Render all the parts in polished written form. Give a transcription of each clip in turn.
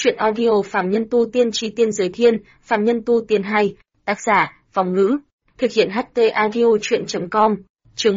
Truyện audio Phàm Nhân Tu Tiên Chi Tiên Giới Thiên, Phàm Nhân Tu Tiên 2, tác giả, Vong Ngữ, thực hiện HT audio truyện.com, chương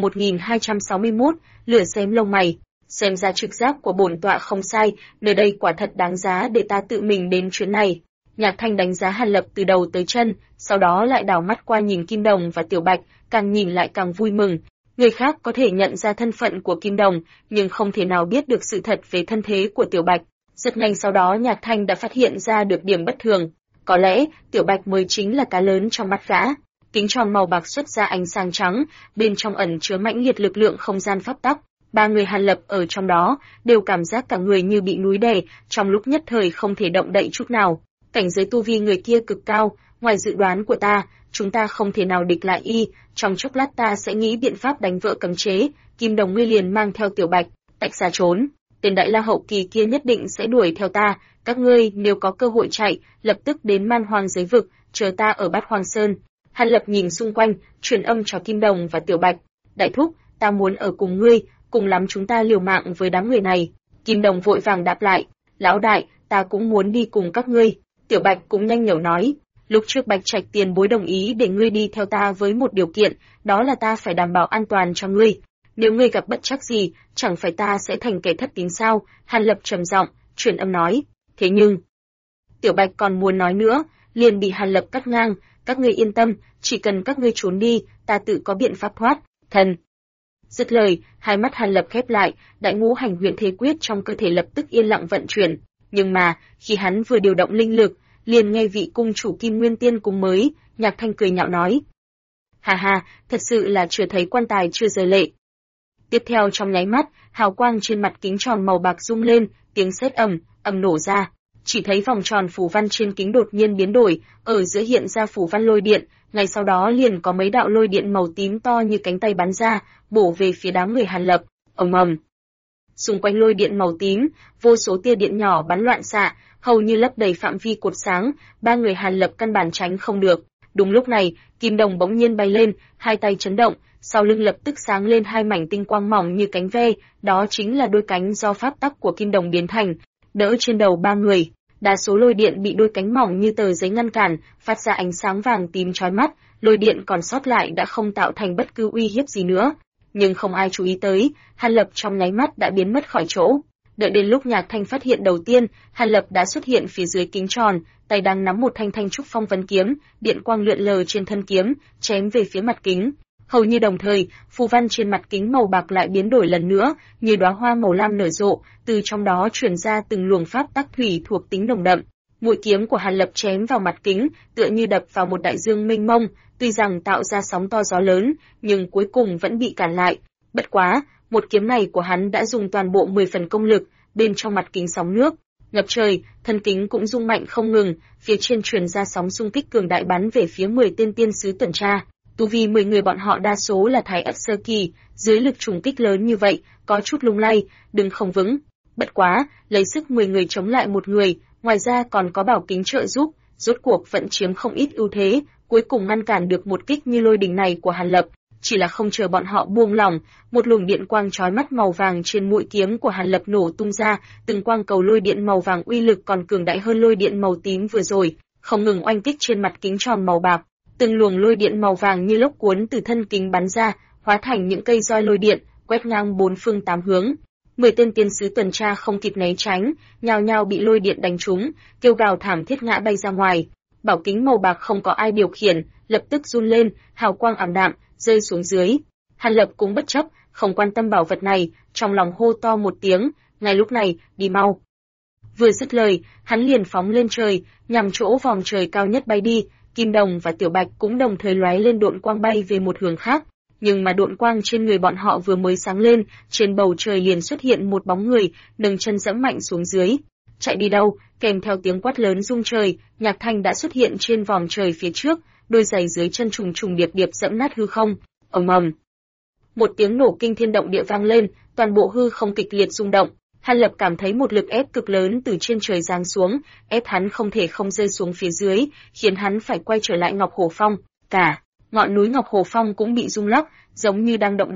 1261, lửa xém lông mày. Xem ra trực giác của bổn tọa không sai, nơi đây quả thật đáng giá để ta tự mình đến chuyến này. Nhạc Thanh đánh giá Hàn Lập từ đầu tới chân, sau đó lại đảo mắt qua nhìn Kim Đồng và Tiểu Bạch, càng nhìn lại càng vui mừng. Người khác có thể nhận ra thân phận của Kim Đồng, nhưng không thể nào biết được sự thật về thân thế của Tiểu Bạch. Rất nhanh sau đó Nhạc Thanh đã phát hiện ra được điểm bất thường. Có lẽ, Tiểu Bạch mới chính là cá lớn trong mắt gã. Kính tròn màu bạc xuất ra ánh sáng trắng, bên trong ẩn chứa mãnh liệt lực lượng không gian pháp tắc. Ba người Hàn Lập ở trong đó, đều cảm giác cả người như bị núi đè, trong lúc nhất thời không thể động đậy chút nào. Cảnh giới tu vi người kia cực cao, ngoài dự đoán của ta, chúng ta không thể nào địch lại y, trong chốc lát ta sẽ nghĩ biện pháp đánh vỡ cấm chế. Kim Đồng ngươi liền mang theo Tiểu Bạch, tách ra trốn. Tên đại la hậu kỳ kia nhất định sẽ đuổi theo ta, các ngươi nếu có cơ hội chạy, lập tức đến Man Hoang giới vực, chờ ta ở Bát Hoang Sơn. Hàn Lập nhìn xung quanh, truyền âm cho Kim Đồng và Tiểu Bạch, đại thúc, ta muốn ở cùng ngươi, cùng lắm chúng ta liều mạng với đám người này. Kim Đồng vội vàng đáp lại, lão đại, ta cũng muốn đi cùng các ngươi. Tiểu Bạch cũng nhanh nhảu nói, lúc trước Bạch Trạch tiền bối đồng ý để ngươi đi theo ta với một điều kiện, đó là ta phải đảm bảo an toàn cho ngươi. Nếu ngươi gặp bất trắc gì, chẳng phải ta sẽ thành kẻ thất tín sao? Hàn Lập trầm giọng, truyền âm nói. Thế nhưng, Tiểu Bạch còn muốn nói nữa, liền bị Hàn Lập cắt ngang. Các ngươi yên tâm, chỉ cần các ngươi trốn đi, ta tự có biện pháp thoát. Thần. Dứt lời, hai mắt Hàn Lập khép lại, đại ngũ hành huyền thế quyết trong cơ thể lập tức yên lặng vận chuyển. Nhưng mà, khi hắn vừa điều động linh lực, liền nghe vị cung chủ Kim Nguyên Tiên cung mới, Nhạc Thanh cười nhạo nói. Hà hà, thật sự là chưa thấy quan tài chưa rời lệ. Tiếp theo trong nháy mắt, hào quang trên mặt kính tròn màu bạc rung lên, tiếng sét ầm nổ ra. Chỉ thấy vòng tròn phù văn trên kính đột nhiên biến đổi, ở giữa hiện ra phù văn lôi điện, ngay sau đó liền có mấy đạo lôi điện màu tím to như cánh tay bắn ra, bổ về phía đám người Hàn Lập. Ầm. Xung quanh lôi điện màu tím, vô số tia điện nhỏ bắn loạn xạ, hầu như lấp đầy phạm vi cột sáng, ba người Hàn Lập căn bản tránh không được. Đúng lúc này, Kim Đồng bỗng nhiên bay lên, hai tay chấn động, sau lưng lập tức sáng lên hai mảnh tinh quang mỏng như cánh ve, đó chính là đôi cánh do pháp tắc của Kim Đồng biến thành, đỡ trên đầu ba người. Đa số lôi điện bị đôi cánh mỏng như tờ giấy ngăn cản, phát ra ánh sáng vàng tím chói mắt, lôi điện còn sót lại đã không tạo thành bất cứ uy hiếp gì nữa. Nhưng không ai chú ý tới, Hàn Lập trong nháy mắt đã biến mất khỏi chỗ. Đợi đến lúc Nhạc Thanh phát hiện đầu tiên, Hàn Lập đã xuất hiện phía dưới kính tròn, tay đang nắm một thanh trúc phong vấn kiếm, điện quang lượn lờ trên thân kiếm, chém về phía mặt kính. Hầu như đồng thời, phù văn trên mặt kính màu bạc lại biến đổi lần nữa, như đóa hoa màu lam nở rộ, từ trong đó truyền ra từng luồng pháp tắc thủy thuộc tính nồng đậm. Mũi kiếm của Hàn Lập chém vào mặt kính, tựa như đập vào một đại dương mênh mông, tuy rằng tạo ra sóng to gió lớn, nhưng cuối cùng vẫn bị cản lại. Bất quá, một kiếm này của hắn đã dùng toàn bộ 10 phần công lực, bên trong mặt kính sóng nước ngập trời, thân kính cũng rung mạnh không ngừng, phía trên truyền ra sóng xung kích cường đại bắn về phía 10 tên tiên sứ tuần tra. Tu vi 10 người bọn họ đa số là thái ất sơ kỳ, dưới lực trùng kích lớn như vậy, có chút lung lay, đứng không vững. Bất quá, lấy sức 10 người chống lại một người, ngoài ra còn có bảo kính trợ giúp, rốt cuộc vẫn chiếm không ít ưu thế, cuối cùng ngăn cản được một kích như lôi đình này của Hàn Lập. Chỉ là không chờ bọn họ buông lỏng, một luồng điện quang chói mắt màu vàng trên mũi kiếm của Hàn Lập nổ tung ra, từng quang cầu lôi điện màu vàng uy lực còn cường đại hơn lôi điện màu tím vừa rồi, không ngừng oanh kích trên mặt kính tròn màu bạc. Từng luồng lôi điện màu vàng như lốc cuốn từ thân kính bắn ra, hóa thành những cây roi lôi điện, quét ngang bốn phương tám hướng. 10 tên tiên sứ tuần tra không kịp né tránh, nhao nhao bị lôi điện đánh trúng, kêu gào thảm thiết ngã bay ra ngoài. Bảo kính màu bạc không có ai điều khiển, lập tức run lên, hào quang ảm đạm, rơi xuống dưới. Hàn Lập cũng bất chấp, không quan tâm bảo vật này, trong lòng hô to một tiếng, ngay lúc này, đi mau. Vừa dứt lời, hắn liền phóng lên trời, nhằm chỗ vòm trời cao nhất bay đi. Kim Đồng và Tiểu Bạch cũng đồng thời lóe lên độn quang bay về một hướng khác, nhưng mà độn quang trên người bọn họ vừa mới sáng lên, trên bầu trời liền xuất hiện một bóng người, nâng chân giẫm mạnh xuống dưới. Chạy đi đâu? Kèm theo tiếng quát lớn rung trời, Nhạc Thanh đã xuất hiện trên vòm trời phía trước, đôi giày dưới chân trùng trùng điệp điệp giẫm nát hư không. Ầm. Một tiếng nổ kinh thiên động địa vang lên, toàn bộ hư không kịch liệt rung động. Hàn Lập cảm thấy một lực ép cực lớn từ trên trời giáng xuống, ép hắn không thể không rơi xuống phía dưới, khiến hắn phải quay trở lại Ngọc Hổ Phong. Cả ngọn núi Ngọc Hổ Phong cũng bị rung lắc, giống như đang động đất.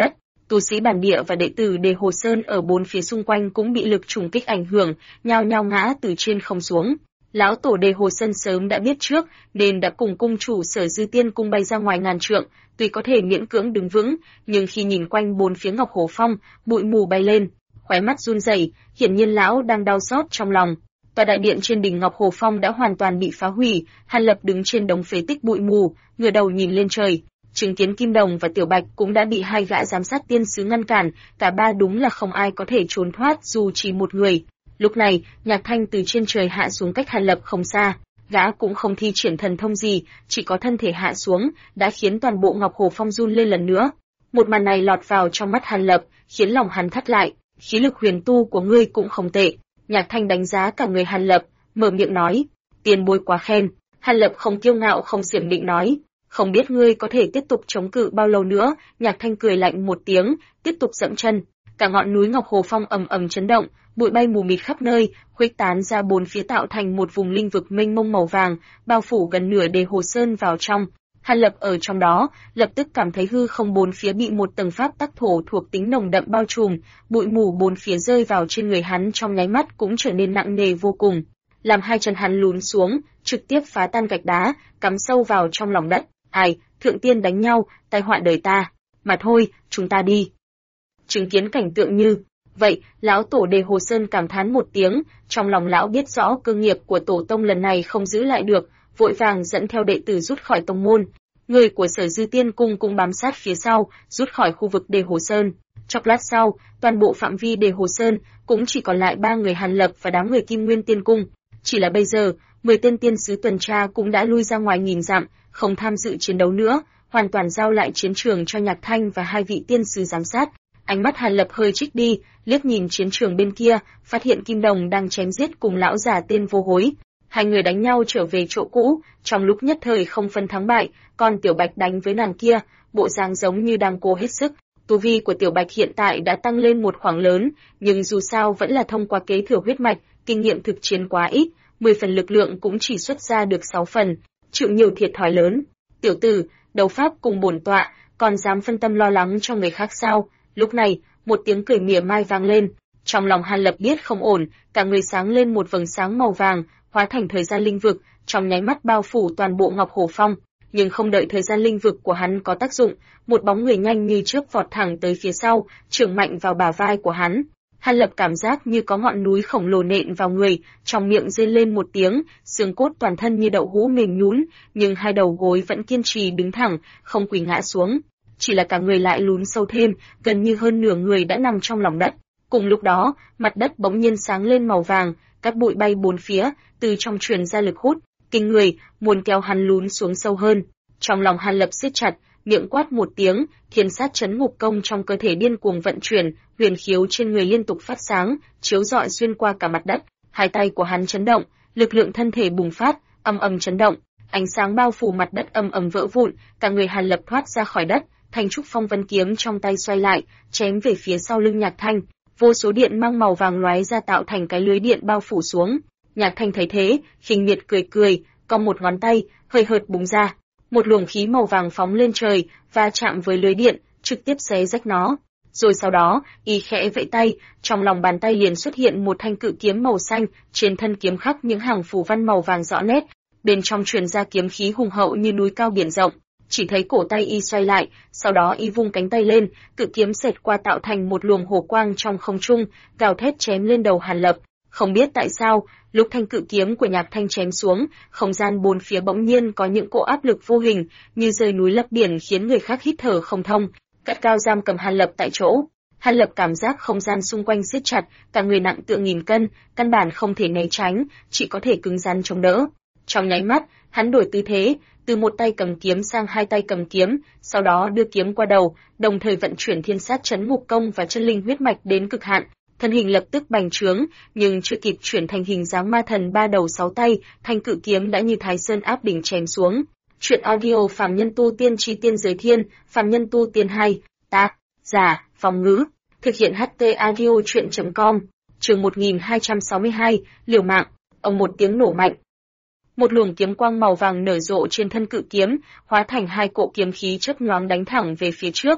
Tu sĩ bản địa và đệ tử Đề Hồ Sơn ở bốn phía xung quanh cũng bị lực trùng kích ảnh hưởng, nhao nhao ngã từ trên không xuống. Lão tổ Đề Hồ Sơn sớm đã biết trước, nên đã cùng cung chủ Sở Dư Tiên cung bay ra ngoài ngàn trượng, tuy có thể miễn cưỡng đứng vững, nhưng khi nhìn quanh bốn phía Ngọc Hồ Phong, bụi mù bay lên, khóe mắt run rẩy, hiển nhiên lão đang đau xót trong lòng. Tòa đại điện trên đỉnh Ngọc Hồ Phong đã hoàn toàn bị phá hủy, Hàn Lập đứng trên đống phế tích bụi mù, ngửa đầu nhìn lên trời, chứng kiến Kim Đồng và Tiểu Bạch cũng đã bị hai gã giám sát tiên sứ ngăn cản, cả ba đúng là không ai có thể trốn thoát dù chỉ một người. Lúc này, Nhạc Thanh từ trên trời hạ xuống cách Hàn Lập không xa, gã cũng không thi triển thần thông gì, chỉ có thân thể hạ xuống, đã khiến toàn bộ Ngọc Hồ Phong run lên lần nữa. Một màn này lọt vào trong mắt Hàn Lập, khiến lòng hắn thắt lại, khí lực huyền tu của ngươi cũng không tệ. Nhạc Thanh đánh giá cả người Hàn Lập, mở miệng nói, tiền bối quá khen. Hàn Lập không kiêu ngạo không xiểm định nói, không biết ngươi có thể tiếp tục chống cự bao lâu nữa. Nhạc Thanh cười lạnh một tiếng, tiếp tục dẫm chân. Cả ngọn núi Ngọc Hồ Phong ầm ầm chấn động, bụi bay mù mịt khắp nơi, khuếch tán ra bốn phía tạo thành một vùng linh vực mênh mông màu vàng, bao phủ gần nửa Đề Hồ Sơn vào trong. Hàn Lập ở trong đó, lập tức cảm thấy hư không bốn phía bị một tầng pháp tắc thổ thuộc tính nồng đậm bao trùm, bụi mù bốn phía rơi vào trên người hắn trong nháy mắt cũng trở nên nặng nề vô cùng, làm hai chân hắn lún xuống, trực tiếp phá tan gạch đá, cắm sâu vào trong lòng đất. Ai, thượng tiên đánh nhau, tai họa đời ta. Mà thôi, chúng ta đi. Chứng kiến cảnh tượng như vậy, lão tổ Đề Hồ Sơn cảm thán một tiếng, trong lòng lão biết rõ cơ nghiệp của tổ tông lần này không giữ lại được, vội vàng dẫn theo đệ tử rút khỏi tông môn. Người của Sở Dư Tiên cung cũng bám sát phía sau, rút khỏi khu vực Đề Hồ Sơn. Chốc lát sau, toàn bộ phạm vi Đề Hồ Sơn cũng chỉ còn lại 3 người Hàn Lập và đám người Kim Nguyên Tiên cung. Chỉ là bây giờ, 10 tên tiên sứ tuần tra cũng đã lui ra ngoài nghìn dặm, không tham dự chiến đấu nữa, hoàn toàn giao lại chiến trường cho Nhạc Thanh và 2 vị tiên sứ giám sát. Ánh mắt Hàn Lập hơi trích đi, liếc nhìn chiến trường bên kia, phát hiện Kim Đồng đang chém giết cùng lão già tên Vô Hối. Hai người đánh nhau trở về chỗ cũ, trong lúc nhất thời không phân thắng bại, còn Tiểu Bạch đánh với nàng kia, bộ dáng giống như đang cố hết sức. Tu vi của Tiểu Bạch hiện tại đã tăng lên một khoảng lớn, nhưng dù sao vẫn là thông qua kế thừa huyết mạch, kinh nghiệm thực chiến quá ít, 10 phần lực lượng cũng chỉ xuất ra được 6 phần, chịu nhiều thiệt thòi lớn. Tiểu tử, đấu pháp cùng bổn tọa, còn dám phân tâm lo lắng cho người khác sao? Lúc này, một tiếng cười mỉa mai vang lên, trong lòng Hàn Lập biết không ổn, cả người sáng lên một vầng sáng màu vàng, hóa thành thời gian linh vực, trong nháy mắt bao phủ toàn bộ Ngọc Hồ Phong. Nhưng không đợi thời gian linh vực của hắn có tác dụng, một bóng người nhanh như chớp vọt thẳng tới phía sau, chưởng mạnh vào bả vai của hắn. Hàn Lập cảm giác như có ngọn núi khổng lồ nện vào người, trong miệng rên lên một tiếng, xương cốt toàn thân như đậu hũ mềm nhũn, nhưng hai đầu gối vẫn kiên trì đứng thẳng, không quỳ ngã xuống. Chỉ là cả người lại lún sâu thêm, gần như hơn nửa người đã nằm trong lòng đất. Cùng lúc đó, mặt đất bỗng nhiên sáng lên màu vàng, các bụi bay bốn phía, từ trong truyền ra lực hút kinh người, muốn kéo hắn lún xuống sâu hơn. Trong lòng Hàn Lập siết chặt, miệng quát một tiếng, thiên sát chấn ngục công trong cơ thể điên cuồng vận chuyển, huyền khiếu trên người liên tục phát sáng, chiếu rọi xuyên qua cả mặt đất. Hai tay của hắn chấn động, lực lượng thân thể bùng phát, ầm ầm chấn động, ánh sáng bao phủ mặt đất ầm ầm vỡ vụn, cả người Hàn Lập thoát ra khỏi đất, thanh trúc phong vân kiếm trong tay xoay lại, chém về phía sau lưng Nhạc Thanh. Vô số điện mang màu vàng lóe ra tạo thành cái lưới điện bao phủ xuống. Nhạc Thanh thấy thế, khinh miệt cười cười, cong một ngón tay, hơi hợt búng ra, một luồng khí màu vàng phóng lên trời, va chạm với lưới điện, trực tiếp xé rách nó. Rồi sau đó, y khẽ vẫy tay, trong lòng bàn tay liền xuất hiện một thanh cự kiếm màu xanh, trên thân kiếm khắc những hàng phù văn màu vàng rõ nét, bên trong truyền ra kiếm khí hùng hậu như núi cao biển rộng. Chỉ thấy cổ tay y xoay lại, sau đó y vung cánh tay lên, cự kiếm xẹt qua tạo thành một luồng hổ quang trong không trung, gào thét chém lên đầu Hàn Lập. Không biết tại sao, lúc thanh cự kiếm của Nhạc Thanh chém xuống, không gian bốn phía bỗng nhiên có những cỗ áp lực vô hình, như rời núi lấp biển khiến người khác hít thở không thông, cắt cao giam cầm Hàn Lập tại chỗ. Hàn Lập cảm giác không gian xung quanh siết chặt, cả người nặng tựa nghìn cân, căn bản không thể né tránh, chỉ có thể cứng rắn chống đỡ. Trong nháy mắt, hắn đổi tư thế, từ một tay cầm kiếm sang hai tay cầm kiếm, sau đó đưa kiếm qua đầu, đồng thời vận chuyển thiên sát chấn ngục công và chân linh huyết mạch đến cực hạn. Thân hình lập tức bành trướng, nhưng chưa kịp chuyển thành hình dáng ma thần ba đầu sáu tay, thanh cự kiếm đã như Thái Sơn áp đỉnh chém xuống. Truyện audio Phàm Nhân Tu Tiên Chi Tiên Giới Thiên, Phàm Nhân Tu Tiên 2, tác giả Phong Ngữ, thực hiện HT audio truyện.com. Chương 1262, liều mạng. Ông một tiếng nổ mạnh. Một luồng kiếm quang màu vàng nở rộ trên thân cự kiếm, hóa thành hai cỗ kiếm khí chớp nhoáng đánh thẳng về phía trước.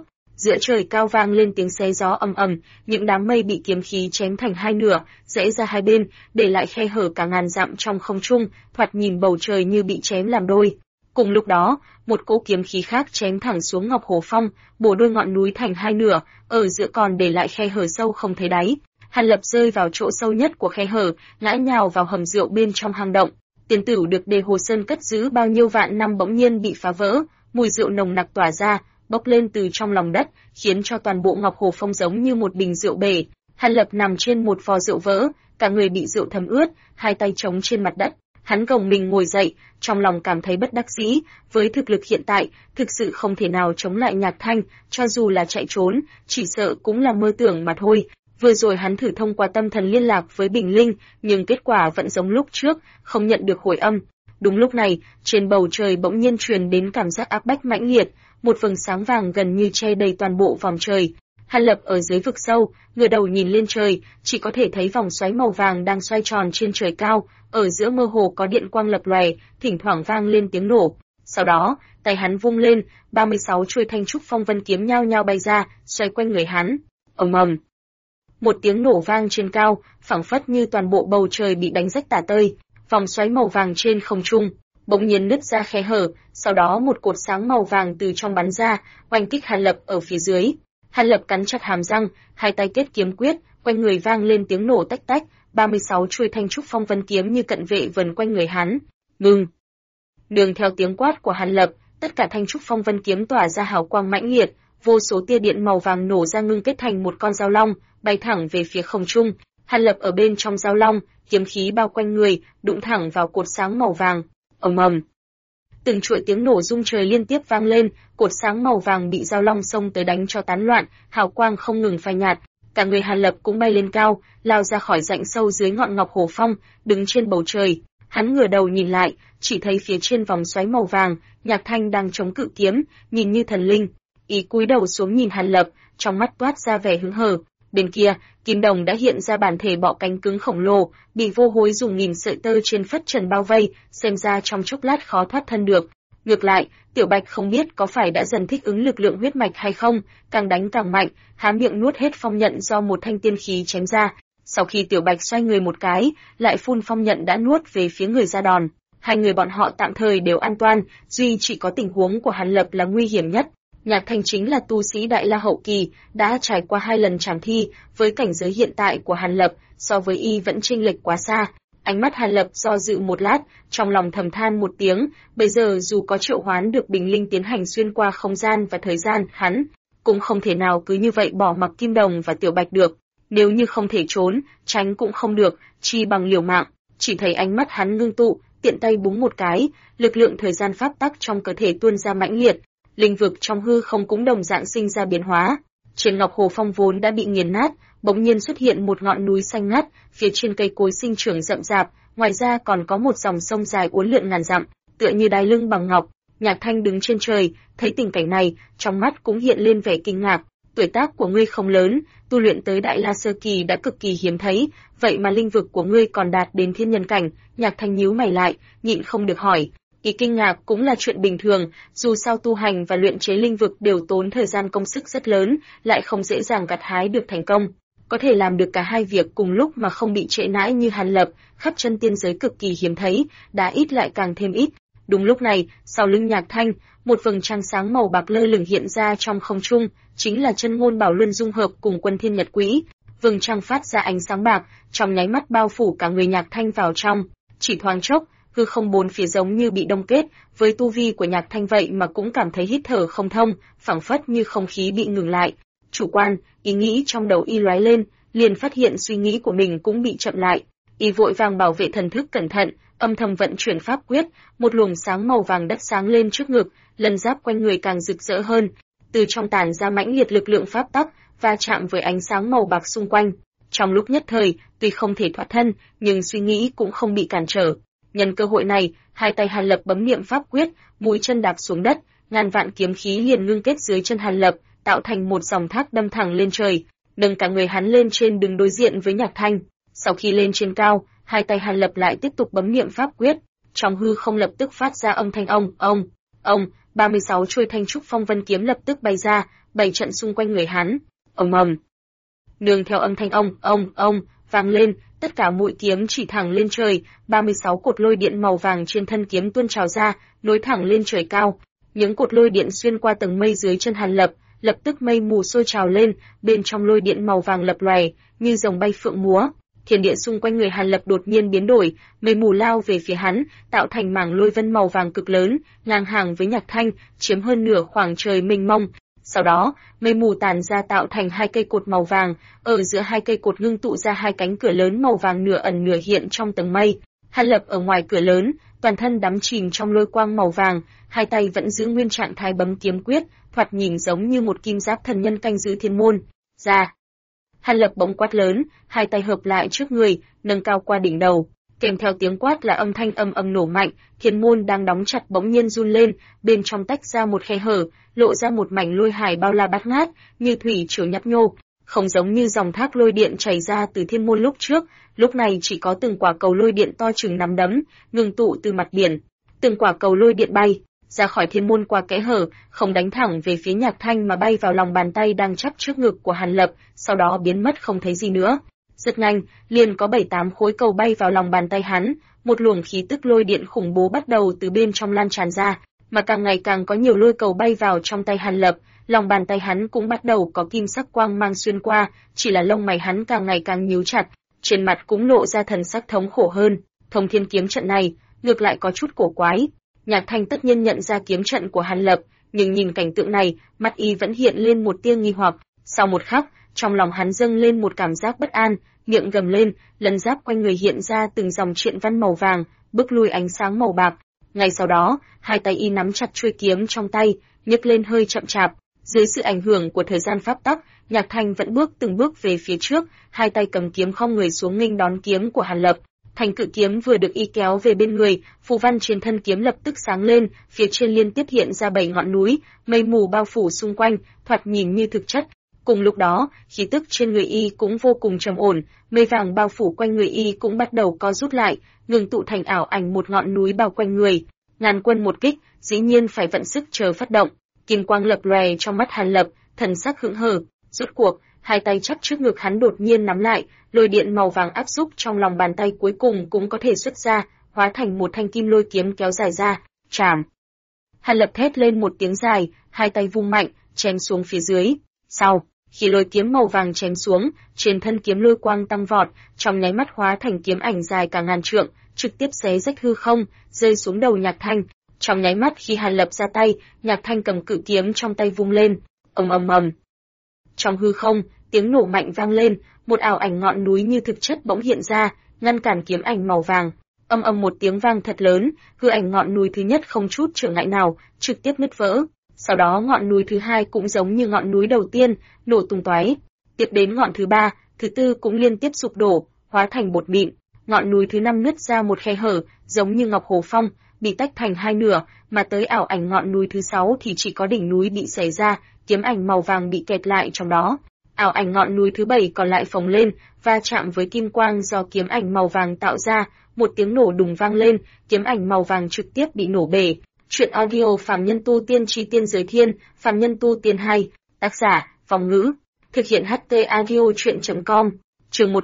Giữa trời cao vang lên tiếng xé gió ầm ầm, những đám mây bị kiếm khí chém thành hai nửa, rẽ ra hai bên, để lại khe hở cả ngàn dặm trong không trung, thoạt nhìn bầu trời như bị chém làm đôi. Cùng lúc đó, một cỗ kiếm khí khác chém thẳng xuống Ngọc Hồ Phong, bổ đôi ngọn núi thành hai nửa, ở giữa còn để lại khe hở sâu không thấy đáy. Hàn Lập rơi vào chỗ sâu nhất của khe hở, ngã nhào vào hầm rượu bên trong hang động. Tiền tửu được Đề Hồ Sơn cất giữ bao nhiêu vạn năm bỗng nhiên bị phá vỡ, mùi rượu nồng nặc tỏa ra, bốc lên từ trong lòng đất, khiến cho toàn bộ Ngọc Hồ Phong giống như một bình rượu bể. Hàn Lập nằm trên một vò rượu vỡ, cả người bị rượu thấm ướt, hai tay chống trên mặt đất. Hắn gồng mình ngồi dậy, trong lòng cảm thấy bất đắc dĩ, với thực lực hiện tại, thực sự không thể nào chống lại Nhạc Thanh, cho dù là chạy trốn, chỉ sợ cũng là mơ tưởng mà thôi. Vừa rồi hắn thử thông qua tâm thần liên lạc với Bình Linh, nhưng kết quả vẫn giống lúc trước, không nhận được hồi âm. Đúng lúc này, trên bầu trời bỗng nhiên truyền đến cảm giác áp bách mãnh liệt, một vầng sáng vàng gần như che đầy toàn bộ vòng trời. Hàn Lập ở dưới vực sâu, ngửa đầu nhìn lên trời, chỉ có thể thấy vòng xoáy màu vàng đang xoay tròn trên trời cao, ở giữa mơ hồ có điện quang lập lòe, thỉnh thoảng vang lên tiếng nổ. Sau đó, tay hắn vung lên, 36 chuôi thanh trúc phong vân kiếm nhao nhao bay ra, xoay quanh người hắn. Ầm ầm. Một tiếng nổ vang trên cao, phảng phất như toàn bộ bầu trời bị đánh rách tả tơi. Vòng xoáy màu vàng trên không trung bỗng nhiên nứt ra khe hở, sau đó một cột sáng màu vàng từ trong bắn ra, oanh kích Hàn Lập ở phía dưới. Hàn Lập cắn chặt hàm răng, hai tay kết kiếm quyết, quanh người vang lên tiếng nổ tách tách, 36 chuôi thanh trúc phong vân kiếm như cận vệ vần quanh người hắn. Ngừng. Nương theo tiếng quát của Hàn Lập, tất cả thanh trúc phong vân kiếm tỏa ra hào quang mãnh liệt, vô số tia điện màu vàng nổ ra ngưng kết thành một con dao long, bay thẳng về phía không trung. Hàn Lập ở bên trong dao long, kiếm khí bao quanh người, đụng thẳng vào cột sáng màu vàng. Ầm ầm. Từng chuỗi tiếng nổ rung trời liên tiếp vang lên, cột sáng màu vàng bị dao long xông tới đánh cho tán loạn, hào quang không ngừng phai nhạt. Cả người Hàn Lập cũng bay lên cao, lao ra khỏi rãnh sâu dưới ngọn Ngọc Hồ Phong, đứng trên bầu trời. Hắn ngửa đầu nhìn lại, chỉ thấy phía trên vòng xoáy màu vàng, Nhạc Thanh đang chống cự kiếm, nhìn như thần linh. Ý cúi đầu xuống nhìn Hàn Lập, trong mắt toát ra vẻ hứng hờ. Bên kia, Kim Đồng đã hiện ra bản thể bọ cánh cứng khổng lồ, bị Vô Hối dùng nghìn sợi tơ trên phất trần bao vây, xem ra trong chốc lát khó thoát thân được. Ngược lại, Tiểu Bạch không biết có phải đã dần thích ứng lực lượng huyết mạch hay không, càng đánh càng mạnh, há miệng nuốt hết phong nhận do một thanh tiên khí chém ra. Sau khi Tiểu Bạch xoay người một cái, lại phun phong nhận đã nuốt về phía người ra đòn. Hai người bọn họ tạm thời đều an toàn, duy chỉ có tình huống của Hàn Lập là nguy hiểm nhất. Nhạc Thanh chính là tu sĩ Đại La hậu kỳ, đã trải qua 2 lần trảm thi, với cảnh giới hiện tại của Hàn Lập, so với y vẫn chênh lệch quá xa. Ánh mắt Hàn Lập do dự một lát, trong lòng thầm than một tiếng, bây giờ dù có triệu hoán được Bình Linh tiến hành xuyên qua không gian và thời gian, hắn cũng không thể nào cứ như vậy bỏ mặc Kim Đồng và Tiểu Bạch được. Nếu như không thể trốn, tránh cũng không được, chi bằng liều mạng. Chỉ thấy ánh mắt hắn ngưng tụ, tiện tay búng một cái, lực lượng thời gian pháp tắc trong cơ thể tuôn ra mãnh liệt. Linh vực trong hư không cũng đồng dạng sinh ra biến hóa. Trên Ngọc Hồ Phong vốn đã bị nghiền nát, bỗng nhiên xuất hiện một ngọn núi xanh ngắt, phía trên cây cối sinh trưởng rậm rạp, ngoài ra còn có một dòng sông dài uốn lượn ngàn dặm, tựa như đai lưng bằng ngọc. Nhạc Thanh đứng trên trời, thấy tình cảnh này, trong mắt cũng hiện lên vẻ kinh ngạc. Tuổi tác của ngươi không lớn, tu luyện tới Đại La sơ kỳ đã cực kỳ hiếm thấy, vậy mà linh vực của ngươi còn đạt đến thiên nhân cảnh. Nhạc Thanh nhíu mày lại, nhịn không được hỏi. Ý kinh ngạc cũng là chuyện bình thường, dù sao tu hành và luyện chế linh vực đều tốn thời gian công sức rất lớn, lại không dễ dàng gặt hái được thành công. Có thể làm được cả hai việc cùng lúc mà không bị trễ nải như Hàn Lập, khắp chân tiên giới cực kỳ hiếm thấy, đã ít lại càng thêm ít. Đúng lúc này, sau lưng Nhạc Thanh, một vầng trăng sáng màu bạc lơ lửng hiện ra trong không trung, chính là chân ngôn bảo luân dung hợp cùng Quân Thiên Nhật Quỹ. Vầng trăng phát ra ánh sáng bạc, trong nháy mắt bao phủ cả người Nhạc Thanh vào trong, chỉ thoáng chốc, hư không bốn phía giống như bị đông kết, với tu vi của Nhạc Thanh vậy mà cũng cảm thấy hít thở không thông, phảng phất như không khí bị ngừng lại. Chủ quan, ý nghĩ trong đầu y lóe lên, liền phát hiện suy nghĩ của mình cũng bị chậm lại. Y vội vàng bảo vệ thần thức cẩn thận, âm thầm vận chuyển pháp quyết, một luồng sáng màu vàng đất sáng lên trước ngực, lân giáp quanh người càng rực rỡ hơn, từ trong tản ra mãnh liệt lực lượng pháp tắc, va chạm với ánh sáng màu bạc xung quanh. Trong lúc nhất thời, tuy không thể thoát thân, nhưng suy nghĩ cũng không bị cản trở. Nhân cơ hội này, hai tay Hàn Lập bấm niệm pháp quyết, mũi chân đạp xuống đất, ngàn vạn kiếm khí liền ngưng kết dưới chân Hàn Lập, tạo thành một dòng thác đâm thẳng lên trời, nâng cả người hắn lên trên đường đối diện với Nhạc Thanh. Sau khi lên trên cao, hai tay Hàn Lập lại tiếp tục bấm niệm pháp quyết, trong hư không lập tức phát ra âm thanh ông, 36 chuôi thanh trúc phong vân kiếm lập tức bay ra, bảy trận xung quanh người hắn. Ầm ầm. Nương theo âm thanh ông vang lên, tất cả mũi kiếm chỉ thẳng lên trời, 36 cột lôi điện màu vàng trên thân kiếm tuôn trào ra, nối thẳng lên trời cao. Những cột lôi điện xuyên qua tầng mây dưới chân Hàn Lập, lập tức mây mù sôi trào lên, bên trong lôi điện màu vàng lập lòe, như rồng bay phượng múa. Thiên địa xung quanh người Hàn Lập đột nhiên biến đổi, mây mù lao về phía hắn, tạo thành mảng lôi vân màu vàng cực lớn, ngang hàng với Nhạc Thanh, chiếm hơn nửa khoảng trời mênh mông. Sau đó, mây mù tản ra tạo thành hai cây cột màu vàng, ở giữa hai cây cột ngưng tụ ra hai cánh cửa lớn màu vàng nửa ẩn nửa hiện trong tầng mây. Hàn Lập ở ngoài cửa lớn, toàn thân đắm chìm trong lôi quang màu vàng, hai tay vẫn giữ nguyên trạng thái bấm kiếm quyết, thoạt nhìn giống như một kim giáp thần nhân canh giữ thiên môn. Ra. Hàn Lập bỗng quát lớn, hai tay hợp lại trước người, nâng cao qua đỉnh đầu. Kèm theo tiếng quát là âm thanh ầm ầm nổ mạnh, thiên môn đang đóng chặt bỗng nhiên run lên, bên trong tách ra một khe hở, lộ ra một mảnh lôi hải bao la bát ngát, như thủy triều nhấp nhô, không giống như dòng thác lôi điện chảy ra từ thiên môn lúc trước, lúc này chỉ có từng quả cầu lôi điện to chừng nắm đấm, ngưng tụ từ mặt biển. Từng quả cầu lôi điện bay ra khỏi thiên môn qua kẽ hở, không đánh thẳng về phía Nhạc Thanh mà bay vào lòng bàn tay đang chắp trước ngực của Hàn Lập, sau đó biến mất không thấy gì nữa. Rất nhanh, liền có 7-8 khối cầu bay vào lòng bàn tay hắn, một luồng khí tức lôi điện khủng bố bắt đầu từ bên trong lan tràn ra, mà càng ngày càng có nhiều lôi cầu bay vào trong tay Hàn Lập, lòng bàn tay hắn cũng bắt đầu có kim sắc quang mang xuyên qua, chỉ là lông mày hắn càng ngày càng nhíu chặt, trên mặt cũng lộ ra thần sắc thống khổ hơn. Thông Thiên kiếm trận này, ngược lại có chút cổ quái. Nhạc Thanh tất nhiên nhận ra kiếm trận của Hàn Lập, nhưng nhìn cảnh tượng này, mắt y vẫn hiện lên một tia nghi hoặc. Sau một khắc, trong lòng hắn dâng lên một cảm giác bất an, miệng gầm lên, lân giáp quanh người hiện ra từng dòng triện văn màu vàng, bức lui ánh sáng màu bạc. Ngay sau đó, hai tay y nắm chặt chuôi kiếm trong tay, nhấc lên hơi chậm chạp. Dưới sự ảnh hưởng của thời gian pháp tắc, Nhạc Thanh vẫn bước từng bước về phía trước, hai tay cầm kiếm khom người xuống nghênh đón kiếm của Hàn Lập. Thành cự kiếm vừa được y kéo về bên người, phù văn trên thân kiếm lập tức sáng lên, phía trên liên tiếp hiện ra 7 ngọn núi, mây mù bao phủ xung quanh, thoạt nhìn như thực chất. Cùng lúc đó, khí tức trên người y cũng vô cùng trầm ổn, mây vàng bao phủ quanh người y cũng bắt đầu co rút lại, ngừng tụ thành ảo ảnh một ngọn núi bao quanh người. Ngàn quân một kích, dĩ nhiên phải vận sức chờ phát động. Kim quang lập lòe trong mắt Hàn Lập, thần sắc hững hờ. Rốt cuộc, hai tay chắp trước ngực hắn đột nhiên nắm lại, lôi điện màu vàng áp xúc trong lòng bàn tay cuối cùng cũng có thể xuất ra, hóa thành một thanh kim lôi kiếm kéo dài ra, chạm. Hàn Lập thét lên một tiếng dài, hai tay vung mạnh, chém xuống phía dưới. Sau, khi lôi kiếm màu vàng chém xuống, trên thân kiếm lôi quang tăng vọt, trong nháy mắt hóa thành kiếm ảnh dài cả ngàn trượng, trực tiếp xé rách hư không, rơi xuống đầu Nhạc Thanh. Trong nháy mắt khi Hàn Lập ra tay, Nhạc Thanh cầm cự kiếm trong tay vung lên, ầm ầm ầm. Trong hư không, tiếng nổ mạnh vang lên, một ảo ảnh ngọn núi như thực chất bỗng hiện ra, ngăn cản kiếm ảnh màu vàng. Âm ầm một tiếng vang thật lớn, hư ảnh ngọn núi thứ nhất không chút trở ngại nào, trực tiếp nứt vỡ. Sau đó ngọn núi thứ hai cũng giống như ngọn núi đầu tiên, nổ tung tóe. Tiếp đến ngọn thứ ba, thứ tư cũng liên tiếp sụp đổ, hóa thành bột mịn. Ngọn núi thứ năm nứt ra một khe hở, giống như ngọc hồ phong, bị tách thành hai nửa, mà tới ảo ảnh ngọn núi thứ sáu thì chỉ có đỉnh núi bị xẻ ra, kiếm ảnh màu vàng bị kẹt lại trong đó. Ảo ảnh ngọn núi thứ bảy còn lại phồng lên, va chạm với kim quang do kiếm ảnh màu vàng tạo ra, một tiếng nổ đùng vang lên, kiếm ảnh màu vàng trực tiếp bị nổ bể. Truyện audio Phàm Nhân Tu Tiên Chi Tiên Giới Thiên, Phàm Nhân Tu Tiên 2, tác giả, Vong Ngữ, thực hiện HT audio truyện.com, chương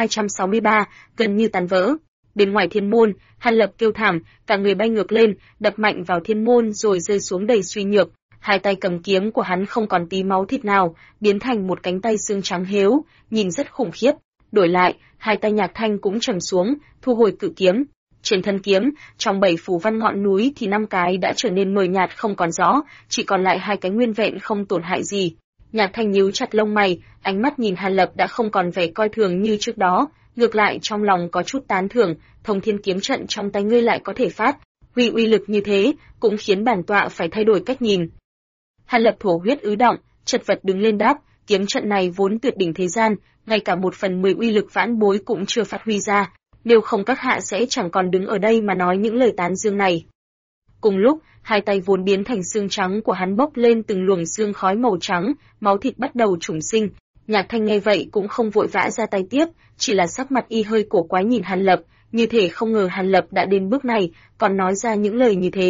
1263, gần như tan vỡ. Bên ngoài thiên môn, Hàn Lập kêu thảm, cả người bay ngược lên, đập mạnh vào thiên môn rồi rơi xuống đầy suy nhược. Hai tay cầm kiếm của hắn không còn tí máu thịt nào, biến thành một cánh tay xương trắng héo, nhìn rất khủng khiếp. Đổi lại, hai tay Nhạc Thanh cũng trầm xuống, thu hồi cự kiếm. Trên thân kiếm, trong 7 phù văn ngọn núi thì 5 cái đã trở nên mờ nhạt không còn rõ, chỉ còn lại 2 cái nguyên vẹn không tổn hại gì. Nhạc Thanh nhíu chặt lông mày, ánh mắt nhìn Hàn Lập đã không còn vẻ coi thường như trước đó, ngược lại trong lòng có chút tán thưởng, Thông Thiên kiếm trận trong tay ngươi lại có thể phát huy uy lực như thế, cũng khiến bản tọa phải thay đổi cách nhìn. Hàn Lập thổ huyết ứ động, chật vật đứng lên đáp, kiếm trận này vốn tuyệt đỉnh thế gian, ngay cả 1/10 uy lực vãn bối cũng chưa phát huy ra, nếu không các hạ sẽ chẳng còn đứng ở đây mà nói những lời tán dương này. Cùng lúc, hai tay vốn biến thành xương trắng của hắn bốc lên từng luồng xương khói màu trắng, máu thịt bắt đầu chủng sinh. Nhạc Thanh nghe vậy cũng không vội vã ra tay tiếp, chỉ là sắc mặt y hơi cổ quái nhìn Hàn Lập, như thể không ngờ Hàn Lập đã đến bước này, còn nói ra những lời như thế.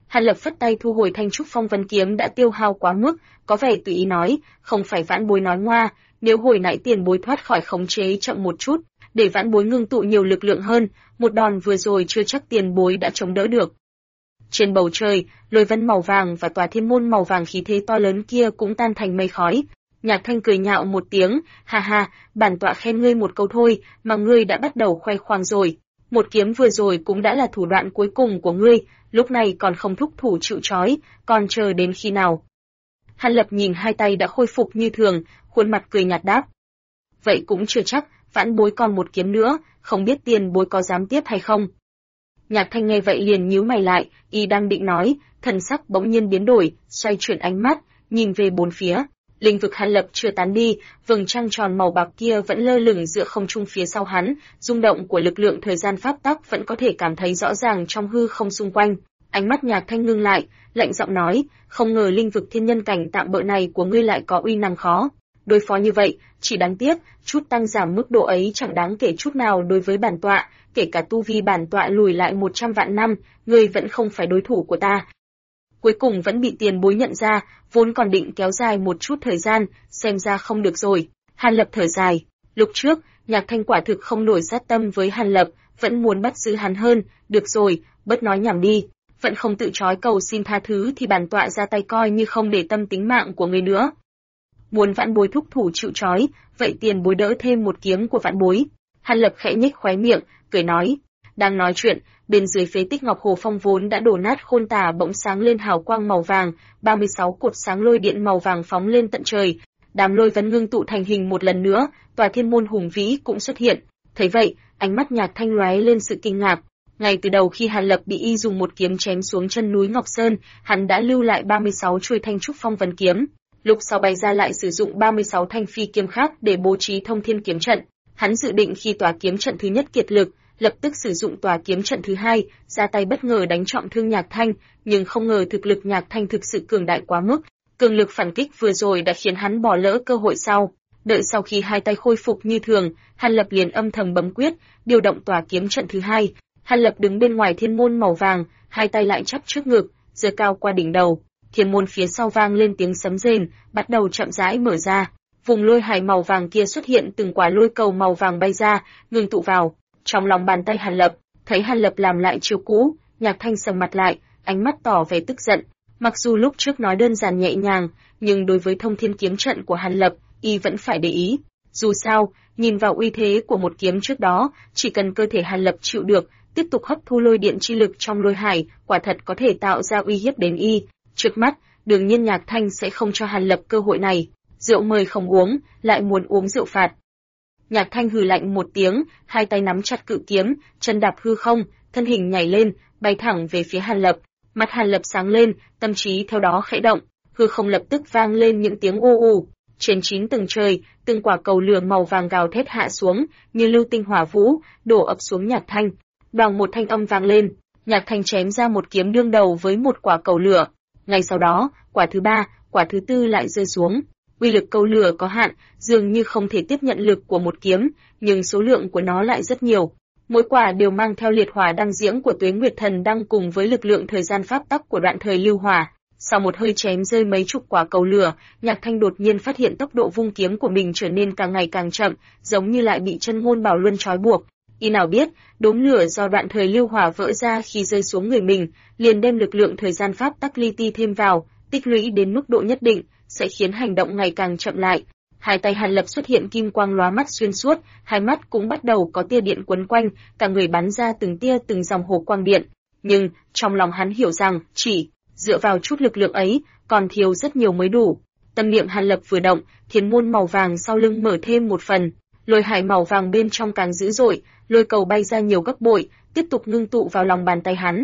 Hàn Lập phất tay thu hồi thanh trúc phong vân kiếm đã tiêu hao quá mức, có vẻ tùy ý nói, không phải vãn bối nói ngoa, nếu hồi nãy tiền bối thoát khỏi khống chế chậm một chút, để vãn bối ngưng tụ nhiều lực lượng hơn, một đòn vừa rồi chưa chắc tiền bối đã chống đỡ được. Trên bầu trời, lôi vân màu vàng và tòa thiên môn màu vàng khí thế to lớn kia cũng tan thành mây khói. Nhạc Thanh cười nhạo một tiếng, ha ha, bản tọa khen ngươi một câu thôi, mà ngươi đã bắt đầu khoe khoang rồi. Một kiếm vừa rồi cũng đã là thủ đoạn cuối cùng của ngươi, lúc này còn không thúc thủ chịu trói, còn chờ đến khi nào? Hàn Lập nhìn hai tay đã khôi phục như thường, khuôn mặt cười nhạt đáp. Vậy cũng chưa chắc, vãn bối còn một kiếm nữa, không biết tiền bối có dám tiếp hay không? Nhạc Thanh nghe vậy liền nhíu mày lại, y đang định nói, thần sắc bỗng nhiên biến đổi, xoay chuyển ánh mắt, nhìn về bốn phía. Linh vực Hàn Lập chưa tán đi, vầng trăng tròn màu bạc kia vẫn lơ lửng giữa không trung phía sau hắn, rung động của lực lượng thời gian pháp tắc vẫn có thể cảm thấy rõ ràng trong hư không xung quanh. Ánh mắt Nhạc Thanh ngưng lại, lạnh giọng nói, không ngờ linh vực thiên nhân cảnh tạm bợ này của ngươi lại có uy năng khó. Đối phó như vậy, chỉ đáng tiếc, chút tăng giảm mức độ ấy chẳng đáng kể chút nào đối với bản tọa, kể cả tu vi bản tọa lùi lại 100 vạn năm, ngươi vẫn không phải đối thủ của ta. Cuối cùng vẫn bị tiền bối nhận ra, vốn còn định kéo dài một chút thời gian, xem ra không được rồi. Hàn Lập thở dài, lúc trước, Nhạc Thanh quả thực không nổi sát tâm với Hàn Lập, vẫn muốn bắt giữ hắn hơn, được rồi, bớt nói nhảm đi, vẫn không tự trói cầu xin tha thứ thì bản tọa ra tay coi như không để tâm tính mạng của người nữa. Muốn vãn bối thúc thủ chịu trói, vậy tiền bối đỡ thêm một kiếm của vãn bối. Hàn Lập khẽ nhếch khóe miệng, cười nói. Đang nói chuyện, bên dưới phế tích Ngọc Hồ Phong vốn đã đổ nát khôn tả bỗng sáng lên hào quang màu vàng, 36 cột sáng lôi điện màu vàng phóng lên tận trời. Đám lôi vẫn ngưng tụ thành hình một lần nữa, tòa thiên môn hùng vĩ cũng xuất hiện. Thấy vậy, ánh mắt Nhạc Thanh lóe lên sự kinh ngạc. Ngay từ đầu khi Hàn Lập bị y dùng một kiếm chém xuống chân núi Ngọc Sơn, hắn đã lưu lại 36 chuôi thanh trúc phong vân kiếm. Lúc sau bày ra lại sử dụng 36 thanh phi kiếm khác để bố trí thông thiên kiếm trận. Hắn dự định khi tòa kiếm trận thứ nhất kiệt lực, lập tức sử dụng tòa kiếm trận thứ hai, ra tay bất ngờ đánh trọng thương Nhạc Thanh, nhưng không ngờ thực lực Nhạc Thanh thực sự cường đại quá mức, cường lực phản kích vừa rồi đã khiến hắn bỏ lỡ cơ hội sau. Đợi sau khi hai tay khôi phục như thường, Hàn Lập liền âm thầm bấm quyết, điều động tòa kiếm trận thứ hai. Hàn Lập đứng bên ngoài thiên môn màu vàng, hai tay lại chắp trước ngực, giơ cao qua đỉnh đầu. Thiên môn phía sau vang lên tiếng sấm rền, bắt đầu chậm rãi mở ra. Vùng lôi hải màu vàng kia xuất hiện từng quả lôi cầu màu vàng bay ra, ngừng tụ vào. Trong lòng bàn tay Hàn Lập, thấy Hàn Lập làm lại chiêu cũ, Nhạc Thanh sầm mặt lại, ánh mắt tỏ vẻ tức giận. Mặc dù lúc trước nói đơn giản nhẹ nhàng, nhưng đối với thông thiên kiếm trận của Hàn Lập, y vẫn phải để ý. Dù sao, nhìn vào uy thế của một kiếm trước đó, chỉ cần cơ thể Hàn Lập chịu được, tiếp tục hấp thu lôi điện chi lực trong lôi hải, quả thật có thể tạo ra uy hiếp đến y. Trước mắt, đương nhiên Nhạc Thanh sẽ không cho Hàn Lập cơ hội này. Rượu mời không uống, lại muốn uống rượu phạt. Nhạc Thanh hừ lạnh một tiếng, hai tay nắm chặt cự kiếm, chân đạp hư không, thân hình nhảy lên, bay thẳng về phía Hàn Lập. Mặt Hàn Lập sáng lên, tâm trí theo đó khẽ động, hư không lập tức vang lên những tiếng u u. Trên 9 tầng trời, từng quả cầu lửa màu vàng gào thét hạ xuống, như lưu tinh hỏa vũ, đổ ập xuống Nhạc Thanh. Đoàng một thanh âm vang lên, Nhạc Thanh chém ra một kiếm đương đầu với một quả cầu lửa. Ngay sau đó, quả thứ ba, quả thứ tư lại rơi xuống. Uy lực cầu lửa có hạn, dường như không thể tiếp nhận lực của một kiếm, nhưng số lượng của nó lại rất nhiều. Mỗi quả đều mang theo liệt hỏa đăng diễm của Tuế Nguyệt Thần đăng cùng với lực lượng thời gian pháp tắc của đoạn thời lưu hỏa. Sau một hơi chém rơi mấy chục quả cầu lửa, Nhạc Thanh đột nhiên phát hiện tốc độ vung kiếm của mình trở nên càng ngày càng chậm, giống như lại bị chân ngôn bảo luân trói buộc. Y nào biết, đốm lửa do đoạn thời lưu hỏa vỡ ra khi rơi xuống người mình, liền đem lực lượng thời gian pháp tắc li ti thêm vào, tích lũy đến mức độ nhất định, sẽ khiến hành động ngày càng chậm lại. Hai tay Hàn Lập xuất hiện kim quang lóa mắt xuyên suốt, hai mắt cũng bắt đầu có tia điện quấn quanh, cả người bắn ra từng tia từng dòng hồ quang điện. Nhưng, trong lòng hắn hiểu rằng, chỉ dựa vào chút lực lượng ấy, còn thiếu rất nhiều mới đủ. Tâm niệm Hàn Lập vừa động, thiên môn màu vàng sau lưng mở thêm một phần, lôi hải màu vàng bên trong càng dữ dội, lôi cầu bay ra nhiều gấp bội, tiếp tục ngưng tụ vào lòng bàn tay hắn.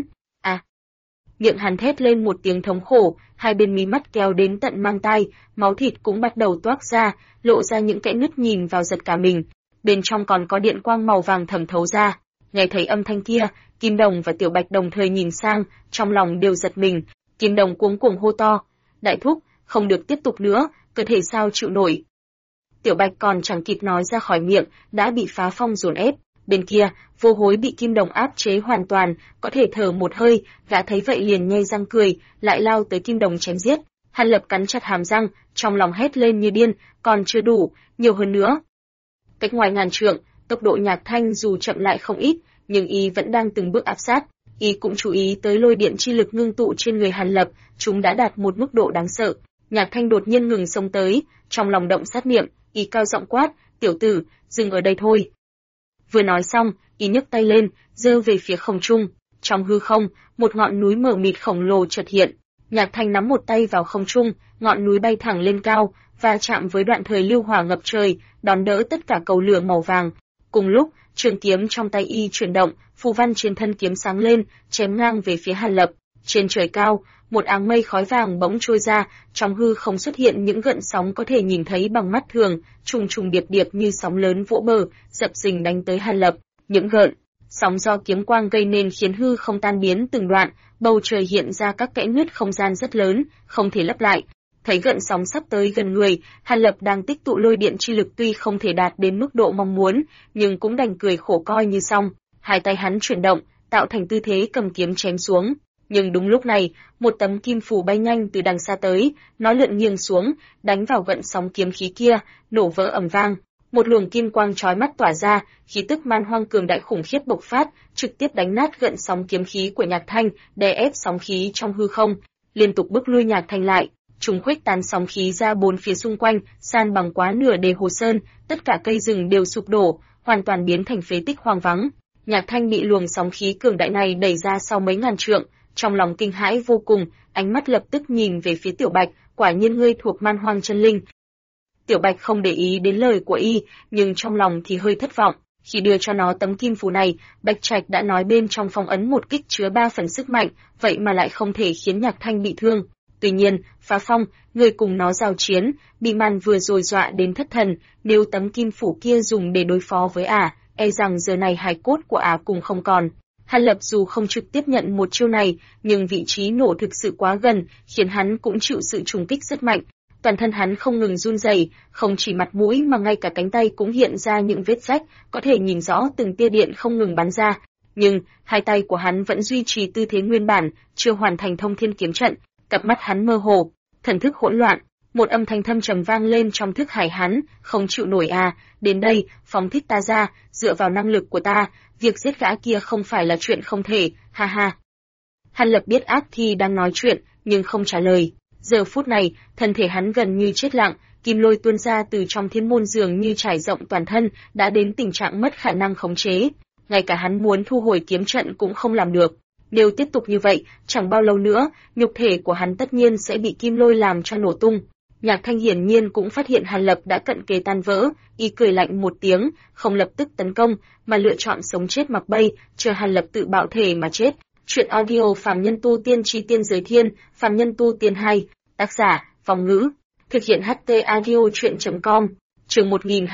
Miệng hắn thét lên một tiếng thống khổ, hai bên mí mắt kéo đến tận mang tai, máu thịt cũng bắt đầu toát ra, lộ ra những kẽ nứt nhìn vào giật cả mình. Bên trong còn có điện quang màu vàng thẩm thấu ra. Nghe thấy âm thanh kia, Kim Đồng và Tiểu Bạch đồng thời nhìn sang, trong lòng đều giật mình. Kim Đồng cuống cuồng hô to: "Đại thúc, không được tiếp tục nữa, cơ thể sao chịu nổi?" Tiểu Bạch còn chẳng kịp nói ra khỏi miệng, đã bị Phá Phong dồn ép. Bên kia, Vô Hối bị kim đồng áp chế hoàn toàn, có thể thở một hơi, gã thấy vậy liền nhe răng cười, lại lao tới kim đồng chém giết. Hàn Lập cắn chặt hàm răng, trong lòng hét lên như điên, còn chưa đủ, nhiều hơn nữa. Cách ngoài ngàn trượng, tốc độ Nhạc Thanh dù chậm lại không ít, nhưng y vẫn đang từng bước áp sát. Y cũng chú ý tới lôi điện chi lực ngưng tụ trên người Hàn Lập, chúng đã đạt một mức độ đáng sợ. Nhạc Thanh đột nhiên ngừng xông tới, trong lòng động sát niệm, y cao giọng quát, "Tiểu tử, dừng ở đây thôi." Vừa nói xong, y nhấc tay lên, giơ về phía không trung. Trong hư không, một ngọn núi mờ mịt khổng lồ chợt hiện. Nhạc Thanh nắm một tay vào không trung, ngọn núi bay thẳng lên cao, và chạm với đoạn thời lưu hỏa ngập trời, đón đỡ tất cả cầu lửa màu vàng. Cùng lúc, trường kiếm trong tay y chuyển động, phù văn trên thân kiếm sáng lên, chém ngang về phía Hàn Lập. Trên trời cao, một áng mây khói vàng bỗng trôi ra, trong hư không xuất hiện những gợn sóng có thể nhìn thấy bằng mắt thường, trùng trùng điệp điệp như sóng lớn vỗ bờ, dập dình đánh tới Hàn Lập. Những gợn sóng do kiếm quang gây nên khiến hư không tan biến từng đoạn, bầu trời hiện ra các kẽ nứt không gian rất lớn, không thể lấp lại. Thấy gợn sóng sắp tới gần người, Hàn Lập đang tích tụ lôi điện chi lực tuy không thể đạt đến mức độ mong muốn, nhưng cũng đành cười khổ coi như xong. Hai tay hắn chuyển động, tạo thành tư thế cầm kiếm chém xuống. Nhưng đúng lúc này, một tấm kim phù bay nhanh từ đằng xa tới, nó lượn nghiêng xuống, đánh vào gợn sóng kiếm khí kia, nổ vỡ ầm vang. Một luồng kim quang chói mắt tỏa ra, khí tức man hoang cường đại khủng khiếp bộc phát, trực tiếp đánh nát gợn sóng kiếm khí của Nhạc Thanh, đè ép sóng khí trong hư không, liên tục bức lui Nhạc Thanh lại. Chúng khuếch tán sóng khí ra bốn phía xung quanh, san bằng quá nửa Đề Hồ Sơn, tất cả cây rừng đều sụp đổ, hoàn toàn biến thành phế tích hoang vắng. Nhạc Thanh bị luồng sóng khí cường đại này đẩy ra sau mấy ngàn trượng, trong lòng kinh hãi vô cùng, ánh mắt lập tức nhìn về phía Tiểu Bạch, quả nhiên ngươi thuộc man hoang chân linh. Tiểu Bạch không để ý đến lời của y, nhưng trong lòng thì hơi thất vọng. Khi đưa cho nó tấm kim phù này, Bạch Trạch đã nói bên trong phong ấn một kích chứa 3 phần sức mạnh, vậy mà lại không thể khiến Nhạc Thanh bị thương. Tuy nhiên, Phá Phong, người cùng nó giao chiến, bị man vừa rồi dọa đến thất thần, nếu tấm kim phủ kia dùng để đối phó với ả, e rằng giờ này hài cốt của ả cũng không còn. Hàn Lập dù không trực tiếp nhận một chiêu này, nhưng vị trí nổ thực sự quá gần, khiến hắn cũng chịu sự trùng kích rất mạnh. Toàn thân hắn không ngừng run rẩy, không chỉ mặt mũi mà ngay cả cánh tay cũng hiện ra những vết rách, có thể nhìn rõ từng tia điện không ngừng bắn ra. Nhưng, hai tay của hắn vẫn duy trì tư thế nguyên bản, chưa hoàn thành thông thiên kiếm trận. Cặp mắt hắn mơ hồ, thần thức hỗn loạn, một âm thanh thâm trầm vang lên trong thức hải hắn, không chịu nổi à, đến đây, phóng thích ta ra, dựa vào năng lực của ta, việc giết gã kia không phải là chuyện không thể, ha ha. Hàn Lập biết Ác Thi đang nói chuyện, nhưng không trả lời. Giờ phút này, thân thể hắn gần như chết lặng, kim lôi tuôn ra từ trong thiên môn dường như trải rộng toàn thân, đã đến tình trạng mất khả năng khống chế. Ngay cả hắn muốn thu hồi kiếm trận cũng không làm được. Nếu tiếp tục như vậy, chẳng bao lâu nữa, nhục thể của hắn tất nhiên sẽ bị kim lôi làm cho nổ tung. Nhạc Thanh hiển nhiên cũng phát hiện Hàn Lập đã cận kề tan vỡ, y cười lạnh một tiếng, không lập tức tấn công, mà lựa chọn sống chết mặc bay, chờ Hàn Lập tự bạo thể mà chết. Chuyện audio Phàm Nhân Tu Tiên Chi Tiên Giới Thiên, Phàm Nhân Tu Tiên 2, tác giả, Vong Ngữ, thực hiện HT audio chuyện.com, chương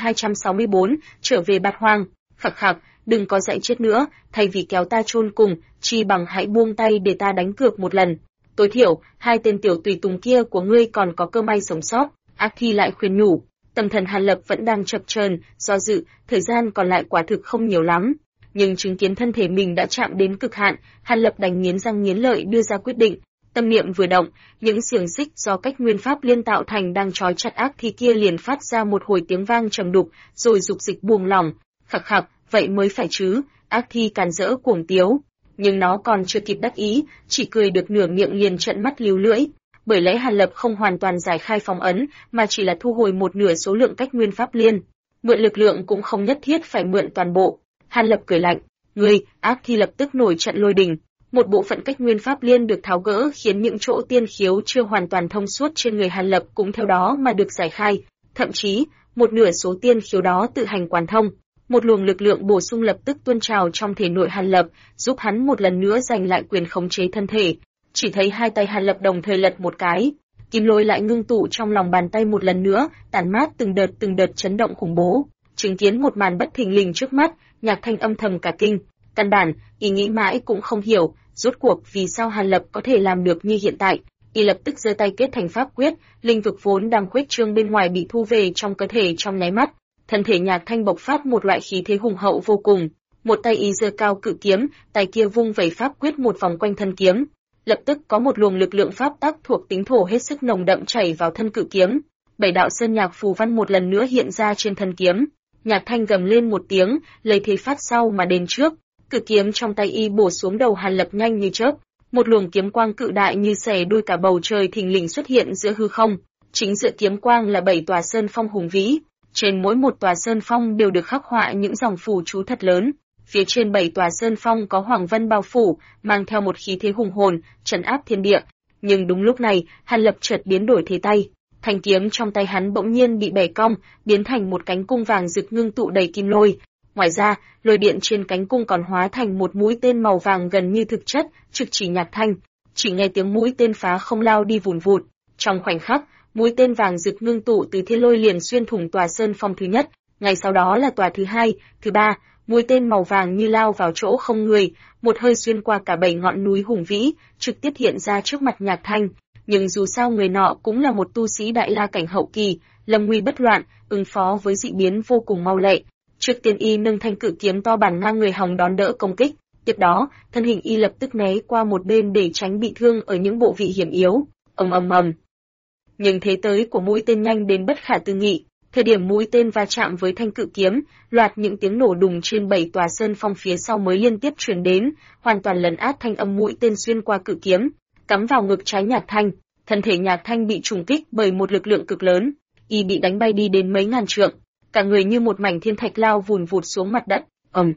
1264, trở về Bát Hoang, khặc khặc. Đừng có dạy chết nữa, thay vì kéo ta chôn cùng, chi bằng hãy buông tay để ta đánh cược một lần. Tối thiểu, hai tên tiểu tùy tùng kia của ngươi còn có cơ may sống sót. Ác Thi lại khuyên nhủ. Tâm thần Hàn Lập vẫn đang chập chờn, do dự, thời gian còn lại quả thực không nhiều lắm. Nhưng chứng kiến thân thể mình đã chạm đến cực hạn, Hàn Lập đành nghiến răng nghiến lợi đưa ra quyết định. Tâm niệm vừa động, những xiềng xích do cách nguyên pháp liên tạo thành đang trói chặt Ác Thi kia liền phát ra một hồi tiếng vang trầm đục, rồi dục dịch buông lỏng. Khặc khặc. Vậy mới phải chứ, Ác Thi càn rỡ cuồng tiếu, nhưng nó còn chưa kịp đắc ý, chỉ cười được nửa miệng liền trợn mắt líu lưỡi, bởi lẽ Hàn Lập không hoàn toàn giải khai phong ấn, mà chỉ là thu hồi một nửa số lượng cách nguyên pháp liên. Mượn lực lượng cũng không nhất thiết phải mượn toàn bộ. Hàn Lập cười lạnh, ngươi, Ác Thi lập tức nổi trận lôi đình. Một bộ phận cách nguyên pháp liên được tháo gỡ khiến những chỗ tiên khiếu chưa hoàn toàn thông suốt trên người Hàn Lập cũng theo đó mà được giải khai, thậm chí, một nửa số tiên khiếu đó tự hành quán thông. Một luồng lực lượng bổ sung lập tức tuôn trào trong thể nội Hàn Lập, giúp hắn một lần nữa giành lại quyền khống chế thân thể. Chỉ thấy hai tay Hàn Lập đồng thời lật một cái, kim lôi lại ngưng tụ trong lòng bàn tay một lần nữa, tản mát từng đợt chấn động khủng bố. Chứng kiến một màn bất thình lình trước mắt, Nhạc Thanh âm thầm cả kinh. Căn bản, ý nghĩ mãi cũng không hiểu, rốt cuộc vì sao Hàn Lập có thể làm được như hiện tại. Y lập tức giơ tay kết thành pháp quyết, linh vực vốn đang khuếch trương bên ngoài bị thu về trong cơ thể trong nháy mắt. Thân thể Nhạc Thanh bộc phát một loại khí thế hùng hậu vô cùng, một tay y giơ cao cự kiếm, tay kia vung vẩy pháp quyết một vòng quanh thân kiếm. Lập tức có một luồng lực lượng pháp tắc thuộc tính thổ hết sức nồng đậm chảy vào thân cự kiếm. 7 đạo sơn nhạc phù văn một lần nữa hiện ra trên thân kiếm. Nhạc Thanh gầm lên một tiếng, lấy thế phát sau mà đền trước. Cự kiếm trong tay y bổ xuống đầu Hàn Lập nhanh như chớp. Một luồng kiếm quang cự đại như xẻ đôi cả bầu trời thình lình xuất hiện giữa hư không. Chính giữa kiếm quang là 7 tòa sơn phong hùng vĩ. Trên mỗi một tòa sơn phong đều được khắc họa những dòng phù chú thật lớn. Phía trên 7 tòa sơn phong có hoàng vân bao phủ, mang theo một khí thế hùng hồn, trấn áp thiên địa. Nhưng đúng lúc này, Hàn Lập chợt biến đổi thế tay. Thanh kiếm trong tay hắn bỗng nhiên bị bẻ cong, biến thành một cánh cung vàng rực ngưng tụ đầy kim lôi. Ngoài ra, lôi điện trên cánh cung còn hóa thành một mũi tên màu vàng gần như thực chất, trực chỉ Nhạc Thanh. Chỉ nghe tiếng mũi tên phá không lao đi vùn vụt. Trong khoảnh khắc, mũi tên vàng rực ngưng tụ từ thiên lôi liền xuyên thủng tòa sơn phong thứ nhất, ngay sau đó là tòa thứ hai, thứ ba, mũi tên màu vàng như lao vào chỗ không người, một hơi xuyên qua cả 7 ngọn núi hùng vĩ, trực tiếp hiện ra trước mặt Nhạc Thanh. Nhưng dù sao người nọ cũng là một tu sĩ đại la cảnh hậu kỳ, lâm nguy bất loạn, ứng phó với dị biến vô cùng mau lẹ. Trước tiên y nâng thanh cự kiếm to bản ngang người hòng đón đỡ công kích, tiếp đó, thân hình y lập tức né qua một bên để tránh bị thương ở những bộ vị hiểm yếu. Ầm ầm ầm. Nhưng thế tới của mũi tên nhanh đến bất khả tư nghị, thời điểm mũi tên va chạm với thanh cự kiếm, loạt những tiếng nổ đùng trên 7 tòa sơn phong phía sau mới liên tiếp truyền đến, hoàn toàn lấn át thanh âm mũi tên xuyên qua cự kiếm, cắm vào ngực trái Nhạc Thanh. Thân thể Nhạc Thanh bị trùng kích bởi một lực lượng cực lớn, y bị đánh bay đi đến mấy ngàn trượng, cả người như một mảnh thiên thạch lao vùn vụt xuống mặt đất.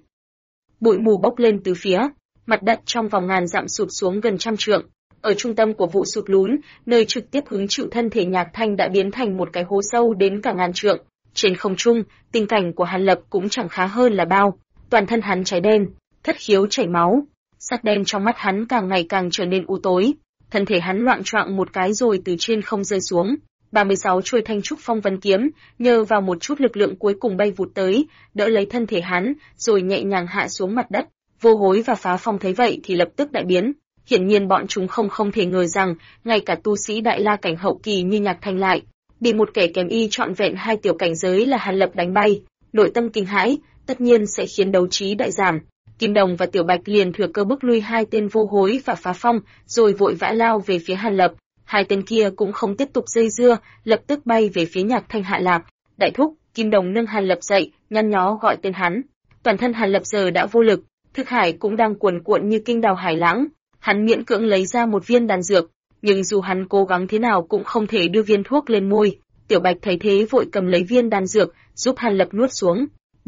Bụi mù bốc lên từ phía, mặt đất trong vòng ngàn dặm sụp xuống gần trăm trượng. Ở trung tâm của vụ sụt lún, nơi trực tiếp hứng chịu thân thể Nhạc Thanh đã biến thành một cái hố sâu đến cả ngàn trượng. Trên không trung, tình cảnh của Hàn Lập cũng chẳng khá hơn là bao, toàn thân hắn cháy đen, thất khiếu chảy máu, sắc đen trong mắt hắn càng ngày càng trở nên u tối. Thân thể hắn loạng choạng một cái rồi từ trên không rơi xuống. 36 chuôi thanh trúc phong vân kiếm, nhờ vào một chút lực lượng cuối cùng bay vụt tới, đỡ lấy thân thể hắn, rồi nhẹ nhàng hạ xuống mặt đất. Vô Hối và Phá Phong thấy vậy thì lập tức đại biến. Hiển nhiên bọn chúng không thể ngờ rằng, ngay cả tu sĩ đại la cảnh hậu kỳ như Nhạc Thanh lại bị một kẻ kém y trọn vẹn 2 tiểu cảnh giới là Hàn Lập đánh bay. Nội tâm kinh hãi, tất nhiên sẽ khiến đấu trí đại giảm. Kim Đồng và Tiểu Bạch liền thừa cơ bức lui 2 tên Vô Hối và Phá Phong, rồi vội vã lao về phía Hàn Lập. 2 tên kia cũng không tiếp tục dây dưa, lập tức bay về phía Nhạc Thanh hạ lạc. Đại thúc, Kim Đồng nâng Hàn Lập dậy, nhăn nhó gọi tên hắn. Toàn thân Hàn Lập giờ đã vô lực, thức hải cũng đang cuồn cuộn như kinh đào hải lãng. Hắn miễn cưỡng lấy ra một viên đan dược, nhưng dù hắn cố gắng thế nào cũng không thể đưa viên thuốc lên môi. Tiểu Bạch thấy thế vội cầm lấy viên đan dược, giúp Hàn Lập nuốt xuống.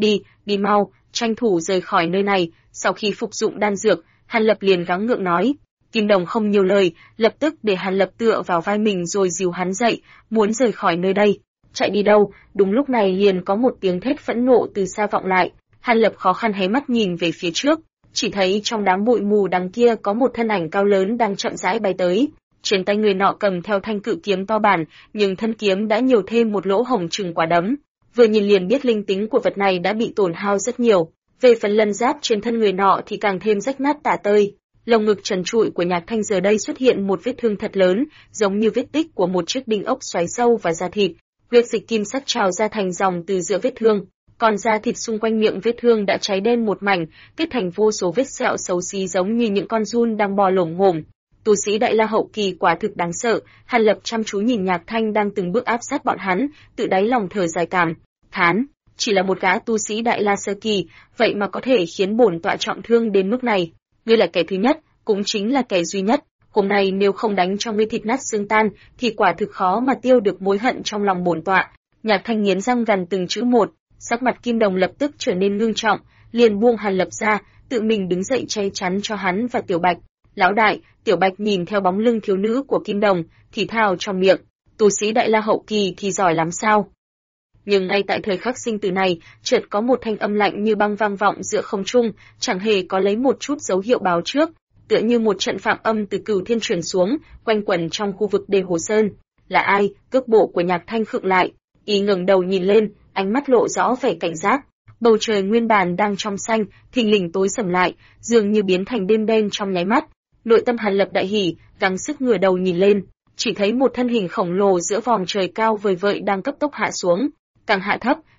Đi mau, tranh thủ rời khỏi nơi này. Sau khi phục dụng đan dược, Hàn Lập liền gắng gượng nói. Kim Đồng không nhiều lời, lập tức để Hàn Lập tựa vào vai mình rồi dìu hắn dậy, muốn rời khỏi nơi đây. Chạy đi đâu? Đúng lúc này liền có một tiếng thét phẫn nộ từ xa vọng lại. Hàn Lập khó khăn hé mắt nhìn về phía trước, chỉ thấy trong đám bụi mù đằng kia có một thân ảnh cao lớn đang chậm rãi bay tới. Trên tay người nọ cầm theo thanh cự kiếm to bản, nhưng thân kiếm đã nhiều thêm một lỗ hổng chừng quả đấm. Vừa nhìn liền biết linh tính của vật này đã bị tổn hao rất nhiều. Về phần lân giáp trên thân người nọ thì càng thêm rách nát tả tơi. Lồng ngực trần trụi của Nhạc Thanh giờ đây xuất hiện một vết thương thật lớn, giống như vết tích của một chiếc đinh ốc xoáy sâu vào da thịt. Huyết dịch kim sắc trào ra thành dòng từ giữa vết thương, còn da thịt xung quanh miệng vết thương đã cháy đen một mảnh, kết thành vô số vết sẹo xấu xí giống như những con giun đang bò lổm ngổm. Tu sĩ đại la hậu kỳ quả thực đáng sợ. Hàn Lập chăm chú nhìn Nhạc Thanh đang từng bước áp sát bọn hắn, tự đáy lòng thở dài cảm thán, chỉ là một gã tu sĩ đại la sơ kỳ, vậy mà có thể khiến bổn tọa trọng thương đến mức này. Ngươi là kẻ thứ nhất, cũng chính là kẻ duy nhất. Hôm nay nếu không đánh cho ngươi thịt nát xương tan, thì quả thực khó mà tiêu được mối hận trong lòng bổn tọa. Nhạc Thanh nghiến răng gằn từng chữ một, sắc mặt Kim Đồng lập tức trở nên ngưng trọng, liền buông Hàn Lập ra, tự mình đứng dậy che chắn cho hắn và Tiểu Bạch. Lão đại, Tiểu Bạch nhìn theo bóng lưng thiếu nữ của Kim Đồng, thì thào trong miệng, tu sĩ đại la hậu kỳ thì giỏi lắm sao? Nhưng ngay tại thời khắc sinh tử này, chợt có một thanh âm lạnh như băng vang vọng giữa không trung, chẳng hề có lấy một chút dấu hiệu báo trước, tựa như một trận phạm âm từ cửu thiên truyền xuống, quanh quẩn trong khu vực Đề Hồ Sơn. Là ai? Cước bộ của Nhạc Thanh khựng lại, y ngẩng đầu nhìn lên, ánh mắt lộ rõ vẻ cảnh giác. Bầu trời nguyên bản đang trong xanh, thình lình tối sầm lại, dường như biến thành đêm đen trong nháy mắt. Nội tâm Hàn Lập đại hỉ, gắng sức ngửa đầu nhìn lên, chỉ thấy một thân hình khổng lồ giữa vòm trời cao vời vợi đang cấp tốc hạ xuống. Càng hạ thấp,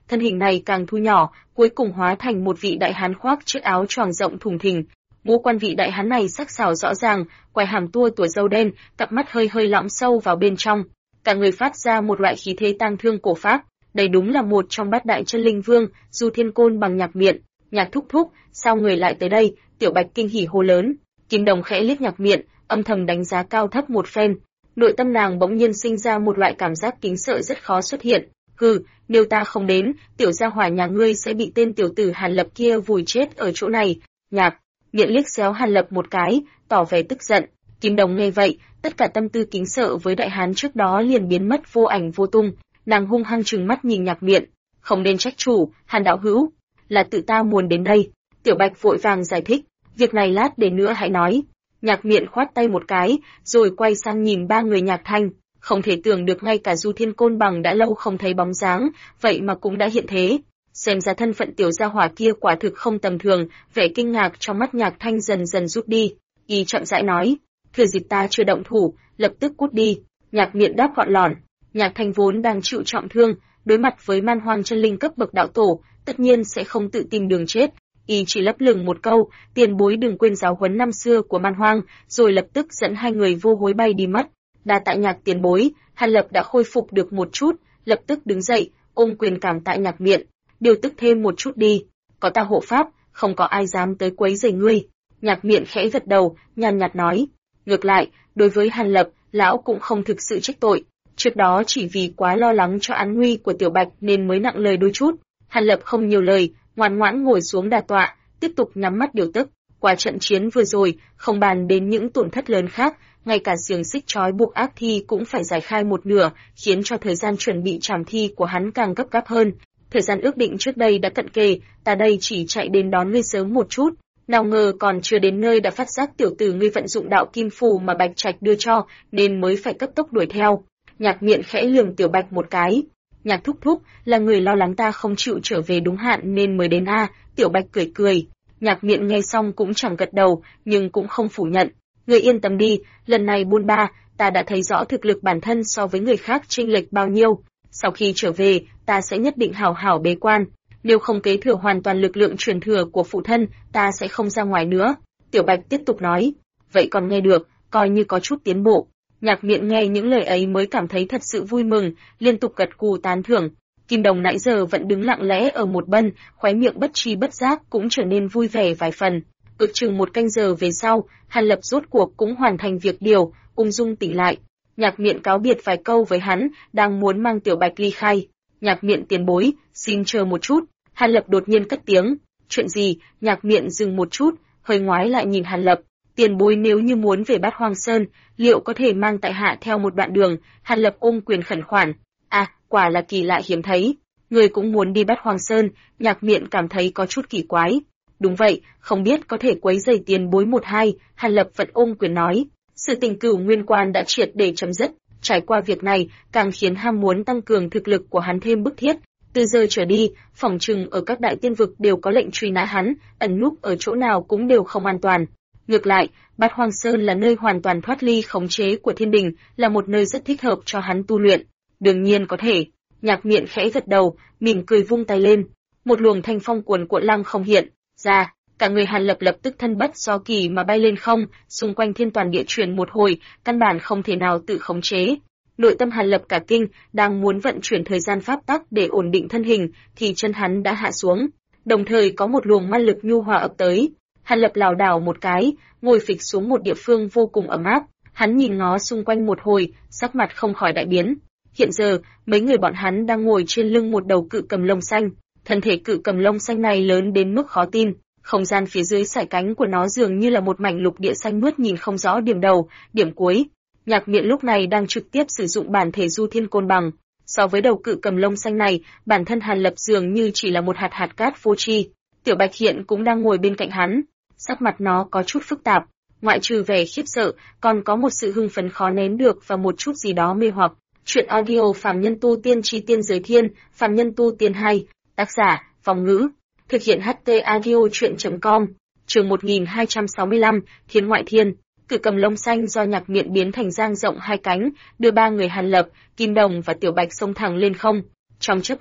thân hình này càng thu nhỏ, cuối cùng hóa thành một vị đại hán khoác chiếc áo choàng rộng thùng thình. Ngũ quan vị đại hán này sắc sảo rõ ràng, quai hàm tua tủa râu đen, cặp mắt hơi hơi lõm sâu vào bên trong, cả người phát ra một loại khí thế tang thương cổ phác. Đây đúng là một trong bát đại chân linh vương, Du Thiên Côn bằng Nhạc Miện. Nhạc thúc thúc, sao người lại tới đây? Tiểu Bạch kinh hỉ hô lớn. Kim Đồng khẽ liếc Nhạc Miện, âm thầm đánh giá cao thấp một phen. Nội tâm nàng bỗng nhiên sinh ra một loại cảm giác kính sợ rất khó xuất hiện. Hừ, nếu ta không đến, tiểu gia hỏa nhà ngươi sẽ bị tên tiểu tử Hàn Lập kia vùi chết ở chỗ này. Nhạc Miện liếc xéo Hàn Lập một cái, tỏ vẻ tức giận. Kim Đồng nghe vậy, tất cả tâm tư kính sợ với đại hán trước đó liền biến mất vô ảnh vô tung. Nàng hung hăng trừng mắt nhìn Nhạc Miện, không nên trách chủ, Hàn đạo hữu, là tự ta muốn đến đây. Tiểu Bạch vội vàng giải thích, việc này lát để nữa hãy nói. Nhạc Miện khoát tay một cái, rồi quay sang nhìn ba người Nhạc Thanh, không thể tưởng được ngay cả Du Thiên Côn bằng đã lâu không thấy bóng dáng, vậy mà cũng đã hiện thế. Xem ra thân phận tiểu gia hỏa kia quả thực không tầm thường, vẻ kinh ngạc trong mắt Nhạc Thanh dần dần rút đi. Y chậm rãi nói, thừa dịp ta chưa động thủ, lập tức cút đi. Nhạc Miện đáp gọn lỏn. Nhạc Thanh vốn đang chịu trọng thương, đối mặt với man hoang chân linh cấp bậc đạo tổ, tất nhiên sẽ không tự tìm đường chết. Y chỉ lấp lửng một câu, tiền bối đừng quên giáo huấn năm xưa của man hoang, rồi lập tức dẫn hai người vô hối bay đi mất. Đa tạ Nhạc tiền bối, Hàn Lập đã khôi phục được một chút, lập tức đứng dậy, ôm quyền cảm tạ Nhạc Miện. Điều tức thêm một chút đi, có ta hộ pháp, không có ai dám tới quấy rầy ngươi. Nhạc Miện khẽ gật đầu, nhàn nhạt nói. Ngược lại, đối với Hàn Lập, lão cũng không thực sự trách tội. Trước đó chỉ vì quá lo lắng cho án nguy của Tiểu Bạch nên mới nặng lời đôi chút. Hàn Lập không nhiều lời, ngoan ngoãn ngồi xuống đà tọa, tiếp tục nhắm mắt điều tức. Qua trận chiến vừa rồi, không bàn đến những tổn thất lớn khác, ngay cả xiềng xích trói buộc ác thi cũng phải giải khai một nửa, khiến cho thời gian chuẩn bị trảm thi của hắn càng gấp gáp hơn. Thời gian ước định trước đây đã cận kề, ta đây chỉ chạy đến đón ngươi sớm một chút. Nào ngờ còn chưa đến nơi đã phát giác tiểu tử ngươi vận dụng đạo kim phù mà Bạch Trạch đưa cho, nên mới phải cấp tốc đuổi theo. Nhạc Miện khẽ lườm Tiểu Bạch một cái. Nhạc thúc thúc, là người lo lắng ta không chịu trở về đúng hạn nên mới đến a. Tiểu Bạch cười cười. Nhạc Miện nghe xong cũng chẳng gật đầu, nhưng cũng không phủ nhận. Ngươi yên tâm đi, lần này buôn ba, ta đã thấy rõ thực lực bản thân so với người khác chênh lệch bao nhiêu. Sau khi trở về, ta sẽ nhất định hảo hảo bế quan. Nếu không kế thừa hoàn toàn lực lượng truyền thừa của phụ thân, ta sẽ không ra ngoài nữa. Tiểu Bạch tiếp tục nói. Vậy còn nghe được, coi như có chút tiến bộ. Nhạc Miện nghe những lời ấy mới cảm thấy thật sự vui mừng, liên tục gật gù tán thưởng. Kim Đồng nãy giờ vẫn đứng lặng lẽ ở một bên, khóe miệng bất tri bất giác cũng trở nên vui vẻ vài phần. Ước chừng một canh giờ về sau, Hàn Lập rốt cuộc cũng hoàn thành việc điều, ung dung tỉnh lại. Nhạc Miện cáo biệt vài câu với hắn, đang muốn mang Tiểu Bạch ly khai. Nhạc Miện tiền bối, xin chờ một chút. Hàn Lập đột nhiên cất tiếng. Chuyện gì? Nhạc Miện dừng một chút, hơi ngoái lại nhìn Hàn Lập. Tiền bối nếu như muốn về Bát Hoang Sơn, liệu có thể mang tại hạ theo một đoạn đường? Hàn Lập ôm quyền khẩn khoản. À, quả là kỳ lạ hiếm thấy. Người cũng muốn đi Bát Hoang Sơn? Nhạc Miện cảm thấy có chút kỳ quái. Đúng vậy, không biết có thể quấy rầy tiền bối một hai. Hàn Lập vẫn ôm quyền nói. Sự tình Cửu Nguyên Quan đã triệt để chấm dứt. Trải qua việc này, càng khiến ham muốn tăng cường thực lực của hắn thêm bức thiết. Từ giờ trở đi, phỏng chừng ở các đại tiên vực đều có lệnh truy nã hắn, ẩn núp ở chỗ nào cũng đều không an toàn. Ngược lại, Bát Hoang Sơn là nơi hoàn toàn thoát ly khống chế của thiên đình, là một nơi rất thích hợp cho hắn tu luyện. Đương nhiên có thể. Nhạc Miện khẽ gật đầu, mỉm cười vung tay lên. Một luồng thanh phong cuồn cuộn lăng không hiện ra, cả người Hàn Lập lập tức thân bất do kỳ mà bay lên không, xung quanh thiên toàn địa chuyển một hồi, căn bản không thể nào tự khống chế. Nội tâm Hàn Lập cả kinh, đang muốn vận chuyển thời gian pháp tắc để ổn định thân hình, thì chân hắn đã hạ xuống. Đồng thời có một luồng ma lực nhu hòa ập tới. Hàn Lập lảo đảo một cái, ngồi phịch xuống một địa phương vô cùng ấm áp. Hắn nhìn ngó xung quanh một hồi, sắc mặt không khỏi đại biến. Hiện giờ, mấy người bọn hắn đang ngồi trên lưng một đầu cự cầm lông xanh. Thân thể cự cầm lông xanh này lớn đến mức khó tin. Không gian phía dưới sải cánh của nó dường như là một mảnh lục địa xanh mướt nhìn không rõ điểm đầu, điểm cuối. Nhạc Miện lúc này đang trực tiếp sử dụng bản thể Du Thiên Côn bằng. So với đầu cự cầm lông xanh này, bản thân Hàn Lập dường như chỉ là một hạt hạt cát vô tri. Tiểu Bạch hiện cũng đang ngồi bên cạnh hắn. Sắc mặt nó có chút phức tạp, ngoại trừ vẻ khiếp sợ, còn có một sự hưng phấn khó nén được và một chút gì đó mê hoặc. Chuyện audio Phàm Nhân Tu Tiên Chi Tiên Giới Thiên, Phàm Nhân Tu Tiên 2, tác giả, Vong Ngữ, thực hiện HT audio chuyện.com, chương 1265, Thiên Ngoại Thiên. Cự cầm lông xanh do Nhạc Miện biến thành dang rộng hai cánh, đưa ba người Hàn Lập, Kim Đồng và Tiểu Bạch xông thẳng lên không. Trong chớp mắt,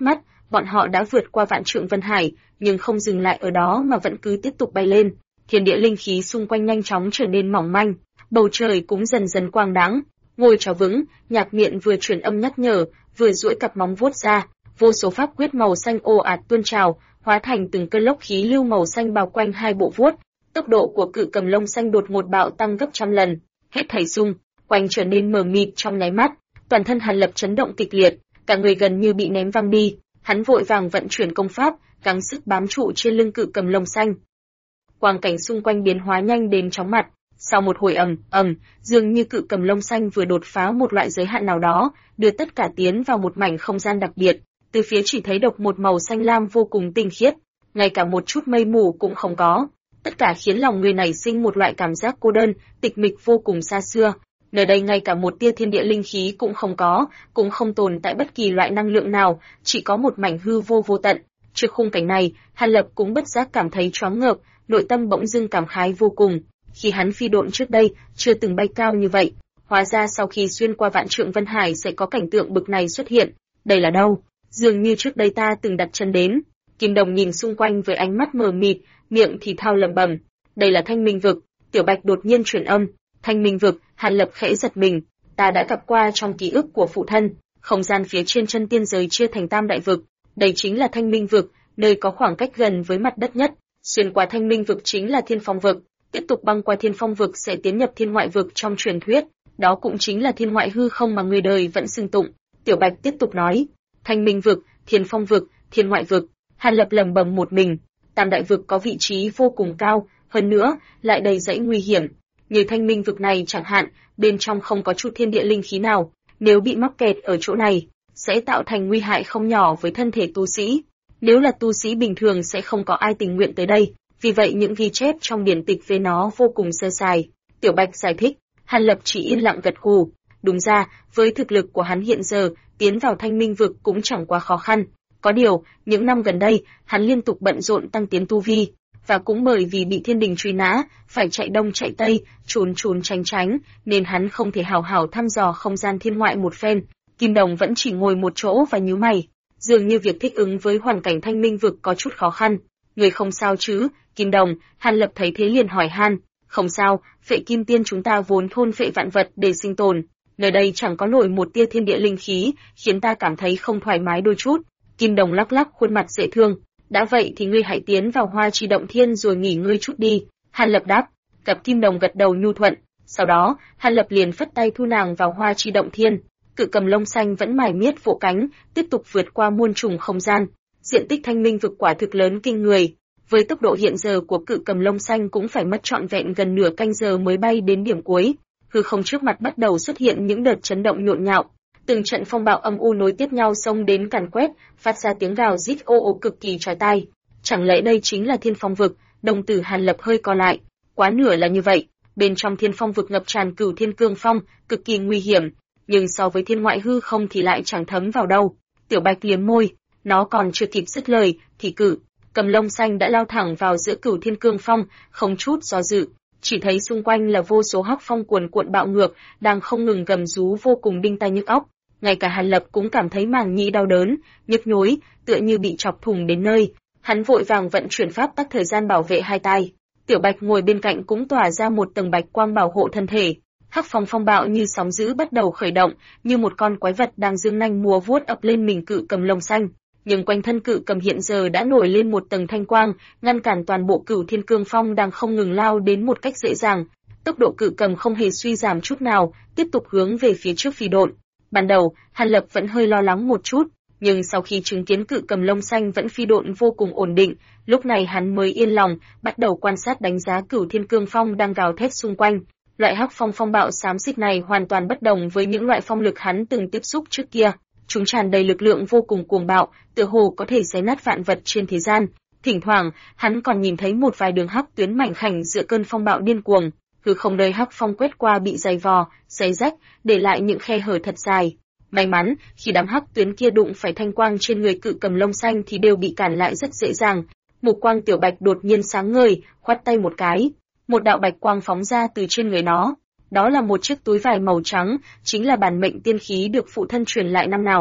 bọn họ đã vượt qua vạn trượng vân hải, nhưng không dừng lại ở đó mà vẫn cứ tiếp tục bay lên. Thiên địa linh khí xung quanh nhanh chóng trở nên mỏng manh, bầu trời cũng dần dần quang đãng. Ngồi trào vững, Nhạc Miện vừa truyền âm nhắc nhở, vừa duỗi cặp móng vuốt ra, vô số pháp quyết màu xanh ồ ạt tuôn trào, hóa thành từng cơn lốc khí lưu màu xanh bao quanh hai bộ vuốt. Tốc độ của cự cầm lông xanh đột ngột bạo tăng gấp trăm lần, hết thảy xung quanh trở nên mờ mịt trong nháy mắt. Toàn thân Hàn Lập chấn động kịch liệt, cả người gần như bị ném văng đi. Hắn vội vàng vận chuyển công pháp, gắng sức bám trụ trên lưng cự cầm lông xanh. Quang cảnh xung quanh biến hóa nhanh đến chóng mặt. Sau một hồi dường như cự cầm lông xanh vừa đột phá một loại giới hạn nào đó, đưa tất cả tiến vào một mảnh không gian đặc biệt. Từ phía chỉ thấy độc một màu xanh lam vô cùng tinh khiết, ngay cả một chút mây mù cũng không có. Tất cả khiến lòng người nảy sinh một loại cảm giác cô đơn, tịch mịch vô cùng xa xưa. Nơi đây ngay cả một tia thiên địa linh khí cũng không có, cũng không tồn tại bất kỳ loại năng lượng nào, chỉ có một mảnh hư vô vô tận. Trước khung cảnh này, Hàn Lập cũng bất giác cảm thấy choáng ngợp, nội tâm bỗng dưng cảm khái vô cùng. Khi hắn phi độn trước đây, chưa từng bay cao như vậy. Hóa ra sau khi xuyên qua vạn trượng vân hải sẽ có cảnh tượng bực này xuất hiện. Đây là đâu? Dường như trước đây ta từng đặt chân đến. Kim Đồng nhìn xung quanh với ánh mắt mờ mịt, miệng thì thao lẩm bẩm. Đây là Thanh Minh vực. Tiểu Bạch đột nhiên truyền âm. Thanh Minh vực, Hàn Lập khẽ giật mình. Ta đã gặp qua trong ký ức của phụ thân. Không gian phía trên chân tiên giới chia thành tam đại vực. Đây chính là Thanh Minh vực, nơi có khoảng cách gần với mặt đất nhất. Xuyên qua Thanh Minh vực chính là Thiên Phong vực. Tiếp tục băng qua Thiên Phong vực sẽ tiến nhập Thiên Ngoại vực trong truyền thuyết. Đó cũng chính là thiên ngoại hư không mà người đời vẫn xưng tụng. Tiểu Bạch tiếp tục nói. Thanh Minh vực, Thiên Phong vực, Thiên Ngoại vực. Hàn Lập lẩm bẩm một mình. Tam đại vực có vị trí vô cùng cao, hơn nữa lại đầy dãy nguy hiểm. Như Thanh Minh vực này chẳng hạn, bên trong không có chút thiên địa linh khí nào, nếu bị mắc kẹt ở chỗ này, sẽ tạo thành nguy hại không nhỏ với thân thể tu sĩ. Nếu là tu sĩ bình thường sẽ không có ai tình nguyện tới đây, vì vậy những ghi chép trong điển tịch về nó vô cùng sơ sài. Tiểu Bạch giải thích, Hàn Lập chỉ yên lặng gật gù. Đúng ra, với thực lực của hắn hiện giờ, tiến vào Thanh Minh vực cũng chẳng quá khó khăn. Có điều, những năm gần đây, hắn liên tục bận rộn tăng tiến tu vi, và cũng bởi vì bị thiên đình truy nã, phải chạy đông chạy tây, trốn trốn tránh tránh, nên hắn không thể hào hảo thăm dò không gian thiên ngoại một phen. Kim Đồng vẫn chỉ ngồi một chỗ và nhíu mày, dường như việc thích ứng với hoàn cảnh Thanh Minh vực có chút khó khăn. Người không sao chứ? Kim Đồng, Hàn Lập thấy thế liền hỏi han. Không sao, Phệ Kim Tiên chúng ta vốn thôn phệ vạn vật để sinh tồn, nơi đây chẳng có nổi một tia thiên địa linh khí, khiến ta cảm thấy không thoải mái đôi chút. Kim Đồng lắc lắc khuôn mặt dễ thương. Đã vậy thì ngươi hãy tiến vào Hoa Chi Động Thiên rồi nghỉ ngơi chút đi. Hàn Lập đáp. Cặp Kim Đồng gật đầu nhu thuận. Sau đó, Hàn Lập liền phất tay thu nàng vào Hoa Chi Động Thiên. Cự cầm lông xanh vẫn mải miết vỗ cánh, tiếp tục vượt qua muôn trùng không gian. Diện tích Thanh Minh vực quả thực lớn kinh người. Với tốc độ hiện giờ của cự cầm lông xanh cũng phải mất trọn vẹn gần nửa canh giờ mới bay đến điểm cuối. Hư không trước mặt bắt đầu xuất hiện những đợt chấn động nhộn nhạo. Từng trận phong bạo âm u nối tiếp nhau xông đến càn quét, phát ra tiếng gào rít ô ô cực kỳ chói tai. Chẳng lẽ đây chính là Thiên Phong vực? Đồng tử Hàn Lập hơi co lại. Quá nửa là như vậy. Bên trong Thiên Phong vực ngập tràn Cửu Thiên Cương Phong, cực kỳ nguy hiểm, nhưng so với thiên ngoại hư không thì lại chẳng thấm vào đâu. Tiểu Bạch liếm môi, nó còn chưa kịp dứt lời thì cự cầm lông xanh đã lao thẳng vào giữa Cửu Thiên Cương Phong, không chút do dự. Chỉ thấy xung quanh là vô số hắc phong cuồn cuộn bạo ngược, đang không ngừng gầm rú vô cùng đinh tai nhức óc. Ngay cả Hàn Lập cũng cảm thấy màng nhĩ đau đớn, nhức nhối, tựa như bị chọc thủng đến nơi. Hắn vội vàng vận chuyển pháp tắc thời gian bảo vệ hai tai. Tiểu Bạch ngồi bên cạnh cũng tỏa ra một tầng bạch quang bảo hộ thân thể. Hắc phong phong bạo như sóng dữ bắt đầu khởi động, như một con quái vật đang giương nanh múa vuốt ập lên mình cự cầm lông xanh. Nhưng quanh thân cự cầm hiện giờ đã nổi lên một tầng thanh quang, ngăn cản toàn bộ Cửu Thiên Cương Phong đang không ngừng lao đến một cách dễ dàng. Tốc độ cự cầm không hề suy giảm chút nào, tiếp tục hướng về phía trước phi độn. Ban đầu, Hàn Lập vẫn hơi lo lắng một chút, nhưng sau khi chứng kiến cự cầm lông xanh vẫn phi độn vô cùng ổn định, lúc này hắn mới yên lòng, bắt đầu quan sát đánh giá Cửu Thiên Cương Phong đang gào thét xung quanh. Loại hắc phong phong bạo xám xịt này hoàn toàn bất đồng với những loại phong lực hắn từng tiếp xúc trước kia. Chúng tràn đầy lực lượng vô cùng cuồng bạo, tựa hồ có thể xé nát vạn vật trên thế gian. Thỉnh thoảng, hắn còn nhìn thấy một vài đường hắc tuyến mảnh khảnh giữa cơn phong bạo điên cuồng. Hư không nơi hắc phong quét qua bị dày vò, xé rách, để lại những khe hở thật dài. May mắn, khi đám hắc tuyến kia đụng phải thanh quang trên người cự cầm lông xanh thì đều bị cản lại rất dễ dàng. Mục quang Tiểu Bạch đột nhiên sáng ngời, khoát tay một cái, một đạo bạch quang phóng ra từ trên người nó. Đó là một chiếc túi vải màu trắng, chính là bản mệnh tiên khí được phụ thân truyền lại năm nào.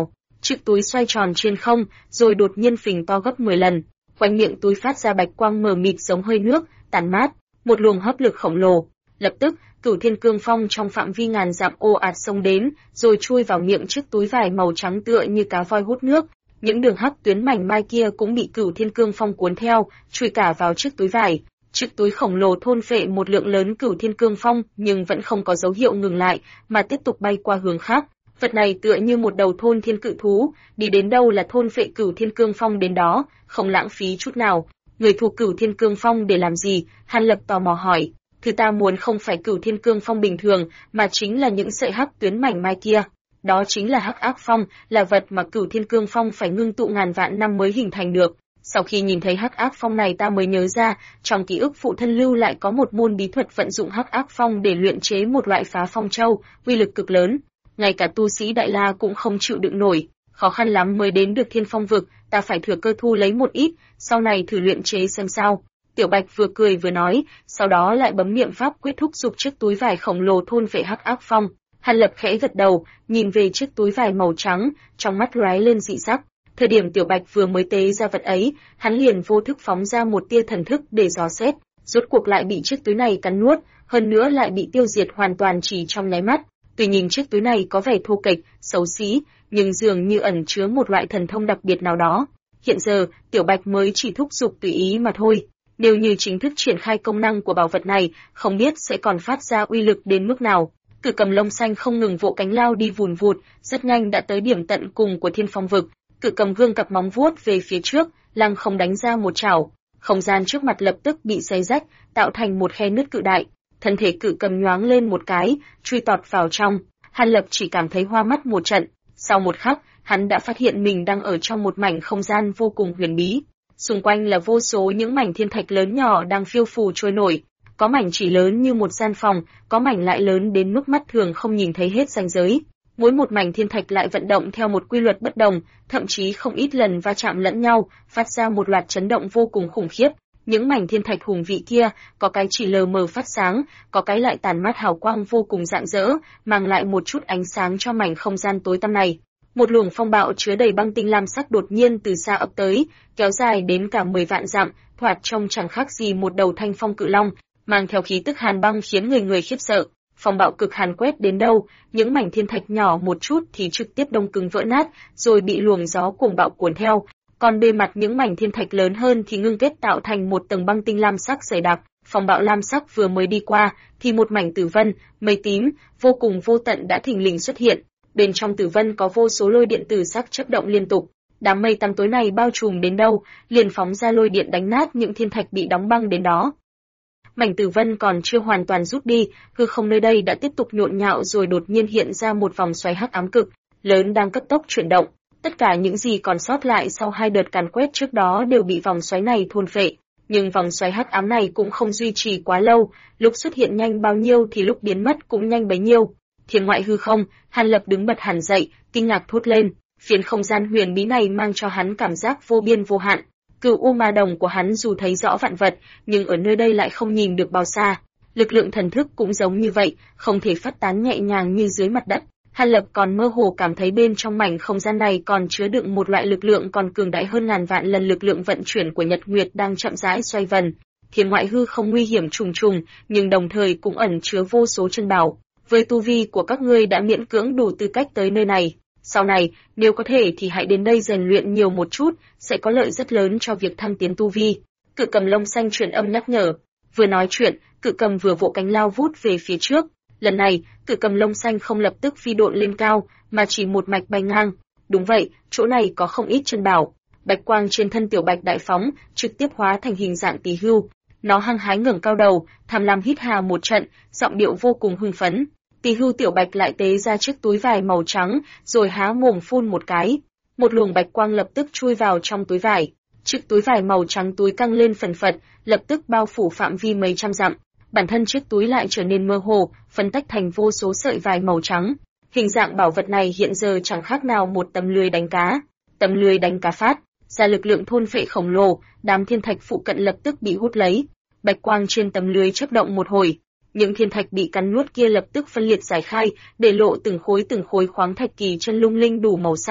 Chiếc túi xoay tròn trên không, rồi đột nhiên phình to gấp 10 lần. Quanh miệng túi phát ra bạch quang mờ mịt giống hơi nước, tàn mát, một luồng hấp lực khổng lồ. Lập tức, Cửu Thiên Cương Phong trong phạm vi ngàn dặm ồ ạt xông đến, rồi chui vào miệng chiếc túi vải màu trắng tựa như cá voi hút nước. Những đường hắc tuyến mảnh mai kia cũng bị Cửu Thiên Cương Phong cuốn theo, chui cả vào chiếc túi vải. Chiếc túi khổng lồ thôn phệ một lượng lớn Cửu Thiên Cương Phong, nhưng vẫn không có dấu hiệu ngừng lại, mà tiếp tục bay qua hướng khác. Vật này tựa như một đầu thôn thiên cự thú, đi đến đâu là thôn phệ Cửu Thiên Cương Phong đến đó, không lãng phí chút nào. Người thuộc Cửu Thiên Cương Phong để làm gì? Hàn Lập tò mò hỏi. Thứ ta muốn không phải Cửu Thiên Cương Phong bình thường, mà chính là những sợi hắc tuyến mảnh mai kia. Đó chính là Hắc Ác Phong, là vật mà Cửu Thiên Cương Phong phải ngưng tụ ngàn vạn năm mới hình thành được. Sau khi nhìn thấy Hắc Ác Phong này ta mới nhớ ra, trong ký ức phụ thân lưu lại có một môn bí thuật vận dụng Hắc Ác Phong để luyện chế một loại phá phong châu, uy lực cực lớn. Ngay cả tu sĩ Đại La cũng không chịu đựng nổi, khó khăn lắm mới đến được Thiên Phong vực, ta phải thừa cơ thu lấy một ít, sau này thử luyện chế xem sao. Tiểu Bạch vừa cười vừa nói, sau đó lại bấm niệm pháp quyết thúc giục chiếc túi vải khổng lồ thôn vệ Hắc Ác Phong. Hàn Lập khẽ gật đầu, nhìn về chiếc túi vải màu trắng, trong mắt lóe lên dị sắc. Thời điểm Tiểu Bạch vừa mới tế ra vật ấy, hắn liền vô thức phóng ra một tia thần thức để dò xét, rốt cuộc lại bị chiếc túi này cắn nuốt, hơn nữa lại bị tiêu diệt hoàn toàn chỉ trong nháy mắt. Tuy nhìn chiếc túi này có vẻ thô kệch, xấu xí, nhưng dường như ẩn chứa một loại thần thông đặc biệt nào đó. Hiện giờ, Tiểu Bạch mới chỉ thúc giục tùy ý mà thôi. Nếu như chính thức triển khai công năng của bảo vật này, không biết sẽ còn phát ra uy lực đến mức nào. Cử Cầm lông xanh không ngừng vỗ cánh lao đi vùn vụt, rất nhanh đã tới điểm tận cùng của Thiên Phong vực. Cử Cầm vươn cặp móng vuốt về phía trước, lăng không đánh ra một chảo. Không gian trước mặt lập tức bị xé rách, tạo thành một khe nứt cự đại. Thân thể Cử Cầm nhoáng lên một cái, chui tọt vào trong. Hàn Lập chỉ cảm thấy hoa mắt một trận. Sau một khắc, hắn đã phát hiện mình đang ở trong một mảnh không gian vô cùng huyền bí. Xung quanh là vô số những mảnh thiên thạch lớn nhỏ đang phiêu phù trôi nổi. Có mảnh chỉ lớn như một gian phòng, có mảnh lại lớn đến mức mắt thường không nhìn thấy hết ranh giới. Mỗi một mảnh thiên thạch lại vận động theo một quy luật bất đồng, thậm chí không ít lần va chạm lẫn nhau, phát ra một loạt chấn động vô cùng khủng khiếp. Những mảnh thiên thạch hùng vĩ kia, có cái chỉ lờ mờ phát sáng, có cái lại tàn mát hào quang vô cùng rạng rỡ, mang lại một chút ánh sáng cho mảnh không gian tối tăm này. Một luồng phong bạo chứa đầy băng tinh lam sắc đột nhiên từ xa ập tới, kéo dài đến cả 10 vạn dặm, thoạt trông chẳng khác gì một đầu thanh phong cự long, mang theo khí tức hàn băng khiến người người khiếp sợ. Phong bạo cực hàn quét đến đâu, những mảnh thiên thạch nhỏ một chút thì trực tiếp đông cứng vỡ nát, rồi bị luồng gió cuồng bạo cuốn theo. Còn bề mặt những mảnh thiên thạch lớn hơn thì ngưng kết tạo thành một tầng băng tinh lam sắc dày đặc. Phong bạo lam sắc vừa mới đi qua, thì một mảnh tử vân, mây tím, vô cùng vô tận đã thình lình xuất hiện. Bên trong tử vân có vô số lôi điện tử sắc chớp động liên tục. Đám mây tăm tối này bao trùm đến đâu, liền phóng ra lôi điện đánh nát những thiên thạch bị đóng băng đến đó. Mảnh tử vân còn chưa hoàn toàn rút đi, hư không nơi đây đã tiếp tục nhộn nhạo rồi đột nhiên hiện ra một vòng xoáy hắc ám cực lớn đang cấp tốc chuyển động. Tất cả những gì còn sót lại sau hai đợt càn quét trước đó đều bị vòng xoáy này thôn phệ, nhưng vòng xoáy hắc ám này cũng không duy trì quá lâu, lúc xuất hiện nhanh bao nhiêu thì lúc biến mất cũng nhanh bấy nhiêu. Thiên ngoại hư không, Hàn Lập đứng bật hẳn dậy, kinh ngạc thốt lên, phiến không gian huyền bí này mang cho hắn cảm giác vô biên vô hạn. Cửu U Ma Đồng của hắn dù thấy rõ vạn vật, nhưng ở nơi đây lại không nhìn được bao xa. Lực lượng thần thức cũng giống như vậy, không thể phát tán nhẹ nhàng như dưới mặt đất. Hàn Lập còn mơ hồ cảm thấy bên trong mảnh không gian này còn chứa đựng một loại lực lượng còn cường đại hơn ngàn vạn lần lực lượng vận chuyển của Nhật Nguyệt đang chậm rãi xoay vần. Thiên ngoại hư không nguy hiểm trùng trùng, nhưng đồng thời cũng ẩn chứa vô số chân bảo. Với tu vi của các ngươi đã miễn cưỡng đủ tư cách tới nơi này. Sau này, nếu có thể thì hãy đến đây rèn luyện nhiều một chút, sẽ có lợi rất lớn cho việc thăng tiến tu vi. Cự Cầm lông xanh truyền âm nhắc nhở. Vừa nói chuyện, Cự Cầm vừa vỗ cánh lao vút về phía trước. Lần này, Cự Cầm lông xanh không lập tức phi độn lên cao, mà chỉ một mạch bay ngang. Đúng vậy, chỗ này có không ít chân bảo. Bạch quang trên thân Tiểu Bạch đại phóng, trực tiếp hóa thành hình dạng tỳ hưu. Nó hăng hái ngẩng cao đầu, tham lam hít hà một trận, giọng điệu vô cùng hưng phấn. Tỳ hưu Tiểu Bạch lại tế ra chiếc túi vải màu trắng, rồi há mồm phun một cái. Một luồng bạch quang lập tức chui vào trong túi vải. Chiếc túi vải màu trắng túi căng lên phần phật, lập tức bao phủ phạm vi mấy trăm dặm. Bản thân chiếc túi lại trở nên mơ hồ, phân tách thành vô số sợi vải màu trắng. Hình dạng bảo vật này hiện giờ chẳng khác nào một tấm lưới đánh cá. Tấm lưới đánh cá phát ra lực lượng thôn phệ khổng lồ, đám thiên thạch phụ cận lập tức bị hút lấy. Bạch quang trên tấm lưới chớp động một hồi, những thiên thạch bị cắn nuốt kia lập tức phân liệt giải khai, để lộ từng khối khoáng thạch kỳ chân lung linh đủ màu sắc.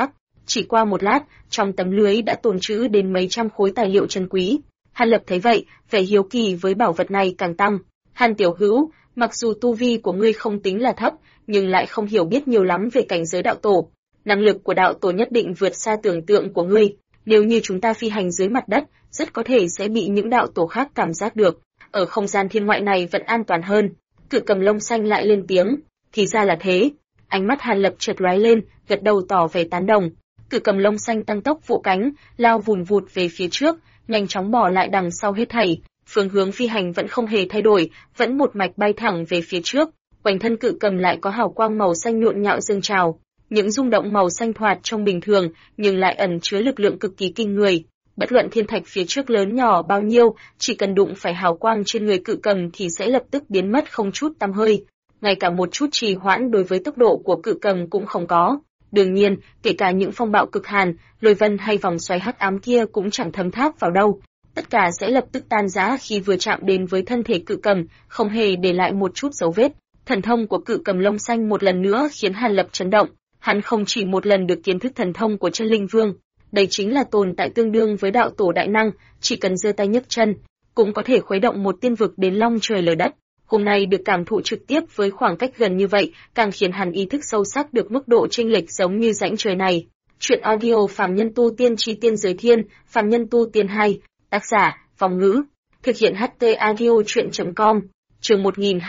Chỉ qua một lát, trong tấm lưới đã tồn trữ đến mấy trăm khối tài liệu chân quý. Hàn Lập thấy vậy, vẻ hiếu kỳ với bảo vật này càng tăng. Hàn tiểu hữu, mặc dù tu vi của ngươi không tính là thấp, nhưng lại không hiểu biết nhiều lắm về cảnh giới đạo tổ. Năng lực của đạo tổ nhất định vượt xa tưởng tượng của ngươi. Nếu như chúng ta phi hành dưới mặt đất, rất có thể sẽ bị những đạo tổ khác cảm giác được. Ở không gian thiên ngoại này vẫn an toàn hơn. Cự cầm lông xanh lại lên tiếng. Thì ra là thế. Ánh mắt Hàn Lập chợt lóe lên, gật đầu tỏ vẻ tán đồng. Cự cầm lông xanh tăng tốc vỗ cánh, lao vùn vụt về phía trước, nhanh chóng bỏ lại đằng sau hết thảy. Phương hướng phi hành vẫn không hề thay đổi, vẫn một mạch bay thẳng về phía trước. Quanh thân cự cầm lại có hào quang màu xanh nhộn nhạo dâng trào. Những rung động màu xanh thoạt trông bình thường, nhưng lại ẩn chứa lực lượng cực kỳ kinh người. Bất luận thiên thạch phía trước lớn nhỏ bao nhiêu, chỉ cần đụng phải hào quang trên người cự cầm thì sẽ lập tức biến mất không chút tăm hơi. Ngay cả một chút trì hoãn đối với tốc độ của cự cầm cũng không có. Đương nhiên, kể cả những phong bạo cực hàn, lôi vân hay vòng xoáy hắc ám kia cũng chẳng thấm tháp vào đâu. Tất cả sẽ lập tức tan rã khi vừa chạm đến với thân thể cự cầm, không hề để lại một chút dấu vết. Thần thông của cự cầm lông xanh một lần nữa khiến Hàn Lập chấn động. Hắn không chỉ một lần được kiến thức thần thông của chân linh vương, đây chính là tồn tại tương đương với đạo tổ đại năng, chỉ cần giơ tay nhấc chân, cũng có thể khuấy động một tiên vực đến long trời lở đất. Hôm nay được cảm thụ trực tiếp với khoảng cách gần như vậy, càng khiến hắn ý thức sâu sắc được mức độ chênh lệch giống như rãnh trời này. Truyện audio Phàm Nhân Tu Tiên Chi Tiên Giới Thiên, Phàm Nhân Tu Tiên 2, tác giả, Phong Ngữ, thực hiện HT audio truyện.com, chương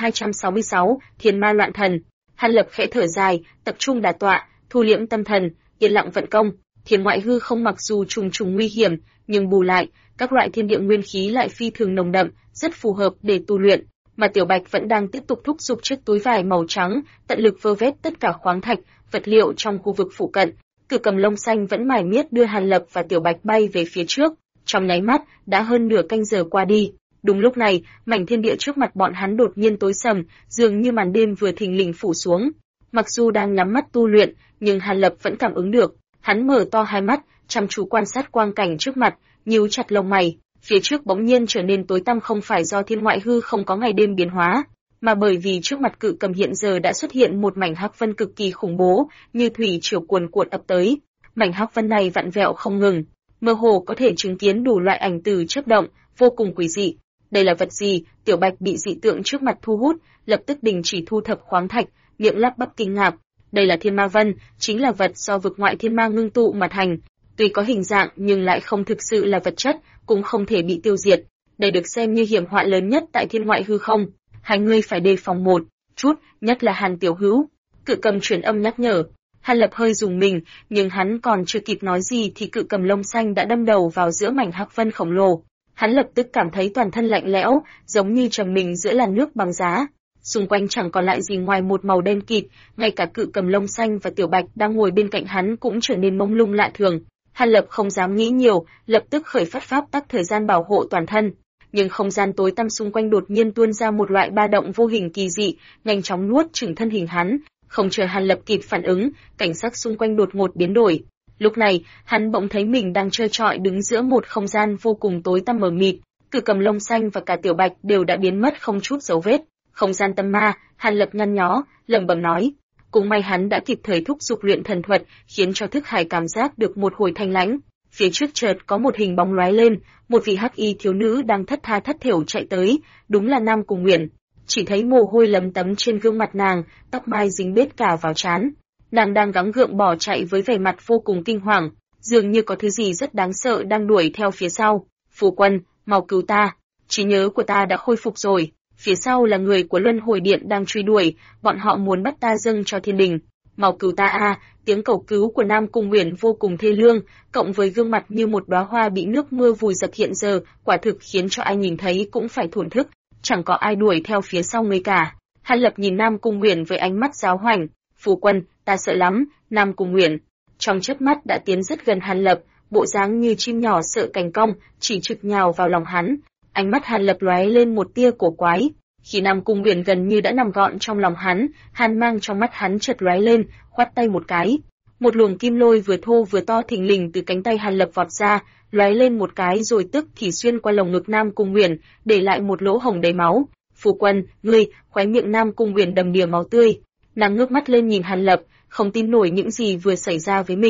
1266, Thiên Ma Loạn Thần. Hàn Lập khẽ thở dài, tập trung đả tọa, thu liễm tâm thần, yên lặng vận công. Thiên ngoại hư không mặc dù trùng trùng nguy hiểm, nhưng bù lại, các loại thiên địa nguyên khí lại phi thường nồng đậm, rất phù hợp để tu luyện. Mà Tiểu Bạch vẫn đang tiếp tục thúc giục chiếc túi vải màu trắng, tận lực vơ vét tất cả khoáng thạch, vật liệu trong khu vực phụ cận. Cự cầm lông xanh vẫn mải miết đưa Hàn Lập và Tiểu Bạch bay về phía trước. Trong nháy mắt, đã hơn nửa canh giờ qua đi. Đúng lúc này, mảnh thiên địa trước mặt bọn hắn đột nhiên tối sầm, dường như màn đêm vừa thình lình phủ xuống. Mặc dù đang nhắm mắt tu luyện, nhưng Hàn Lập vẫn cảm ứng được. Hắn mở to hai mắt, chăm chú quan sát quang cảnh trước mặt, nhíu chặt lông mày. Phía trước bỗng nhiên trở nên tối tăm không phải do thiên ngoại hư không có ngày đêm biến hóa, mà bởi vì trước mặt cự cầm hiện giờ đã xuất hiện một mảnh hắc vân cực kỳ khủng bố, như thủy triều cuồn cuộn ập tới. Mảnh hắc vân này vặn vẹo không ngừng, mơ hồ có thể chứng kiến đủ loại ảnh từ chớp động, vô cùng quỷ dị. Đây là vật gì? Tiểu Bạch bị dị tượng trước mặt thu hút, lập tức đình chỉ thu thập khoáng thạch, miệng lắp bắp kinh ngạc. Đây là Thiên Ma Vân, chính là vật do vực ngoại thiên ma ngưng tụ mà thành. Tuy có hình dạng nhưng lại không thực sự là vật chất, cũng không thể bị tiêu diệt. Đây được xem như hiểm họa lớn nhất tại thiên ngoại hư không. Hai người phải đề phòng một chút, nhất là Hàn tiểu hữu. Cự cầm truyền âm nhắc nhở. Hàn Lập hơi rùng mình, nhưng hắn còn chưa kịp nói gì thì cự cầm lông xanh đã đâm đầu vào giữa mảnh hắc vân khổng lồ. Hắn lập tức cảm thấy toàn thân lạnh lẽo, giống như trầm mình giữa làn nước băng giá. Xung quanh chẳng còn lại gì ngoài một màu đen kịt, ngay cả cự cầm lông xanh và Tiểu Bạch đang ngồi bên cạnh hắn cũng trở nên mông lung lạ thường. Hàn Lập không dám nghĩ nhiều, lập tức khởi phát pháp tắc thời gian bảo hộ toàn thân. Nhưng không gian tối tăm xung quanh đột nhiên tuôn ra một loại ba động vô hình kỳ dị, nhanh chóng nuốt chửng thân hình hắn. Không chờ Hàn Lập kịp phản ứng, cảnh sắc xung quanh đột ngột biến đổi. Lúc này, hắn bỗng thấy mình đang trơ trọi đứng giữa một không gian vô cùng tối tăm mờ mịt. Cự cầm lông xanh và cả Tiểu Bạch đều đã biến mất không chút dấu vết. Không gian tâm ma, Hàn Lập nhăn nhó, lẩm bẩm nói. Cũng may hắn đã kịp thời thúc giục luyện thần thuật, khiến cho thức hải cảm giác được một hồi thanh lãnh. Phía trước chợt có một hình bóng lóe lên, một vị hắc y thiếu nữ đang thất tha thất thểu chạy tới, đúng là Nam Cung Uyển. Chỉ thấy mồ hôi lấm tấm trên gương mặt nàng, tóc mai dính bết cả vào trán. Nàng đang gắng gượng bỏ chạy với vẻ mặt vô cùng kinh hoàng, dường như có thứ gì rất đáng sợ đang đuổi theo phía sau. Phu quân, mau cứu ta, trí nhớ của ta đã khôi phục rồi. Phía sau là người của Luân Hồi Điện đang truy đuổi, bọn họ muốn bắt ta dâng cho thiên đình. Mau cứu ta a! Tiếng cầu cứu của Nam Cung Uyển vô cùng thê lương, cộng với gương mặt như một đóa hoa bị nước mưa vùi dập hiện giờ, quả thực khiến cho ai nhìn thấy cũng phải thổn thức. Chẳng có ai đuổi theo phía sau người cả. Hàn Lập nhìn Nam Cung Uyển với ánh mắt giáo hoành. Phu quân, ta sợ lắm. Nam Cung Uyển trong chớp mắt đã tiến rất gần Hàn Lập, bộ dáng như chim nhỏ sợ cành cong, chỉ trực nhào vào lòng hắn. Ánh mắt Hàn Lập lóe lên một tia cổ quái. Khi Nam Cung Uyển gần như đã nằm gọn trong lòng hắn, hàn mang trong mắt hắn chợt lóe lên, khoát tay một cái. Một luồng kim lôi vừa thô vừa to thình lình từ cánh tay Hàn Lập vọt ra, lóe lên một cái rồi tức thì xuyên qua lồng ngực Nam Cung Uyển, để lại một lỗ hổng đầy máu. Phu quân, ngươi! Khóe miệng Nam Cung Uyển đầm đìa máu tươi. Nàng ngước mắt lên nhìn Hàn Lập, không tin nổi những gì vừa xảy ra với mình.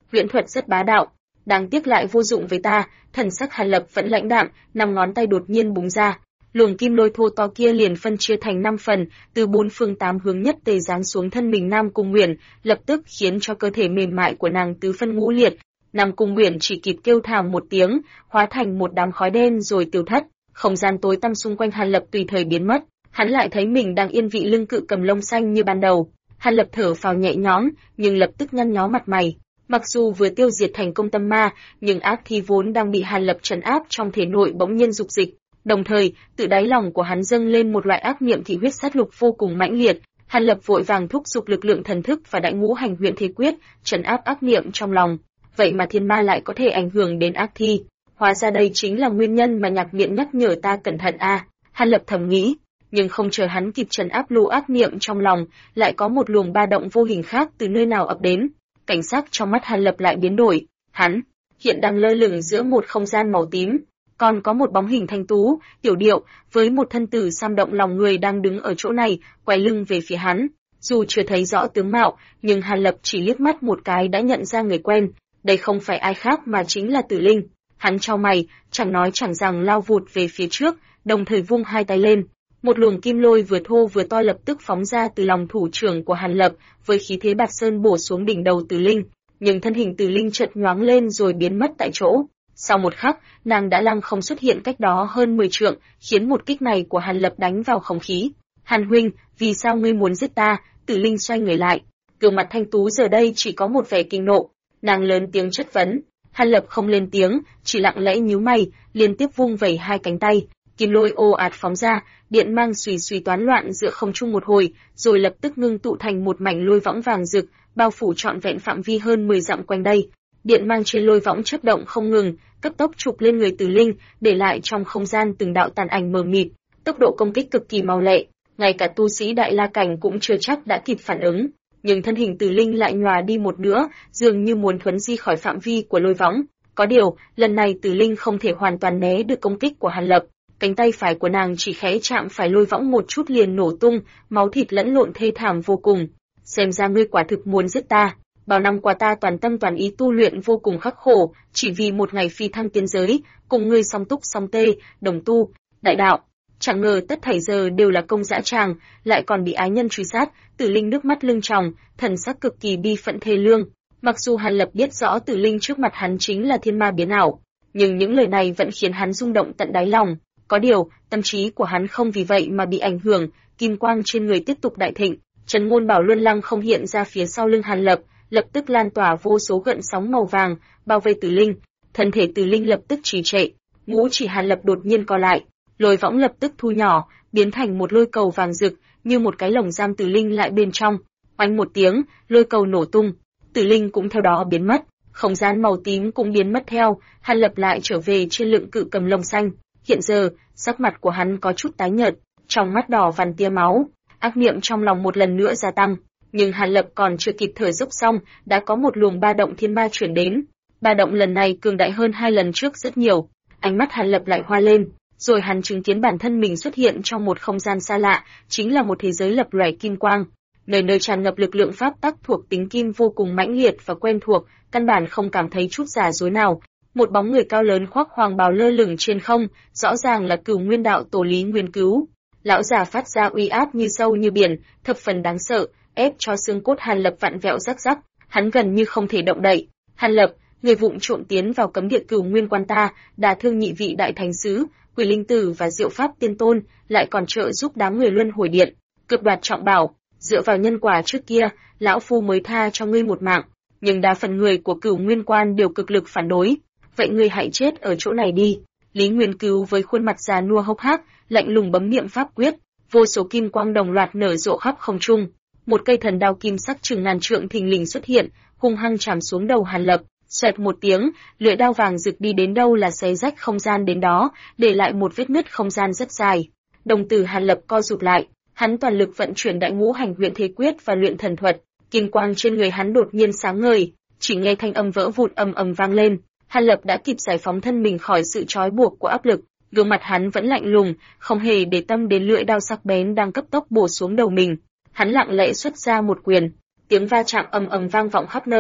Huyễn thuật rất bá đạo, đáng tiếc lại vô dụng với ta. Thần sắc Hàn Lập vẫn lãnh đạm, 5 ngón tay đột nhiên búng ra, luồng kim lôi thô to kia liền phân chia thành 5 phần, từ 4 phương 8 hướng nhất tề giáng xuống thân mình Nam Cung Uyển, lập tức khiến cho cơ thể mềm mại của nàng tứ phân ngũ liệt. Nam Cung Uyển chỉ kịp kêu thảm một tiếng, hóa thành một đám khói đen rồi tiêu thất. Không gian tối tăm xung quanh Hàn Lập tùy thời biến mất, hắn lại thấy mình đang yên vị lưng cự cầm lông xanh như ban đầu. Hàn Lập thở phào nhẹ nhõm, nhưng lập tức nhăn nhó mặt mày. Mặc dù vừa tiêu diệt thành công tâm ma, nhưng ác khí vốn đang bị Hàn Lập trấn áp trong thể nội bỗng nhiên dục dịch. Đồng thời, từ đáy lòng của hắn dâng lên một loại ác niệm thị huyết sát lục vô cùng mãnh liệt. Hàn Lập vội vàng thúc giục lực lượng thần thức và đại ngũ hành huyễn thế quyết, trấn áp ác niệm trong lòng. Vậy mà thiên ma lại có thể ảnh hưởng đến ác thi, hóa ra đây chính là nguyên nhân mà Nhạc Miện nhắc nhở ta cẩn thận a. Hàn Lập thầm nghĩ, nhưng không chờ hắn kịp trấn áp lũ ác niệm trong lòng, lại có một luồng ba động vô hình khác từ nơi nào ập đến. Cảnh sắc trong mắt Hàn Lập lại biến đổi, hắn hiện đang lơ lửng giữa một không gian màu tím, còn có một bóng hình thanh tú, tiểu điệu, với một thân tử sam động lòng người đang đứng ở chỗ này, quay lưng về phía hắn. Dù chưa thấy rõ tướng mạo, nhưng Hàn Lập chỉ liếc mắt một cái đã nhận ra người quen, đây không phải ai khác mà chính là Tử Linh. Hắn chau mày, chẳng nói chẳng rằng lao vụt về phía trước, đồng thời vung hai tay lên. Một luồng kim lôi vừa thô vừa to lập tức phóng ra từ lòng thủ trưởng của Hàn Lập, với khí thế bạt sơn bổ xuống đỉnh đầu Tử Linh. Nhưng thân hình Tử Linh chợt nhoáng lên rồi biến mất tại chỗ. Sau một khắc, nàng đã lăng không xuất hiện cách đó hơn 10 trượng, khiến một kích này của Hàn Lập đánh vào không khí. Hàn huynh, vì sao ngươi muốn giết ta? Tử Linh xoay người lại, gương mặt thanh tú giờ đây chỉ có một vẻ kinh nộ. Nàng lớn tiếng chất vấn. Hàn Lập không lên tiếng, chỉ lặng lẽ nhíu mày, liên tiếp vung vẩy hai cánh tay, kim lôi ồ ạt phóng ra, điện mang xùy xùy toán loạn giữa không trung một hồi, rồi lập tức ngưng tụ thành một mảnh lôi võng vàng rực, bao phủ trọn vẹn phạm vi hơn 10 dặm quanh đây. Điện mang trên lôi võng chớp động không ngừng, cấp tốc chụp lên người Tử Linh, để lại trong không gian từng đạo tàn ảnh mờ mịt. Tốc độ công kích cực kỳ mau lẹ, ngay cả tu sĩ Đại La cảnh cũng chưa chắc đã kịp phản ứng. Nhưng thân hình Tử Linh lại nhòa đi một nửa, dường như muốn thuấn di khỏi phạm vi của lôi võng. Có điều, lần này Tử Linh không thể hoàn toàn né được công kích của Hàn Lập. Cánh tay phải của nàng chỉ khẽ chạm phải lôi võng một chút liền nổ tung, máu thịt lẫn lộn thê thảm vô cùng. Xem ra ngươi quả thực muốn giết ta. Bao năm qua ta toàn tâm toàn ý tu luyện vô cùng khắc khổ, chỉ vì một ngày phi thăng tiên giới, cùng ngươi song túc song tê, đồng tu, đại đạo. Chẳng ngờ tất thảy giờ đều là công dã tràng, lại còn bị ái nhân truy sát. Tử Linh nước mắt lưng tròng, thần sắc cực kỳ bi phẫn thê lương. Mặc dù Hàn Lập biết rõ Tử Linh trước mặt hắn chính là thiên ma biến ảo, nhưng những lời này vẫn khiến hắn rung động tận đáy lòng. Có điều, tâm trí của hắn không vì vậy mà bị ảnh hưởng, kim quang trên người tiếp tục đại thịnh, Trấn Ngôn Bảo Luân Lăng không hiện ra phía sau lưng Hàn Lập, lập tức lan tỏa vô số gợn sóng màu vàng, bao vây Tử Linh. Thân thể Tử Linh lập tức trì trệ, ngũ chỉ Hàn Lập đột nhiên co lại, lôi võng lập tức thu nhỏ, biến thành một lôi cầu vàng rực, như một cái lồng giam Tử Linh lại bên trong. Oanh một tiếng, lôi cầu nổ tung, Tử Linh cũng theo đó biến mất, không gian màu tím cũng biến mất theo. Hàn Lập lại trở về trên lưng cự cầm lông xanh. Hiện giờ, sắc mặt của hắn có chút tái nhợt, trong mắt đỏ vằn tia máu, ác niệm trong lòng một lần nữa gia tăng. Nhưng Hàn Lập còn chưa kịp thở dốc xong, đã có một luồng ba động thiên ma chuyển đến. Ba động lần này cường đại hơn 2 lần trước rất nhiều. Ánh mắt Hàn Lập lại hoa lên, rồi hắn chứng kiến bản thân mình xuất hiện trong một không gian xa lạ, chính là một thế giới lập lòe kim quang, nơi nơi tràn ngập lực lượng pháp tắc thuộc tính kim vô cùng mãnh liệt và quen thuộc, căn bản không cảm thấy chút giả dối nào. Một bóng người cao lớn khoác hoàng bào lơ lửng trên không, rõ ràng là Cửu Nguyên Đạo Tổ Lý Nguyên Cứu. Lão già phát ra uy áp như sâu như biển, thập phần đáng sợ, ép cho xương cốt Hàn Lập vặn vẹo rắc rắc, hắn gần như không thể động đậy. Hàn Lập, người vụng trộm tiến vào cấm địa Cửu Nguyên quan ta, đả thương nhị vị đại thánh sứ, Quỷ Linh Tử và Diệu Pháp Tiên Tôn, lại còn trợ giúp đám người Luân Hồi Điện, cướp đoạt trọng bảo. Dựa vào nhân quả trước kia, lão phu mới tha cho ngươi một mạng, nhưng đa phần người của Cửu Nguyên quan đều cực lực phản đối. Vậy ngươi hãy chết ở chỗ này đi. Lý Nguyên Cứu với khuôn mặt già nua hốc hác, lạnh lùng bấm niệm pháp quyết, vô số kim quang đồng loạt nở rộ khắp không trung. Một cây thần đao kim sắc chừng ngàn trượng thình lình xuất hiện, hung hăng chạm xuống đầu Hàn Lập. Xoẹt một tiếng, lưỡi đao vàng rực đi đến đâu là xé rách không gian đến đó, để lại một vết nứt không gian rất dài. Đồng tử Hàn Lập co rụt lại, hắn toàn lực vận chuyển đại ngũ hành huyễn thế quyết và luyện thần thuật, kim quang trên người hắn đột nhiên sáng ngời, chỉ nghe thanh âm vỡ vụn ầm ầm vang lên. Hàn Lập đã kịp giải phóng thân mình khỏi sự trói buộc của áp lực, gương mặt hắn vẫn lạnh lùng, không hề để tâm đến lưỡi đao sắc bén đang cấp tốc bổ xuống đầu mình. Hắn lặng lẽ xuất ra một quyền, tiếng va chạm ầm ầm vang vọng khắp nơi.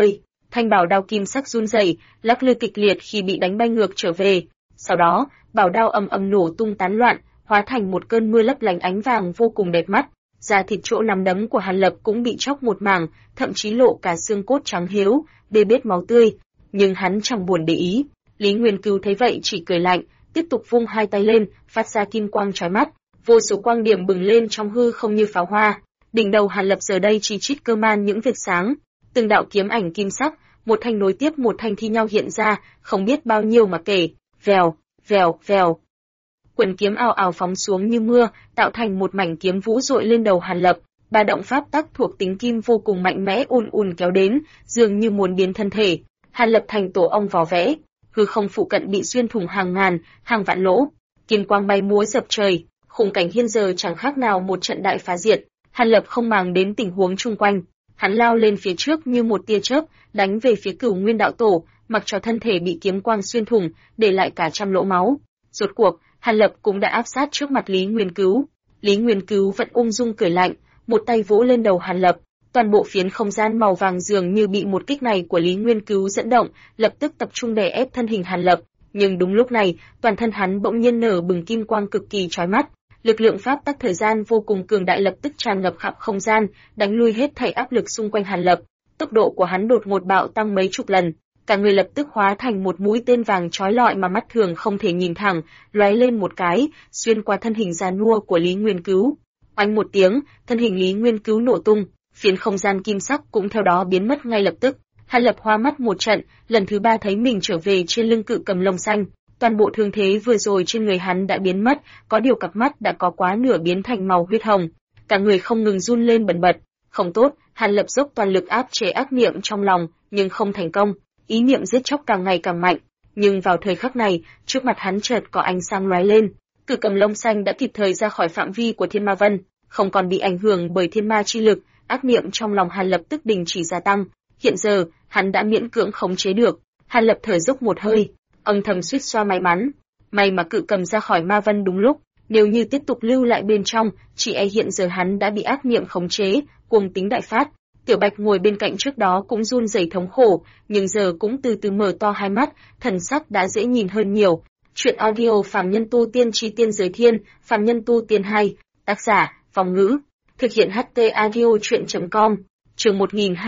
Thanh bảo đao kim sắc run rẩy, lắc lư kịch liệt khi bị đánh bay ngược trở về. Sau đó, bảo đao ầm ầm nổ tung tán loạn, hóa thành một cơn mưa lấp lánh ánh vàng vô cùng đẹp mắt. Da thịt chỗ nắm đấm của Hàn Lập cũng bị chóc một mảng, thậm chí lộ cả xương cốt trắng hiếu, bê bết máu tươi. Nhưng hắn chẳng buồn để ý. Lý Nguyên Cửu thấy vậy chỉ cười lạnh, tiếp tục vung hai tay lên, phát ra kim quang chói mắt, vô số quang điểm bừng lên trong hư không như pháo hoa. Đỉnh đầu Hàn Lập giờ đây chi chít cơ man những vệt sáng, từng đạo kiếm ảnh kim sắc, một thanh nối tiếp một thanh thi nhau hiện ra, không biết bao nhiêu mà kể. Vèo, vèo, vèo. Quần kiếm ào ào phóng xuống như mưa, tạo thành một mảnh kiếm vũ dội lên đầu Hàn Lập. Ba động pháp tắc thuộc tính kim vô cùng mạnh mẽ ùn kéo đến, dường như muốn biến thân thể. Hàn Lập thành tổ ong vò vẽ, hư không phụ cận bị xuyên thủng hàng ngàn, hàng vạn lỗ, kim quang bay múa dập trời, khung cảnh hiện giờ chẳng khác nào một trận đại phá diệt. Hàn Lập không màng đến tình huống chung quanh, hắn lao lên phía trước như một tia chớp, đánh về phía Cửu Nguyên đạo tổ, mặc cho thân thể bị kiếm quang xuyên thủng, để lại cả trăm lỗ máu. Rốt cuộc, Hàn Lập cũng đã áp sát trước mặt Lý Nguyên Cửu. Lý Nguyên Cửu vẫn ung dung cười lạnh, một tay vỗ lên đầu Hàn Lập. Toàn bộ phiến không gian màu vàng dường như bị một kích này của Lý Nguyên Cửu dẫn động, lập tức tập trung đè ép thân hình Hàn Lập. Nhưng đúng lúc này, toàn thân hắn bỗng nhiên nở bừng kim quang cực kỳ chói mắt. Lực lượng pháp tắc thời gian vô cùng cường đại lập tức tràn ngập khắp không gian, đánh lui hết thảy áp lực xung quanh Hàn Lập. Tốc độ của hắn đột ngột bạo tăng mấy chục lần, cả người lập tức hóa thành một mũi tên vàng chói lọi mà mắt thường không thể nhìn thẳng, lóe lên một cái, xuyên qua thân hình già nua của Lý Nguyên Cửu. Oanh một tiếng, thân hình Lý Nguyên Cửu nổ tung, phiến không gian kim sắc cũng theo đó biến mất ngay lập tức. Hàn Lập hoa mắt một trận, lần thứ ba thấy mình trở về trên lưng cự cầm lông xanh. Toàn bộ thương thế vừa rồi trên người hắn đã biến mất, có điều cặp mắt đã có quá nửa biến thành màu huyết hồng. Cả người không ngừng run lên bần bật. Không tốt, Hàn Lập dốc toàn lực áp chế ác niệm trong lòng, nhưng không thành công. Ý niệm giết chóc càng ngày càng mạnh. Nhưng vào thời khắc này, trước mặt hắn chợt có ánh sáng lóe lên. Cự cầm lông xanh đã kịp thời ra khỏi phạm vi của Thiên Ma Vân, không còn bị ảnh hưởng bởi thiên ma chi lực. Ác niệm trong lòng Hàn Lập tức đình chỉ gia tăng. Hiện giờ, hắn đã miễn cưỡng khống chế được. Hàn Lập thở dốc một hơi, âm thầm suýt xoa may mắn. May mà cự cầm ra khỏi ma vân đúng lúc, nếu như tiếp tục lưu lại bên trong, chỉ e hiện giờ hắn đã bị ác niệm khống chế, cuồng tính đại phát. Tiểu Bạch ngồi bên cạnh trước đó cũng run rẩy thống khổ, nhưng giờ cũng từ từ mở to hai mắt, thần sắc đã dễ nhìn hơn nhiều. Chuyện audio Phàm Nhân Tu Tiên Chi Tiên Giới Thiên, Phàm Nhân Tu Tiên 2, tác giả, Phong Ngữ, thực hiện HT audio chuyện.com, chương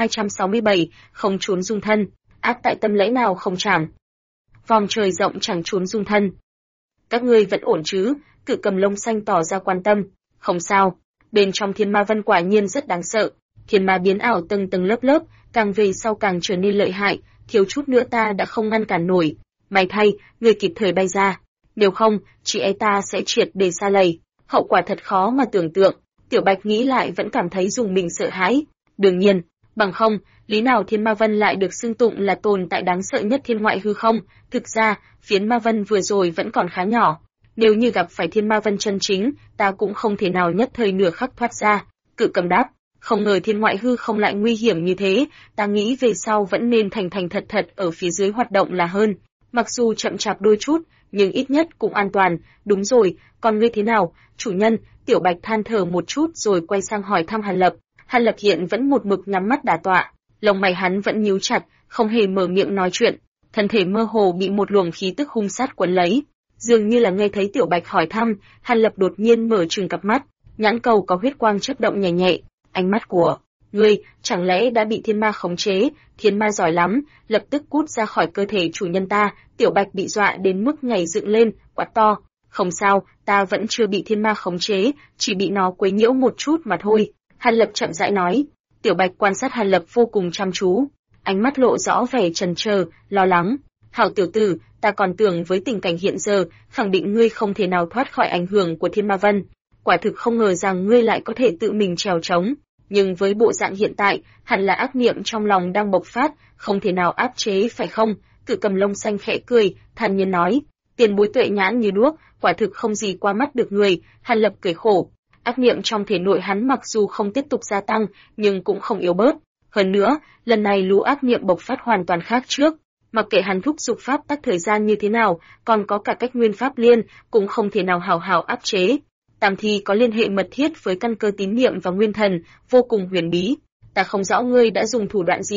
1267, không trốn dung thân, ác tại tâm lẽ nào không chảm. Vòng trời rộng chẳng trốn dung thân. Các ngươi vẫn ổn chứ? Cự cầm lông xanh tỏ ra quan tâm. Không sao, bên trong thiên ma vân quả nhiên rất đáng sợ. Thiên ma biến ảo tầng tầng lớp lớp, càng về sau càng trở nên lợi hại, thiếu chút nữa ta đã không ngăn cản nổi. May thay, người kịp thời bay ra. Nếu không, chị ấy ta sẽ triệt để sa lầy. Hậu quả thật khó mà tưởng tượng. Tiểu Bạch nghĩ lại vẫn cảm thấy dùng mình sợ hãi. Đương nhiên, bằng không, lý nào thiên ma vân lại được xưng tụng là tồn tại đáng sợ nhất thiên ngoại hư không? Thực ra, phiến ma vân vừa rồi vẫn còn khá nhỏ. Nếu như gặp phải thiên ma vân chân chính, ta cũng không thể nào nhất thời nửa khắc thoát ra. Cự cầm đáp, không ngờ thiên ngoại hư không lại nguy hiểm như thế, ta nghĩ về sau vẫn nên thành thành thật thật ở phía dưới hoạt động là hơn. Mặc dù chậm chạp đôi chút, nhưng ít nhất cũng an toàn. Đúng rồi, còn ngươi thế nào, chủ nhân? Tiểu Bạch than thở một chút rồi quay sang hỏi thăm Hàn Lập. Hàn Lập hiện vẫn một mực nhắm mắt đả tọa, lông mày hắn vẫn nhíu chặt, không hề mở miệng nói chuyện. Thân thể mơ hồ bị một luồng khí tức hung sát quấn lấy. Dường như là nghe thấy Tiểu Bạch hỏi thăm, Hàn Lập đột nhiên mở trừng cặp mắt, nhãn cầu có huyết quang chớp động nhẹ nhẹ. Ánh mắt của ngươi chẳng lẽ đã bị thiên ma khống chế? Thiên ma giỏi lắm, lập tức cút ra khỏi cơ thể chủ nhân ta. Tiểu Bạch bị dọa đến mức nhảy dựng lên, quát to. Không sao, ta vẫn chưa bị thiên ma khống chế, chỉ bị nó quấy nhiễu một chút mà thôi. Hàn Lập chậm rãi nói. Tiểu Bạch quan sát Hàn Lập vô cùng chăm chú, ánh mắt lộ rõ vẻ chần chờ, lo lắng. Hảo tiểu tử, ta còn tưởng với tình cảnh hiện giờ, khẳng định ngươi không thể nào thoát khỏi ảnh hưởng của thiên ma vân. Quả thực không ngờ rằng ngươi lại có thể tự mình trèo trống. Nhưng với bộ dạng hiện tại, hẳn là ác niệm trong lòng đang bộc phát, không thể nào áp chế phải không? Cự cầm lông xanh khẽ cười, thản nhiên nói. Tiền bối tuệ nhãn như đuốc, quả thực không gì qua mắt được người. Hàn Lập cười khổ. Ác niệm trong thể nội hắn mặc dù không tiếp tục gia tăng, nhưng cũng không yếu bớt. Hơn nữa, lần này lũ ác niệm bộc phát hoàn toàn khác trước. Mặc kệ hắn thúc giục pháp tắc thời gian như thế nào, còn có cả cách nguyên pháp liên, cũng không thể nào hào hào áp chế. Tam thi có liên hệ mật thiết với căn cơ tín niệm và nguyên thần, vô cùng huyền bí. Ta không rõ ngươi đã dùng thủ đoạn gì,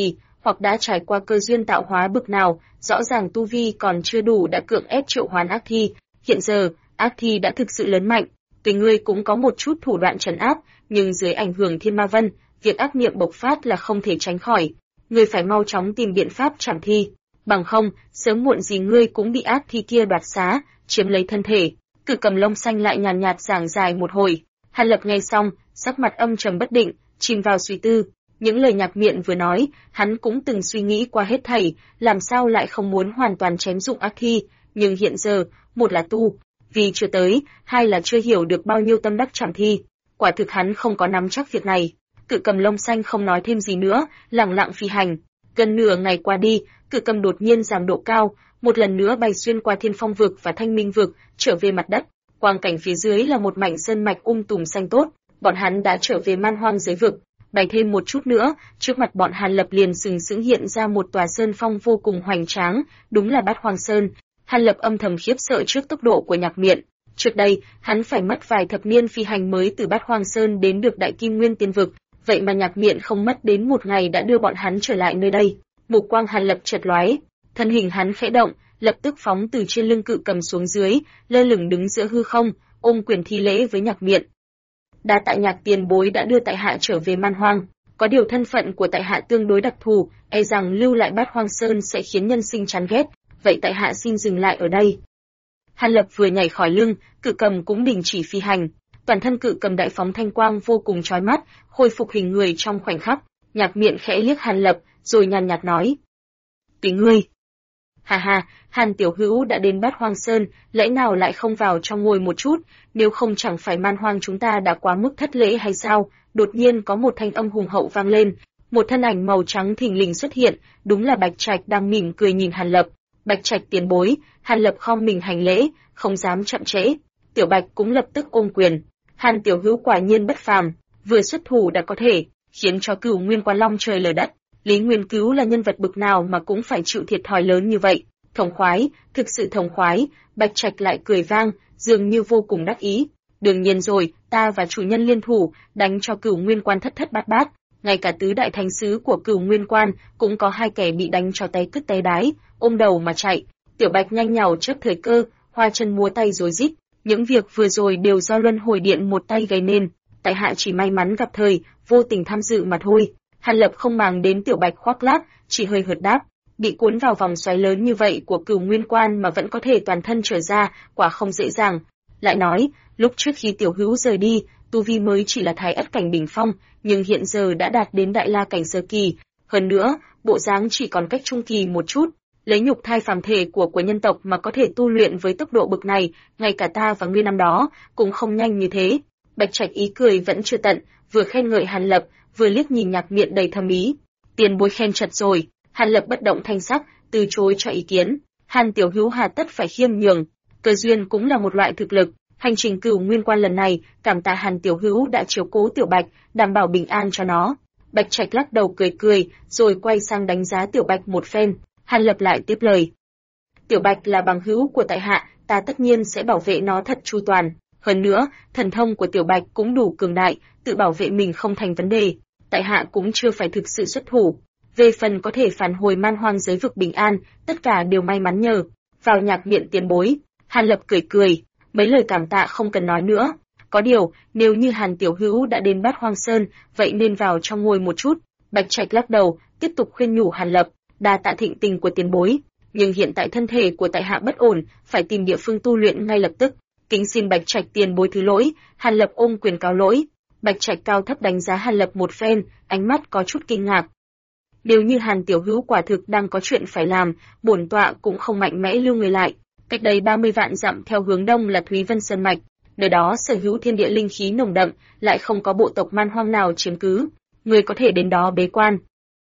hoặc đã trải qua cơ duyên tạo hóa bực nào, rõ ràng tu vi còn chưa đủ đã cưỡng ép triệu hoán ác thi. Hiện giờ, ác thi đã thực sự lớn mạnh, tuy ngươi cũng có một chút thủ đoạn trấn áp, nhưng dưới ảnh hưởng thiên ma vân, việc ác niệm bộc phát là không thể tránh khỏi. Ngươi phải mau chóng tìm biện pháp trảm thi, bằng không, sớm muộn gì ngươi cũng bị ác thi kia đoạt xá, chiếm lấy thân thể. Cự Cầm lông xanh lại nhàn nhạt giảng dài một hồi. Hàn Lập nghe xong, sắc mặt âm trầm bất định, chìm vào suy tư. Những lời Nhạc Miện vừa nói, hắn cũng từng suy nghĩ qua hết thảy, làm sao lại không muốn hoàn toàn chém dụng ác thi, nhưng hiện giờ, một là tu vì chưa tới, hai là chưa hiểu được bao nhiêu tâm đắc trảm thi. Quả thực hắn không có nắm chắc việc này. Cự Cầm lông xanh không nói thêm gì nữa, lặng lặng phi hành. Gần nửa ngày qua đi, Cự Cầm đột nhiên giảm độ cao, một lần nữa bay xuyên qua Thiên Phong vực và Thanh Minh vực, trở về mặt đất. Quang cảnh phía dưới là một mảnh sơn mạch tùm xanh tốt, bọn hắn đã trở về Man Hoang giới vực. Bay thêm một chút nữa, trước mặt bọn Hàn Lập liền sừng sững hiện ra một tòa sơn phong vô cùng hoành tráng, đúng là Bát Hoang Sơn. Hàn Lập âm thầm khiếp sợ trước tốc độ của Nhạc Miện. Trước đây, hắn phải mất vài thập niên phi hành mới từ Bát Hoang Sơn đến được Đại Kim Nguyên Tiên vực, vậy mà Nhạc Miện không mất đến một ngày đã đưa bọn hắn trở lại nơi đây. Mục quang Hàn Lập chợt lóe, thân hình hắn khẽ động, lập tức phóng từ trên lưng Cự Cầm xuống dưới, lơ lửng đứng giữa hư không, ôm quyền thi lễ với Nhạc Miện. Đa tạ Nhạc tiền bối đã đưa tại hạ trở về Man Hoang, có điều thân phận của tại hạ tương đối đặc thù, e rằng lưu lại Bát Hoang Sơn sẽ khiến nhân sinh chán ghét, vậy tại hạ xin dừng lại ở đây. Hàn Lập vừa nhảy khỏi lưng, Cự Cầm cũng đình chỉ phi hành, toàn thân Cự Cầm đại phóng thanh quang vô cùng chói mắt, khôi phục hình người trong khoảnh khắc. Nhạc Miện khẽ liếc Hàn Lập, rồi nhàn nhạt nói: "Tùy ngươi." "Ha ha, Hàn tiểu hữu đã đến Bát Hoang Sơn, lẽ nào lại không vào trong ngồi một chút, nếu không chẳng phải Man Hoang chúng ta đã quá mức thất lễ hay sao?" Đột nhiên có một thanh âm hùng hậu vang lên, một thân ảnh màu trắng thình lình xuất hiện, đúng là Bạch Trạch đang mỉm cười nhìn Hàn Lập. "Bạch Trạch tiền bối." Hàn Lập khom mình hành lễ, không dám chậm trễ. Tiểu Bạch cũng lập tức ôm quyền. Hàn tiểu hữu quả nhiên bất phàm, vừa xuất thủ đã có thể khiến cho Cửu Nguyên Quan long trời lở đất. Lý Nguyên Cứu là nhân vật bực nào mà cũng phải chịu thiệt thòi lớn như vậy. Thống khoái, thực sự thống khoái. Bạch Trạch lại cười vang, dường như vô cùng đắc ý. "Đương nhiên rồi, ta và chủ nhân liên thủ, đánh cho Cửu Nguyên Quan thất thất bát bát. Ngay cả tứ đại thánh sứ của Cửu Nguyên Quan cũng có hai kẻ bị đánh cho tay cứt tay đái, ôm đầu mà chạy." Tiểu Bạch nhanh nhảu chớp thời cơ, hoa chân múa tay rối rít. Những việc vừa rồi đều do Luân Hồi Điện một tay gây nên, tại hạ chỉ may mắn gặp thời, vô tình tham dự mà thôi. Hàn Lập không màng đến Tiểu Bạch khoác lác, chỉ hơi hợt đáp, bị cuốn vào vòng xoáy lớn như vậy của Cửu Nguyên Quan mà vẫn có thể toàn thân trở ra, quả không dễ dàng. Lại nói, lúc trước khi tiểu hữu rời đi, tu vi mới chỉ là Thái Ất cảnh đỉnh phong, nhưng hiện giờ đã đạt đến Đại La cảnh sơ kỳ, hơn nữa, bộ dáng chỉ còn cách trung kỳ một chút. Lấy nhục thai phàm thể của nhân tộc mà có thể tu luyện với tốc độ bực này, ngay cả ta và ngươi năm đó cũng không nhanh như thế. Bạch Trạch ý cười vẫn chưa tận, vừa khen ngợi Hàn Lập, vừa liếc nhìn Nhạc Miện đầy thâm ý. Tiền bối khen chật rồi. Hàn Lập bất động thanh sắc, từ chối cho ý kiến. Hàn tiểu hữu hà tất phải khiêm nhường, cơ duyên cũng là một loại thực lực. Hành trình Cửu Nguyên Quan lần này, cảm tạ Hàn tiểu hữu đã chiếu cố Tiểu Bạch, đảm bảo bình an cho nó. Bạch Trạch lắc đầu cười cười, rồi quay sang đánh giá Tiểu Bạch một phen. Hàn Lập lại tiếp lời: "Tiểu Bạch là bằng hữu của tại hạ, ta tất nhiên sẽ bảo vệ nó thật chu toàn. Hơn nữa, thần thông của Tiểu Bạch cũng đủ cường đại, tự bảo vệ mình không thành vấn đề. Tại hạ cũng chưa phải thực sự xuất thủ. Về phần có thể phản hồi Man Hoang giới vực bình an, tất cả đều may mắn nhờ vào Nhạc Miện tiền bối." Hàn Lập cười cười, mấy lời cảm tạ không cần nói nữa. Có điều, nếu như Hàn tiểu hữu đã đến Bát Hoang Sơn, vậy nên vào trong ngồi một chút. Bạch Trạch lắc đầu, tiếp tục khuyên nhủ Hàn Lập: "Đa tạ thịnh tình của tiền bối, nhưng hiện tại thân thể của tại hạ bất ổn, phải tìm địa phương tu luyện ngay lập tức. Kính xin Bạch Trạch tiền bối thứ lỗi." Hàn Lập ôm quyền cáo lỗi. Bạch Trạch cao thấp đánh giá Hàn Lập một phen, ánh mắt có chút kinh ngạc. Nếu như Hàn tiểu hữu quả thực đang có chuyện phải làm, bổn tọa cũng không mạnh mẽ lưu người lại. Cách đây 30 vạn dặm theo hướng đông là Thúy Vân Sơn mạch, nơi đó sở hữu thiên địa linh khí nồng đậm, lại không có bộ tộc Man Hoang nào chiếm cứ, người có thể đến đó bế quan.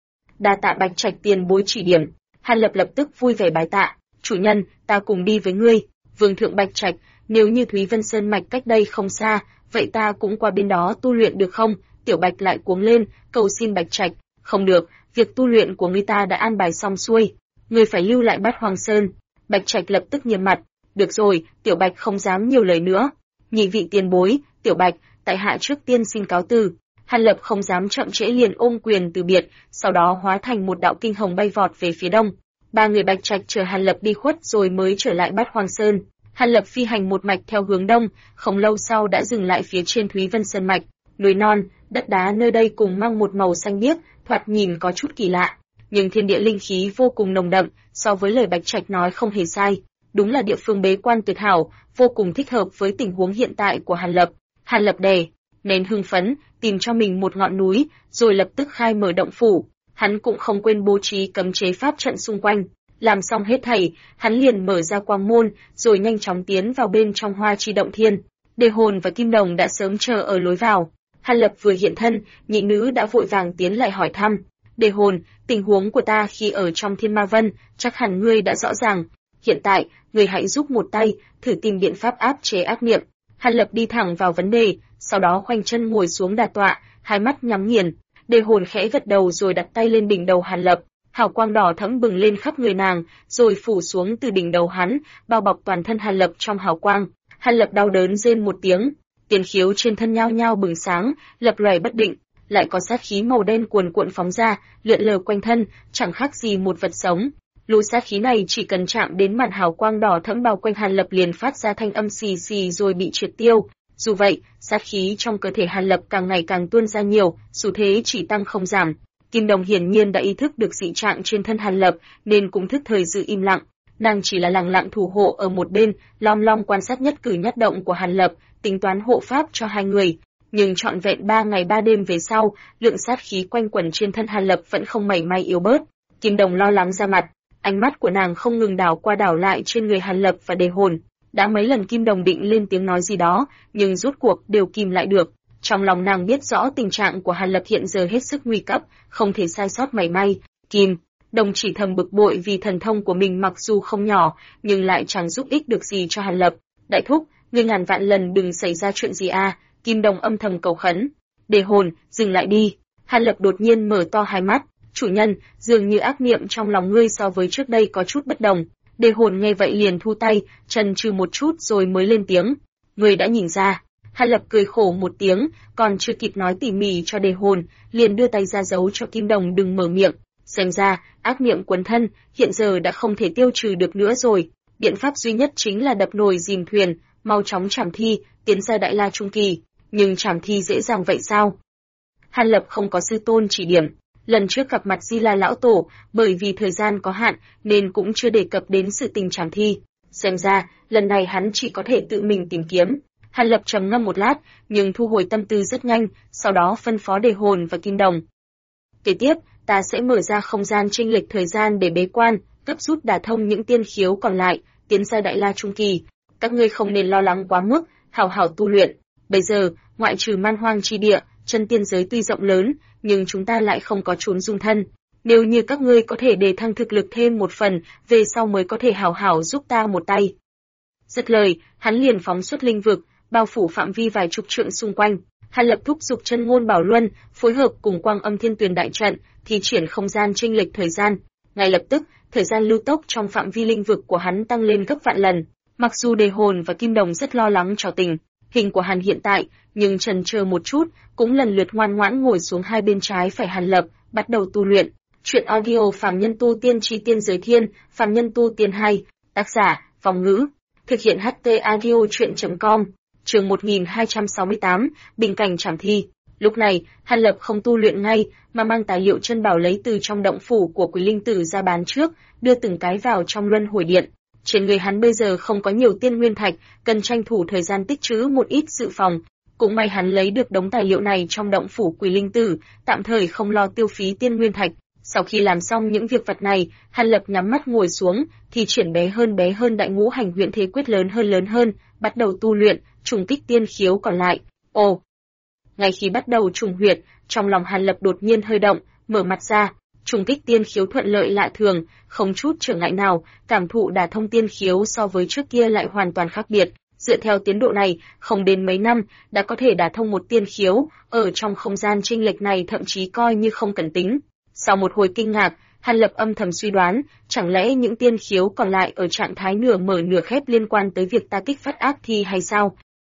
Đa tạ Bạch Trạch tiền bối chỉ điểm. Hàn Lập lập tức vui vẻ bái tạ: "Chủ nhân, ta cùng đi với ngươi." "Vương thượng Bạch Trạch, nếu như Thúy Vân Sơn mạch cách đây không xa, vậy ta cũng qua bên đó tu luyện được không?" Tiểu Bạch lại cuống lên, cầu xin Bạch Trạch: "Không được, việc tu luyện của ngươi ta đã an bài xong xuôi, ngươi phải lưu lại Bát Hoang Sơn." Bạch Trạch lập tức nghiêm mặt: "Được rồi." Tiểu Bạch không dám nhiều lời nữa. "Nhị vị tiền bối, Tiểu Bạch, tại hạ trước tiên xin cáo từ." Hàn Lập không dám chậm trễ liền ôm quyền từ biệt, sau đó hóa thành một đạo kinh hồng bay vọt về phía đông. Ba người Bạch Trạch chờ Hàn Lập đi khuất rồi mới trở lại Bát Hoang Sơn. Hàn Lập phi hành một mạch theo hướng đông, không lâu sau đã dừng lại phía trên Thúy Vân Sơn mạch. Núi non, đất đá nơi đây cùng mang một màu xanh biếc, thoạt nhìn có chút kỳ lạ, nhưng thiên địa linh khí vô cùng nồng đậm, so với lời Bạch Trạch nói không hề sai. Đúng là địa phương bế quan tuyệt hảo, vô cùng thích hợp với tình huống hiện tại của Hàn Lập. Hàn Lập đè nén hưng phấn, tìm cho mình một ngọn núi, rồi lập tức khai mở động phủ. Hắn cũng không quên bố trí cấm chế pháp trận xung quanh. Làm xong hết thảy, hắn liền mở ra quang môn, rồi nhanh chóng tiến vào bên trong Hoa Chi Động Thiên. Đề Hồn và Kim Đồng đã sớm chờ ở lối vào. Hàn Lập vừa hiện thân, nhị nữ đã vội vàng tiến lại hỏi thăm. Đề Hồn, tình huống của ta khi ở trong Thiên Ma Vân, chắc hẳn ngươi đã rõ ràng. Hiện tại, ngươi hãy giúp một tay, thử tìm biện pháp áp chế ác niệm. Hàn Lập đi thẳng vào vấn đề, sau đó khoanh chân ngồi xuống đà tọa, hai mắt nhắm nghiền. Đề Hồn khẽ gật đầu rồi đặt tay lên đỉnh đầu Hàn Lập. Hào quang đỏ thẫm bừng lên khắp người nàng, rồi phủ xuống từ đỉnh đầu hắn, bao bọc toàn thân Hàn Lập trong hào quang. Hàn Lập đau đớn rên một tiếng, tiền khiếu trên thân nhao nhao bừng sáng, lập lòe bất định, lại có sát khí màu đen cuồn cuộn phóng ra, lượn lờ quanh thân, chẳng khác gì một vật sống. Lũ sát khí này chỉ cần chạm đến màn hào quang đỏ thẫm bao quanh Hàn Lập liền phát ra thanh âm xì xì rồi bị triệt tiêu. Dù vậy, sát khí trong cơ thể Hàn Lập càng ngày càng tuôn ra nhiều, xu thế chỉ tăng không giảm. Kim Đồng hiển nhiên đã ý thức được dị trạng trên thân Hàn Lập, nên cũng thức thời giữ im lặng. Nàng chỉ là lặng lặng thủ hộ ở một bên, lom lom quan sát nhất cử nhất động của Hàn Lập, tính toán hộ pháp cho hai người. Nhưng trọn vẹn 3 ngày 3 đêm về sau, lượng sát khí quanh quẩn trên thân Hàn Lập vẫn không mảy may yếu bớt. Kim Đồng lo lắng ra mặt, ánh mắt của nàng không ngừng đảo qua đảo lại trên người Hàn Lập và Đề Hồn. Đã mấy lần Kim Đồng định lên tiếng nói gì đó, nhưng rốt cuộc đều kìm lại được. Trong lòng nàng biết rõ tình trạng của Hàn Lập hiện giờ hết sức nguy cấp, không thể sai sót mảy may. Kim Đồng chỉ thầm bực bội vì thần thông của mình mặc dù không nhỏ, nhưng lại chẳng giúp ích được gì cho Hàn Lập. Đại thúc, ngươi ngàn vạn lần đừng xảy ra chuyện gì a, Kim Đồng âm thầm cầu khấn. Đề Hồn, dừng lại đi. Hàn Lập đột nhiên mở to hai mắt. Chủ nhân, dường như ác niệm trong lòng ngươi so với trước đây có chút bất đồng. Đề Hồn nghe vậy liền thu tay, chần chừ một chút rồi mới lên tiếng. Ngươi đã nhìn ra. Hàn Lập cười khổ một tiếng, còn chưa kịp nói tỉ mỉ cho Đề Hồn, liền đưa tay ra giấu cho Kim Đồng đừng mở miệng. Xem ra, ác niệm quấn thân, hiện giờ đã không thể tiêu trừ được nữa rồi. Biện pháp duy nhất chính là đập nồi dìm thuyền, mau chóng trảm thi, tiến ra Đại La Trung Kỳ. Nhưng trảm thi dễ dàng vậy sao? Hàn Lập không có sư tôn chỉ điểm. Lần trước gặp mặt Di La Lão Tổ, bởi vì thời gian có hạn, nên cũng chưa đề cập đến sự tình trảm thi. Xem ra, lần này hắn chỉ có thể tự mình tìm kiếm. Hàn Lập trầm ngâm một lát, nhưng thu hồi tâm tư rất nhanh, sau đó phân phó Đề Hồn và Kim Đồng. Kế tiếp, ta sẽ mở ra không gian chênh lệch thời gian để bế quan, cấp rút đả thông những tiên khiếu còn lại, tiến ra Đại La Trung Kỳ. Các ngươi không nên lo lắng quá mức, hảo hảo tu luyện. Bây giờ, ngoại trừ Man Hoang chi địa, chân tiên giới tuy rộng lớn, nhưng chúng ta lại không có chốn dung thân. Nếu như các ngươi có thể đề thăng thực lực thêm một phần, về sau mới có thể hảo hảo giúp ta một tay. Dứt lời, hắn liền phóng xuất linh vực, bao phủ phạm vi vài chục trượng xung quanh. Hàn Lập thúc giục chân ngôn bảo luân, phối hợp cùng Quang Âm Thiên Tuyền đại trận, thi triển không gian chênh lệch thời gian. Ngay lập tức, thời gian lưu tốc trong phạm vi linh vực của hắn tăng lên gấp vạn lần. Mặc dù Đề Hồn và Kim Đồng rất lo lắng cho tình hình của Hàn hiện tại, nhưng chần chờ một chút, cũng lần lượt ngoan ngoãn ngồi xuống hai bên trái phải Hàn Lập, bắt đầu tu luyện. Truyện audio Phàm Nhân Tu Tiên Chi Tiên Giới Thiên, Phàm Nhân Tu Tiên 2, tác giả, Vong Ngữ, thực hiện HT audio truyện.com. Chương 1268, bình cảnh trảm thi. Lúc này, Hàn Lập không tu luyện ngay, mà mang tài liệu chân bảo lấy từ trong động phủ của Quỷ Linh Tử ra bán trước, đưa từng cái vào trong luân hồi điện. Trên người hắn bây giờ không có nhiều tiên nguyên thạch, cần tranh thủ thời gian tích trữ một ít dự phòng. Cũng may hắn lấy được đống tài liệu này trong động phủ Quỷ Linh Tử, tạm thời không lo tiêu phí tiên nguyên thạch. Sau khi làm xong những việc vặt này, Hàn Lập nhắm mắt ngồi xuống, thì triển bé hơn đại ngũ hành huyễn thế quyết lớn hơn, bắt đầu tu luyện, trùng kích tiên khiếu còn lại. Ồ! Ngay khi bắt đầu trùng huyệt, trong lòng Hàn Lập đột nhiên hơi động, mở mặt ra, trùng kích tiên khiếu thuận lợi lạ thường, không chút trở ngại nào, cảm thụ đả thông tiên khiếu so với trước kia lại hoàn toàn khác biệt. Dựa theo tiến độ này, không đến mấy năm, đã có thể đả thông một tiên khiếu, ở trong không gian chênh lệch này thậm chí coi như không cần tính. Sau một hồi kinh ngạc, Hàn Lập âm thầm suy đoán, chẳng lẽ những tiên khiếu còn lại ở trạng thái nửa mở nửa khép liên quan tới việc ta kích phát ác thi hay sao?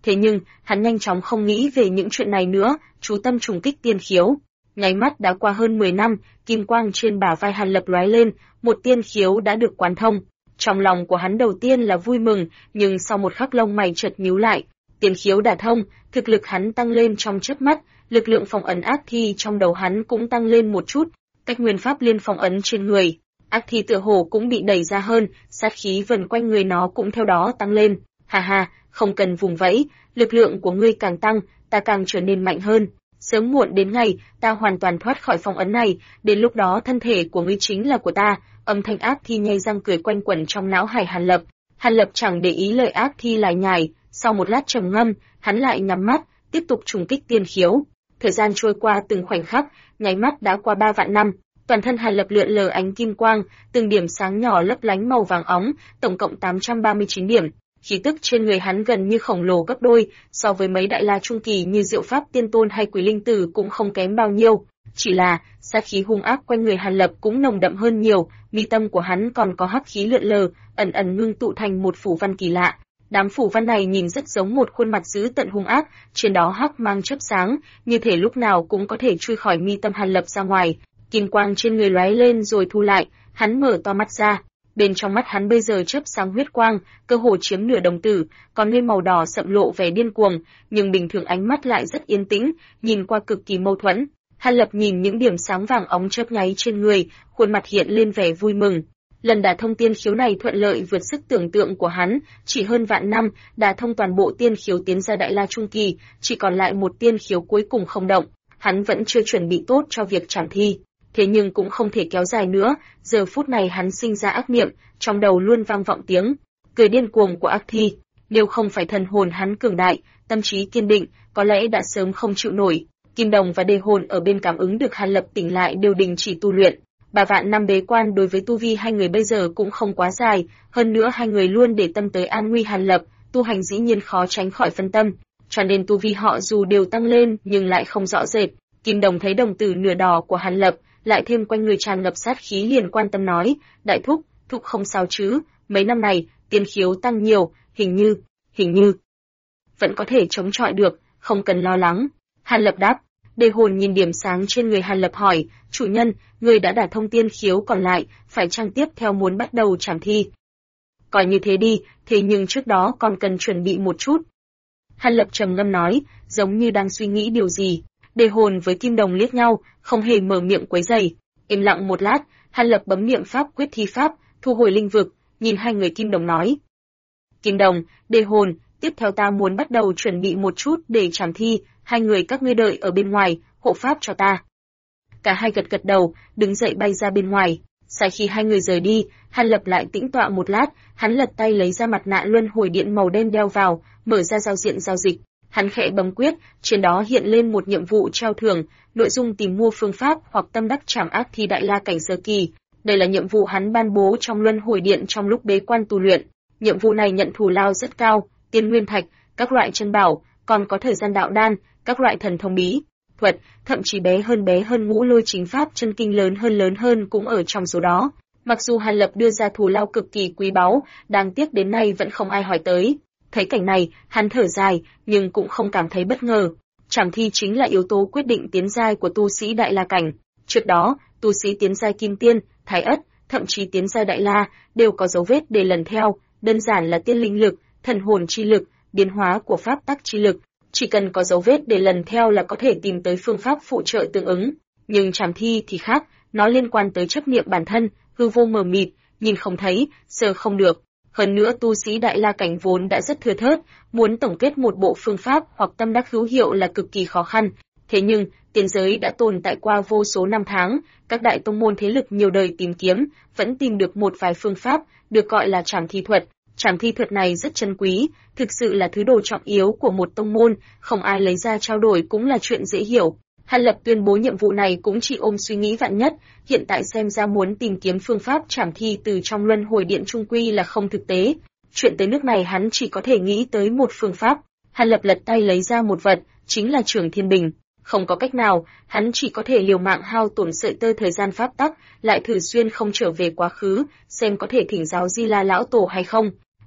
Thế nhưng, hắn nhanh chóng không nghĩ về những chuyện này nữa, chú tâm trùng kích tiên khiếu. Nháy mắt đã qua hơn 10 năm, kim quang trên bả vai Hàn Lập lóe lên, một tiên khiếu đã được quán thông. Trong lòng của hắn đầu tiên là vui mừng, nhưng sau một khắc lông mày chợt nhíu lại. Tiên khiếu đả thông, thực lực hắn tăng lên trong chớp mắt, lực lượng phong ấn ác thi trong đầu hắn cũng tăng lên một chút. Cách nguyên pháp liên phong ấn trên người, ác thi tựa hồ cũng bị đẩy ra hơn, sát khí vần quanh người nó cũng theo đó tăng lên. Ha ha, không cần vùng vẫy, lực lượng của ngươi càng tăng, ta càng trở nên mạnh hơn. Sớm muộn đến ngày, ta hoàn toàn thoát khỏi phong ấn này, đến lúc đó thân thể của ngươi chính là của ta. Âm thanh ác thi nhây răng cười quanh quẩn trong não hải Hàn Lập. Hàn Lập chẳng để ý lời ác thi lải nhải, sau một lát trầm ngâm, hắn lại nhắm mắt, tiếp tục trùng kích tiên khiếu. Thời gian trôi qua từng khoảnh khắc, nháy mắt đã qua 3 vạn năm. Toàn thân Hàn Lập lượn lờ ánh kim quang, từng điểm sáng nhỏ lấp lánh màu vàng óng, tổng cộng 839 điểm. Khí tức trên người hắn gần như khổng lồ gấp đôi, so với mấy đại la trung kỳ như Diệu Pháp Tiên Tôn hay Quỷ Linh Tử cũng không kém bao nhiêu. Chỉ là, sát khí hung ác quanh người Hàn Lập cũng nồng đậm hơn nhiều, mi tâm của hắn còn có hắc khí lượn lờ, ẩn ẩn ngưng tụ thành một phủ văn kỳ lạ. Đám phủ văn này nhìn rất giống một khuôn mặt dữ tợn hung ác, trên đó hắc mang chớp sáng, như thể lúc nào cũng có thể chui khỏi mi tâm Hàn Lập ra ngoài. Kim quang trên người lóe lên rồi thu lại, hắn mở to mắt ra. Bên trong mắt hắn bây giờ chớp sáng huyết quang, cơ hồ chiếm nửa đồng tử, còn nguyên màu đỏ sậm lộ vẻ điên cuồng, nhưng bình thường ánh mắt lại rất yên tĩnh, nhìn qua cực kỳ mâu thuẫn. Hàn Lập nhìn những điểm sáng vàng óng chớp nháy trên người, khuôn mặt hiện lên vẻ vui mừng. Lần đả thông tiên khiếu này thuận lợi vượt sức tưởng tượng của hắn, chỉ hơn vạn năm, đả thông toàn bộ tiên khiếu tiến ra đại la trung kỳ, chỉ còn lại một tiên khiếu cuối cùng không động. Hắn vẫn chưa chuẩn bị tốt cho việc trảm thi. Thế nhưng cũng không thể kéo dài nữa, giờ phút này hắn sinh ra ác niệm, trong đầu luôn vang vọng tiếng cười điên cuồng của ác thi. Nếu không phải thần hồn hắn cường đại, tâm trí kiên định, có lẽ đã sớm không chịu nổi. Kim Đồng và Đề Hồn ở bên cảm ứng được Hàn Lập tỉnh lại đều đình chỉ tu luyện. 3 vạn năm bế quan đối với tu vi hai người bây giờ cũng không quá dài, hơn nữa hai người luôn để tâm tới an nguy Hàn Lập, tu hành dĩ nhiên khó tránh khỏi phân tâm, cho nên tu vi họ dù đều tăng lên nhưng lại không rõ rệt. Kim Đồng thấy đồng tử nửa đỏ của Hàn Lập, lại thêm quanh người tràn ngập sát khí liền quan tâm nói, đại thúc, thúc không sao chứ, mấy năm này, tiên khiếu tăng nhiều, hình như, vẫn có thể chống chọi được, không cần lo lắng. Hàn Lập đáp. Đề Hồn nhìn điểm sáng trên người Hàn Lập hỏi, chủ nhân, người đã đả thông tiên khiếu còn lại, phải chăng tiếp theo muốn bắt đầu trảm thi? Coi như thế đi, thế nhưng trước đó còn cần chuẩn bị một chút. Hàn Lập trầm ngâm nói, giống như đang suy nghĩ điều gì. Đề Hồn với Kim Đồng liếc nhau, không hề mở miệng quấy rầy. Im lặng một lát, Hàn Lập bấm niệm pháp quyết thi pháp, thu hồi linh vực, nhìn hai người Kim Đồng nói. Kim Đồng, Đề Hồn, tiếp theo ta muốn bắt đầu chuẩn bị một chút để trảm thi, hai người các ngươi đợi ở bên ngoài, hộ pháp cho ta. Cả hai gật gật đầu, đứng dậy bay ra bên ngoài. Sau khi hai người rời đi, Hàn Lập lại tĩnh tọa một lát, hắn lật tay lấy ra mặt nạ luân hồi điện màu đen đeo vào, mở ra giao diện giao dịch. Hắn khẽ bấm quyết, trên đó hiện lên một nhiệm vụ treo thưởng, nội dung tìm mua phương pháp hoặc tâm đắc trảm ác thi đại la cảnh sơ kỳ. Đây là nhiệm vụ hắn ban bố trong luân hồi điện trong lúc bế quan tu luyện. Nhiệm vụ này nhận thù lao rất cao, tiên nguyên thạch, các loại chân bảo, còn có thời gian đạo đan, các loại thần thông bí thuật, thậm chí bé hơn ngũ lôi chính pháp chân kinh lớn hơn cũng ở trong số đó. Mặc dù Hàn Lập đưa ra thù lao cực kỳ quý báu, đáng tiếc đến nay vẫn không ai hỏi tới. Thấy cảnh này, hắn thở dài, nhưng cũng không cảm thấy bất ngờ. Trảm thi chính là yếu tố quyết định tiến giai của tu sĩ đại la cảnh. Trước đó, tu sĩ tiến giai kim tiên, thái ất, thậm chí tiến giai đại la, đều có dấu vết để lần theo, đơn giản là tiên linh lực, thần hồn chi lực, biến hóa của pháp tắc chi lực. Chỉ cần có dấu vết để lần theo là có thể tìm tới phương pháp phụ trợ tương ứng. Nhưng trảm thi thì khác, nó liên quan tới chấp niệm bản thân, hư vô mờ mịt, nhìn không thấy, sờ không được. Hơn nữa tu sĩ đại la cảnh vốn đã rất thưa thớt, muốn tổng kết một bộ phương pháp hoặc tâm đắc hữu hiệu là cực kỳ khó khăn. Thế nhưng, tiên giới đã tồn tại qua vô số năm tháng, các đại tông môn thế lực nhiều đời tìm kiếm, vẫn tìm được một vài phương pháp, được gọi là trảm thi thuật. Trảm thi thuật này rất chân quý, thực sự là thứ đồ trọng yếu của một tông môn, không ai lấy ra trao đổi cũng là chuyện dễ hiểu. Hàn Lập tuyên bố nhiệm vụ này cũng chỉ ôm suy nghĩ vạn nhất, hiện tại xem ra muốn tìm kiếm phương pháp trảm thi từ trong luân hồi điện trung quy là không thực tế. Chuyện tới nước này hắn chỉ có thể nghĩ tới một phương pháp. Hàn Lập lật tay lấy ra một vật, chính là Trường Thiên Bình. Không có cách nào, hắn chỉ có thể liều mạng hao tổn sợi tơ thời gian pháp tắc, lại thử xuyên không trở về quá khứ, xem có thể thỉnh giáo Di La lão tổ hay không.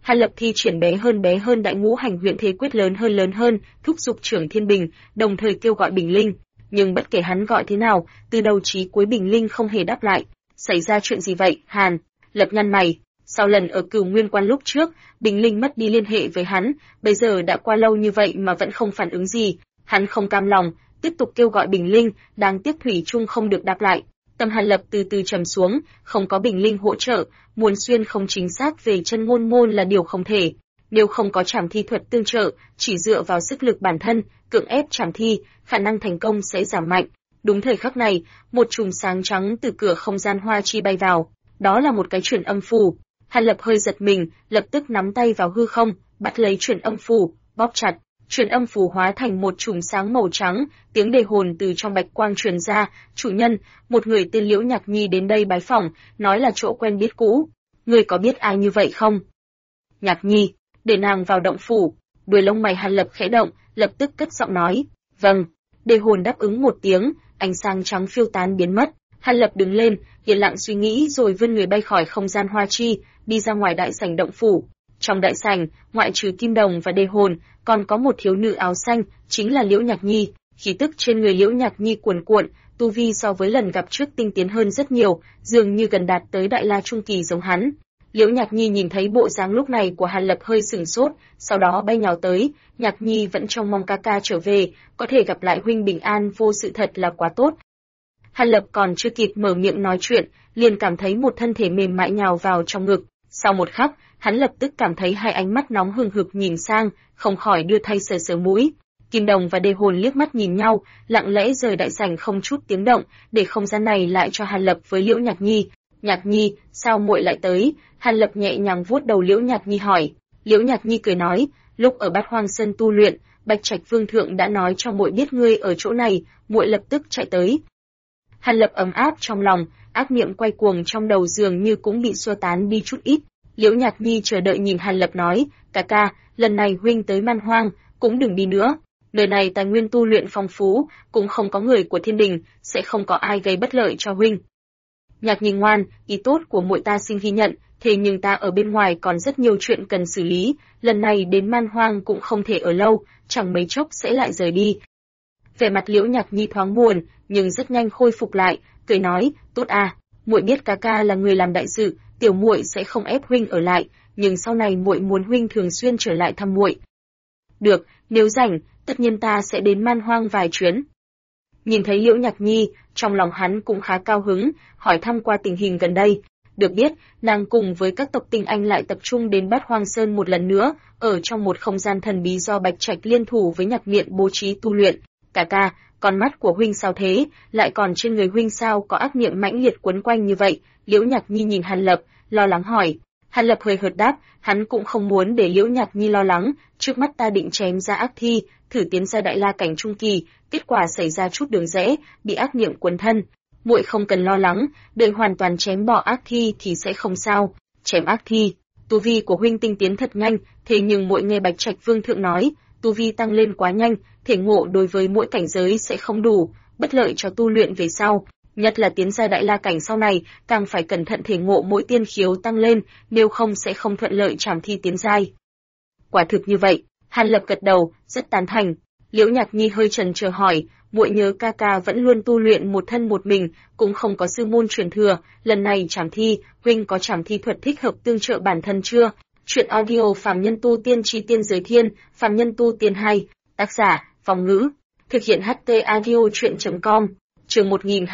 Hàn Lập thi triển bé hơn đại ngũ hành huyện thế quyết lớn hơn, thúc giục trưởng thiên bình, đồng thời kêu gọi bình linh. Nhưng bất kể hắn gọi thế nào, từ đầu chí cuối bình linh không hề đáp lại. Xảy ra chuyện gì vậy, Hàn? Lập nhăn mày. Sau lần ở Cửu Nguyên Quan lúc trước, bình linh mất đi liên hệ với hắn, bây giờ đã qua lâu như vậy mà vẫn không phản ứng gì. Hắn không cam lòng, tiếp tục kêu gọi bình linh, đáng tiếc thủy chung không được đáp lại. Tâm Hàn Lập từ từ trầm xuống, không có bình linh hỗ trợ, muốn xuyên không chính xác về chân ngôn môn là điều không thể. Nếu không có trảm thi thuật tương trợ, chỉ dựa vào sức lực bản thân, cưỡng ép trảm thi, khả năng thành công sẽ giảm mạnh. Đúng thời khắc này, một chùm sáng trắng từ cửa không gian hoa chi bay vào, đó là một cái truyền âm phù. Hàn Lập hơi giật mình, lập tức nắm tay vào hư không, bắt lấy truyền âm phù, bóp chặt. Truyền âm phù hóa thành một chùm sáng màu trắng, tiếng đề hồn từ trong bạch quang truyền ra, "Chủ nhân, một người tên Liễu Nhạc Nhi đến đây bái phỏng, nói là chỗ quen biết cũ. Người có biết ai như vậy không?" "Nhạc Nhi, để nàng vào động phủ." Đuôi lông mày Hàn Lập khẽ động, lập tức cất giọng nói, "Vâng." Đề hồn đáp ứng một tiếng, ánh sáng trắng phiêu tán biến mất. Hàn Lập đứng lên, yên lặng suy nghĩ rồi vươn người bay khỏi không gian hoa chi, đi ra ngoài đại sảnh động phủ. Trong đại sảnh, ngoại trừ Kim Đồng và Đề hồn, còn có một thiếu nữ áo xanh, chính là Liễu Nhạc Nhi. Khí tức trên người Liễu Nhạc Nhi cuồn cuộn, tu vi so với lần gặp trước tinh tiến hơn rất nhiều, dường như gần đạt tới đại la trung kỳ giống hắn. Liễu Nhạc Nhi nhìn thấy bộ dáng lúc này của Hàn Lập hơi sửng sốt, sau đó bay nhào tới. Nhạc Nhi vẫn trông mong ca ca trở về, có thể gặp lại huynh bình an vô sự thật là quá tốt. Hàn Lập còn chưa kịp mở miệng nói chuyện, liền cảm thấy một thân thể mềm mại nhào vào trong ngực. Sau một khắc, hắn lập tức cảm thấy hai ánh mắt nóng hừng hực nhìn sang, không khỏi đưa tay sờ sờ mũi. Kim Đồng và Đề hồn liếc mắt nhìn nhau, lặng lẽ rời đại sảnh không chút tiếng động, để không gian này lại cho Hàn Lập với Liễu Nhạc Nhi. "Nhạc Nhi, sao muội lại tới?" Hàn Lập nhẹ nhàng vuốt đầu Liễu Nhạc Nhi hỏi. Liễu Nhạc Nhi cười nói, "Lúc ở Bát Hoang Sơn tu luyện, Bạch Trạch Vương thượng đã nói cho muội biết ngươi ở chỗ này, muội lập tức chạy tới." Hàn Lập ấm áp trong lòng, ác niệm quay cuồng trong đầu dường như cũng bị xua tán đi chút ít. Liễu Nhạc Nhi chờ đợi nhìn Hàn Lập nói, "Ca ca, lần này huynh tới Man Hoang, cũng đừng đi nữa. Nơi này tài nguyên tu luyện phong phú, cũng không có người của thiên đình, sẽ không có ai gây bất lợi cho huynh." "Nhạc Nhi ngoan, ý tốt của muội ta xin ghi nhận, thế nhưng ta ở bên ngoài còn rất nhiều chuyện cần xử lý, lần này đến Man Hoang cũng không thể ở lâu, chẳng mấy chốc sẽ lại rời đi." Vẻ mặt Liễu Nhạc Nhi thoáng buồn, nhưng rất nhanh khôi phục lại, cười nói, "Tốt à, muội biết ca ca là người làm đại sự, tiểu muội sẽ không ép huynh ở lại, nhưng sau này muội muốn huynh thường xuyên trở lại thăm muội." "Được, nếu rảnh, tất nhiên ta sẽ đến Man Hoang vài chuyến." Nhìn thấy Liễu Nhạc Nhi, trong lòng hắn cũng khá cao hứng, hỏi thăm qua tình hình gần đây. Được biết, nàng cùng với các tộc tinh anh lại tập trung đến Bát Hoang Sơn một lần nữa, ở trong một không gian thần bí do Bạch Trạch liên thủ với Nhạc Miện bố trí tu luyện. "Ca ca, con mắt của huynh sao thế, lại còn trên người huynh sao có ác niệm mãnh liệt quấn quanh như vậy?" Liễu Nhạc Nhi nhìn Hàn Lập, lo lắng hỏi. Hàn Lập hơi hợt đáp, hắn cũng không muốn để Liễu Nhạc Nhi lo lắng, trước mắt ta định chém ra ác thi, thử tiến ra đại la cảnh trung kỳ, kết quả xảy ra chút đường rẽ, bị ác niệm quấn thân. Muội không cần lo lắng, đợi hoàn toàn chém bỏ ác thi thì sẽ không sao. Chém ác thi, tu vi của huynh tinh tiến thật nhanh, thế nhưng muội nghe Bạch Trạch Vương thượng nói, tu vi tăng lên quá nhanh, thể ngộ đối với mỗi cảnh giới sẽ không đủ, bất lợi cho tu luyện về sau. Nhất là tiến ra đại la cảnh sau này, càng phải cẩn thận thể ngộ mỗi tiên khiếu tăng lên, nếu không sẽ không thuận lợi trảm thi tiến giai. Quả thực như vậy, Hàn Lập gật đầu, rất tán thành. Liễu Nhạc Nhi hơi chần chờ hỏi, muội nhớ ca ca vẫn luôn tu luyện một thân một mình, cũng không có sư môn truyền thừa, lần này trảm thi, huynh có trảm thi thuật thích hợp tương trợ bản thân chưa? Chuyện audio Phàm Nhân Tu Tiên Chi Tiên Giới Thiên, Phàm Nhân Tu Tiên 2, tác giả, Phòng Ngữ, thực hiện HT audio chuyện.com. Chương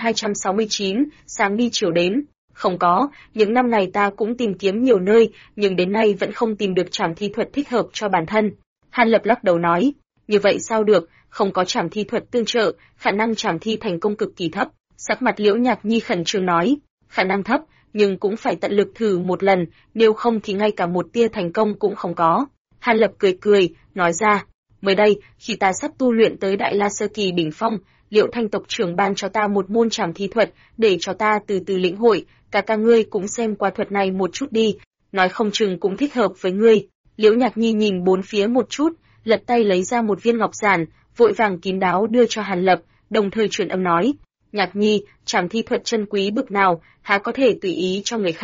1269, sáng đi chiều đến. Không có, những năm này ta cũng tìm kiếm nhiều nơi, nhưng đến nay vẫn không tìm được trảm thi thuật thích hợp cho bản thân. Hàn Lập lắc đầu nói, như vậy sao được, không có trảm thi thuật tương trợ, khả năng trảm thi thành công cực kỳ thấp. Sắc mặt Liễu Nhạc Nhi khẩn trương nói, khả năng thấp, nhưng cũng phải tận lực thử một lần, nếu không thì ngay cả một tia thành công cũng không có. Hàn Lập cười cười, nói ra, mới đây, khi ta sắp tu luyện tới Đại La Sơ Kỳ đỉnh phong, Liễu Thanh tộc trưởng ban cho ta một môn trảm thi thuật, để cho ta từ từ lĩnh hội, cả ngươi cũng xem qua thuật này một chút đi, nói không chừng cũng thích hợp với ngươi. Liễu Nhạc Nhi nhìn bốn phía một chút, lật tay lấy ra một viên ngọc giản, vội vàng kín đáo đưa cho Hàn Lập, đồng thời truyền âm nói, Nhạc Nhi, trảm thi thuật chân quý bực nào, há có thể tùy ý cho người khác.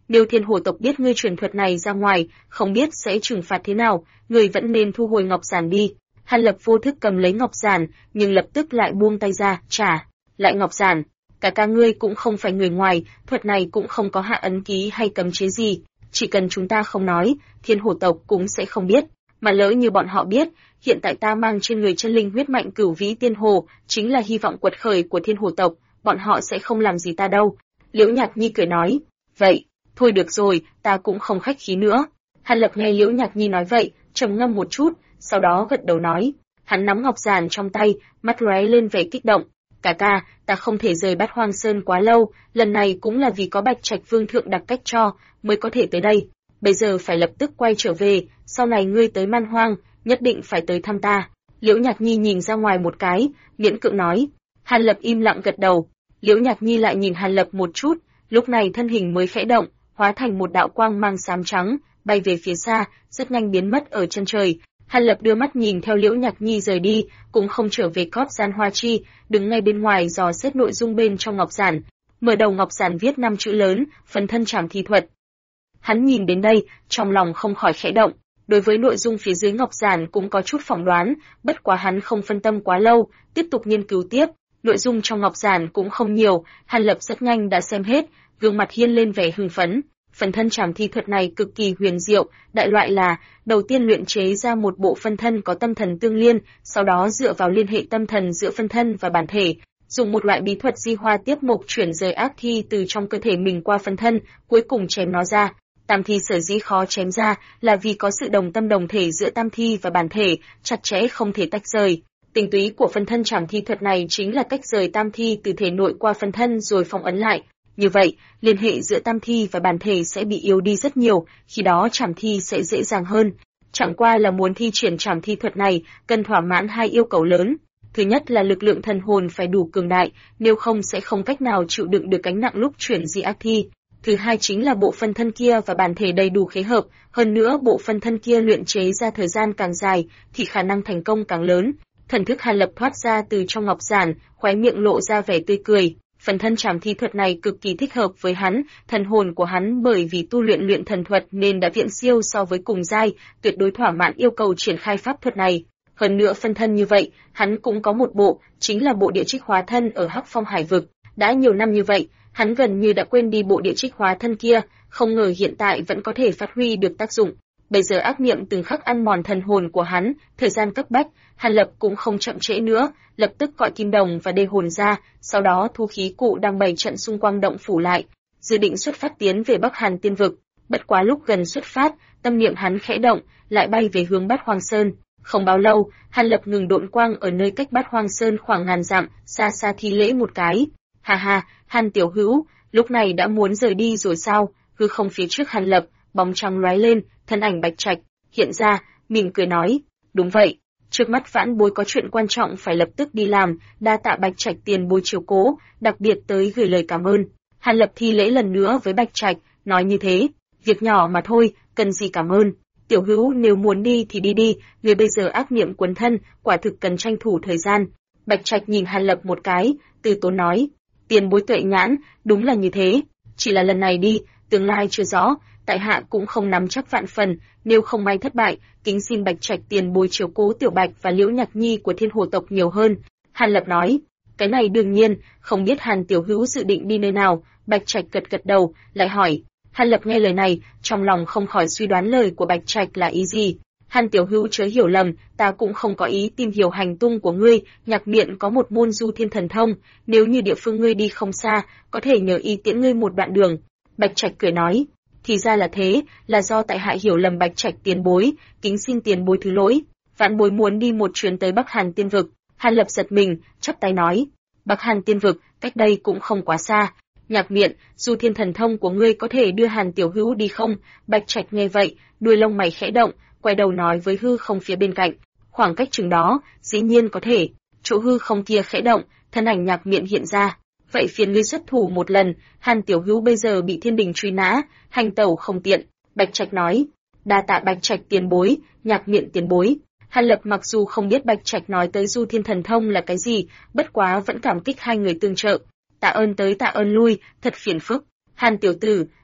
Nếu Thiên Hồ tộc biết ngươi truyền thuật này ra ngoài, không biết sẽ trừng phạt thế nào, ngươi vẫn nên thu hồi ngọc giản đi. Hàn Lập vô thức cầm lấy ngọc giản, nhưng lập tức lại buông tay ra, trả lại ngọc giản. Ca ngươi cũng không phải người ngoài, thuật này cũng không có hạ ấn ký hay cấm chế gì, chỉ cần chúng ta không nói, Thiên Hồ tộc cũng sẽ không biết, mà lỡ như bọn họ biết, hiện tại ta mang trên người chân linh huyết mạnh cửu vĩ tiên hồ, chính là hy vọng quật khởi của Thiên Hồ tộc, bọn họ sẽ không làm gì ta đâu. Liễu Nhạc Nhi cười nói, vậy, thôi được rồi, ta cũng không khách khí nữa. Hàn Lập nghe Liễu Nhạc Nhi nói vậy, trầm ngâm một chút, sau đó gật đầu nói, hắn nắm ngọc giản trong tay, mắt lóe lên vẻ kích động. Ca, ta không thể rời Bát Hoang Sơn quá lâu, lần này cũng là vì có Bạch Trạch Vương thượng đặc cách cho, mới có thể tới đây. Bây giờ phải lập tức quay trở về, sau này ngươi tới Man Hoang, nhất định phải tới thăm ta. Liễu Nhạc Nhi nhìn ra ngoài một cái, miễn cưỡng nói. Hàn Lập im lặng gật đầu. Liễu Nhạc Nhi lại nhìn Hàn Lập một chút, lúc này thân hình mới khẽ động, hóa thành một đạo quang mang xám trắng, bay về phía xa, rất nhanh biến mất ở chân trời. Hàn Lập đưa mắt nhìn theo Liễu Nhạc Nhi rời đi, cũng không trở về cót gian hoa chi, đứng ngay bên ngoài dò xét nội dung bên trong ngọc giản. Mở đầu ngọc giản viết 5 chữ lớn, phần thân trảm thi thuật. Hắn nhìn đến đây, trong lòng không khỏi khẽ động. Đối với nội dung phía dưới ngọc giản cũng có chút phỏng đoán, bất quá hắn không phân tâm quá lâu, tiếp tục nghiên cứu tiếp. Nội dung trong ngọc giản cũng không nhiều, Hàn Lập rất nhanh đã xem hết, gương mặt hiên lên vẻ hưng phấn. Phần thân trảm thi thuật này cực kỳ huyền diệu, đại loại là đầu tiên luyện chế ra một bộ phân thân có tâm thần tương liên, sau đó dựa vào liên hệ tâm thần giữa phân thân và bản thể, dùng một loại bí thuật di hoa tiếp mộc chuyển rời ác thi từ trong cơ thể mình qua phân thân, cuối cùng chém nó ra. Tam thi sở dĩ khó chém ra là vì có sự đồng tâm đồng thể giữa tam thi và bản thể, chặt chẽ không thể tách rời. Tinh túy của phân thân trảm thi thuật này chính là cách rời tam thi từ thể nội qua phân thân rồi phong ấn lại. Như vậy, liên hệ giữa tam thi và bản thể sẽ bị yếu đi rất nhiều, khi đó trảm thi sẽ dễ dàng hơn. Chẳng qua là muốn thi triển trảm thi thuật này, cần thỏa mãn hai yêu cầu lớn. Thứ nhất là lực lượng thần hồn phải đủ cường đại, nếu không sẽ không cách nào chịu đựng được gánh nặng lúc chuyển di ác thi. Thứ hai chính là bộ phân thân kia và bản thể đầy đủ khế hợp, hơn nữa bộ phân thân kia luyện chế ra thời gian càng dài, thì khả năng thành công càng lớn. Thần thức Hàn Lập thoát ra từ trong ngọc giản, khóe miệng lộ ra vẻ tươi cười. Phần thân trảm thi thuật này cực kỳ thích hợp với hắn, thần hồn của hắn bởi vì tu luyện thần thuật nên đã viễn siêu so với cùng giai, tuyệt đối thỏa mãn yêu cầu triển khai pháp thuật này. Hơn nữa phân thân như vậy, hắn cũng có một bộ, chính là bộ địa trích hóa thân ở Hắc Phong Hải vực. Đã nhiều năm như vậy, hắn gần như đã quên đi bộ địa trích hóa thân kia, không ngờ hiện tại vẫn có thể phát huy được tác dụng. Bây giờ ác niệm từng khắc ăn mòn thần hồn của hắn, thời gian cấp bách, Hàn Lập cũng không chậm trễ nữa, lập tức gọi Kim Đồng và Đê Hồn ra, sau đó thu khí cụ đang bày trận xung quanh động phủ lại, dự định xuất phát tiến về Bắc Hàn Tiên vực. Bất quá lúc gần xuất phát, tâm niệm hắn khẽ động, lại bay về hướng Bát Hoang Sơn. Không bao lâu, Hàn Lập ngừng độn quang ở nơi cách Bát Hoang Sơn khoảng ngàn dặm, xa xa thi lễ một cái. Ha ha, Hàn tiểu hữu, lúc này đã muốn rời đi rồi sao? Hư không phía trước Hàn Lập, bóng trắng lóe lên, thân ảnh Bạch Trạch hiện ra, mỉm cười nói, đúng vậy, trước mắt vãn bối có chuyện quan trọng phải lập tức đi làm, đa tạ Bạch Trạch tiền bối chiếu cố, đặc biệt tới gửi lời cảm ơn. Hàn Lập thi lễ lần nữa với Bạch Trạch, nói như thế, việc nhỏ mà thôi, cần gì cảm ơn. Tiểu hữu nếu muốn đi thì đi đi, người bây giờ ác niệm quấn thân, quả thực cần tranh thủ thời gian. Bạch Trạch nhìn Hàn Lập một cái, từ tốn nói, tiền bối tuệ nhãn, đúng là như thế, chỉ là lần này đi, tương lai chưa rõ, tại hạ cũng không nắm chắc vạn phần, nếu không may thất bại, kính xin Bạch Trạch tiền bối chiếu cố Tiểu Bạch và Liễu Nhạc Nhi của Thiên Hồ tộc nhiều hơn. Hàn Lập nói, cái này đương nhiên, không biết Hàn tiểu hữu dự định đi nơi nào. Bạch Trạch gật gật đầu, lại hỏi. Hàn Lập nghe lời này, trong lòng không khỏi suy đoán lời của Bạch Trạch là ý gì. Hàn tiểu hữu chớ hiểu lầm, ta cũng không có ý tìm hiểu hành tung của ngươi, Nhạc Miện có một môn du thiên thần thông, nếu như địa phương ngươi đi không xa, có thể nhờ y tiễn ngươi một đoạn đường. Bạch Trạch cười nói, thì ra là thế, là do tại hạ hiểu lầm Bạch Trạch tiền bối, kính xin tiền bối thứ lỗi. Vãn bối muốn đi một chuyến tới Bắc Hàn Tiên vực. Hàn Lập giật mình, chắp tay nói, Bắc Hàn Tiên vực, cách đây cũng không quá xa. Nhạc Miện, du thiên thần thông của ngươi có thể đưa Hàn tiểu hữu đi không? Bạch Trạch nghe vậy, đuôi lông mày khẽ động, quay đầu nói với hư không phía bên cạnh, khoảng cách chừng đó, dĩ nhiên có thể. Chỗ hư không kia khẽ động, thân ảnh Nhạc Miện hiện ra. Vậy phiền ngươi xuất thủ một lần, Hàn tiểu hữu bây giờ bị thiên đình truy nã, hành tẩu không tiện. Bạch Trạch nói, đa tạ Bạch Trạch tiền bối, Nhạc Miện tiền bối. Hàn Lập mặc dù không biết Bạch Trạch nói tới du thiên thần thông là cái gì, bất quá vẫn cảm kích hai người tương trợ. Tạ ơn tới tạ ơn lui, thật phiền phức. Hàn tiểu tử,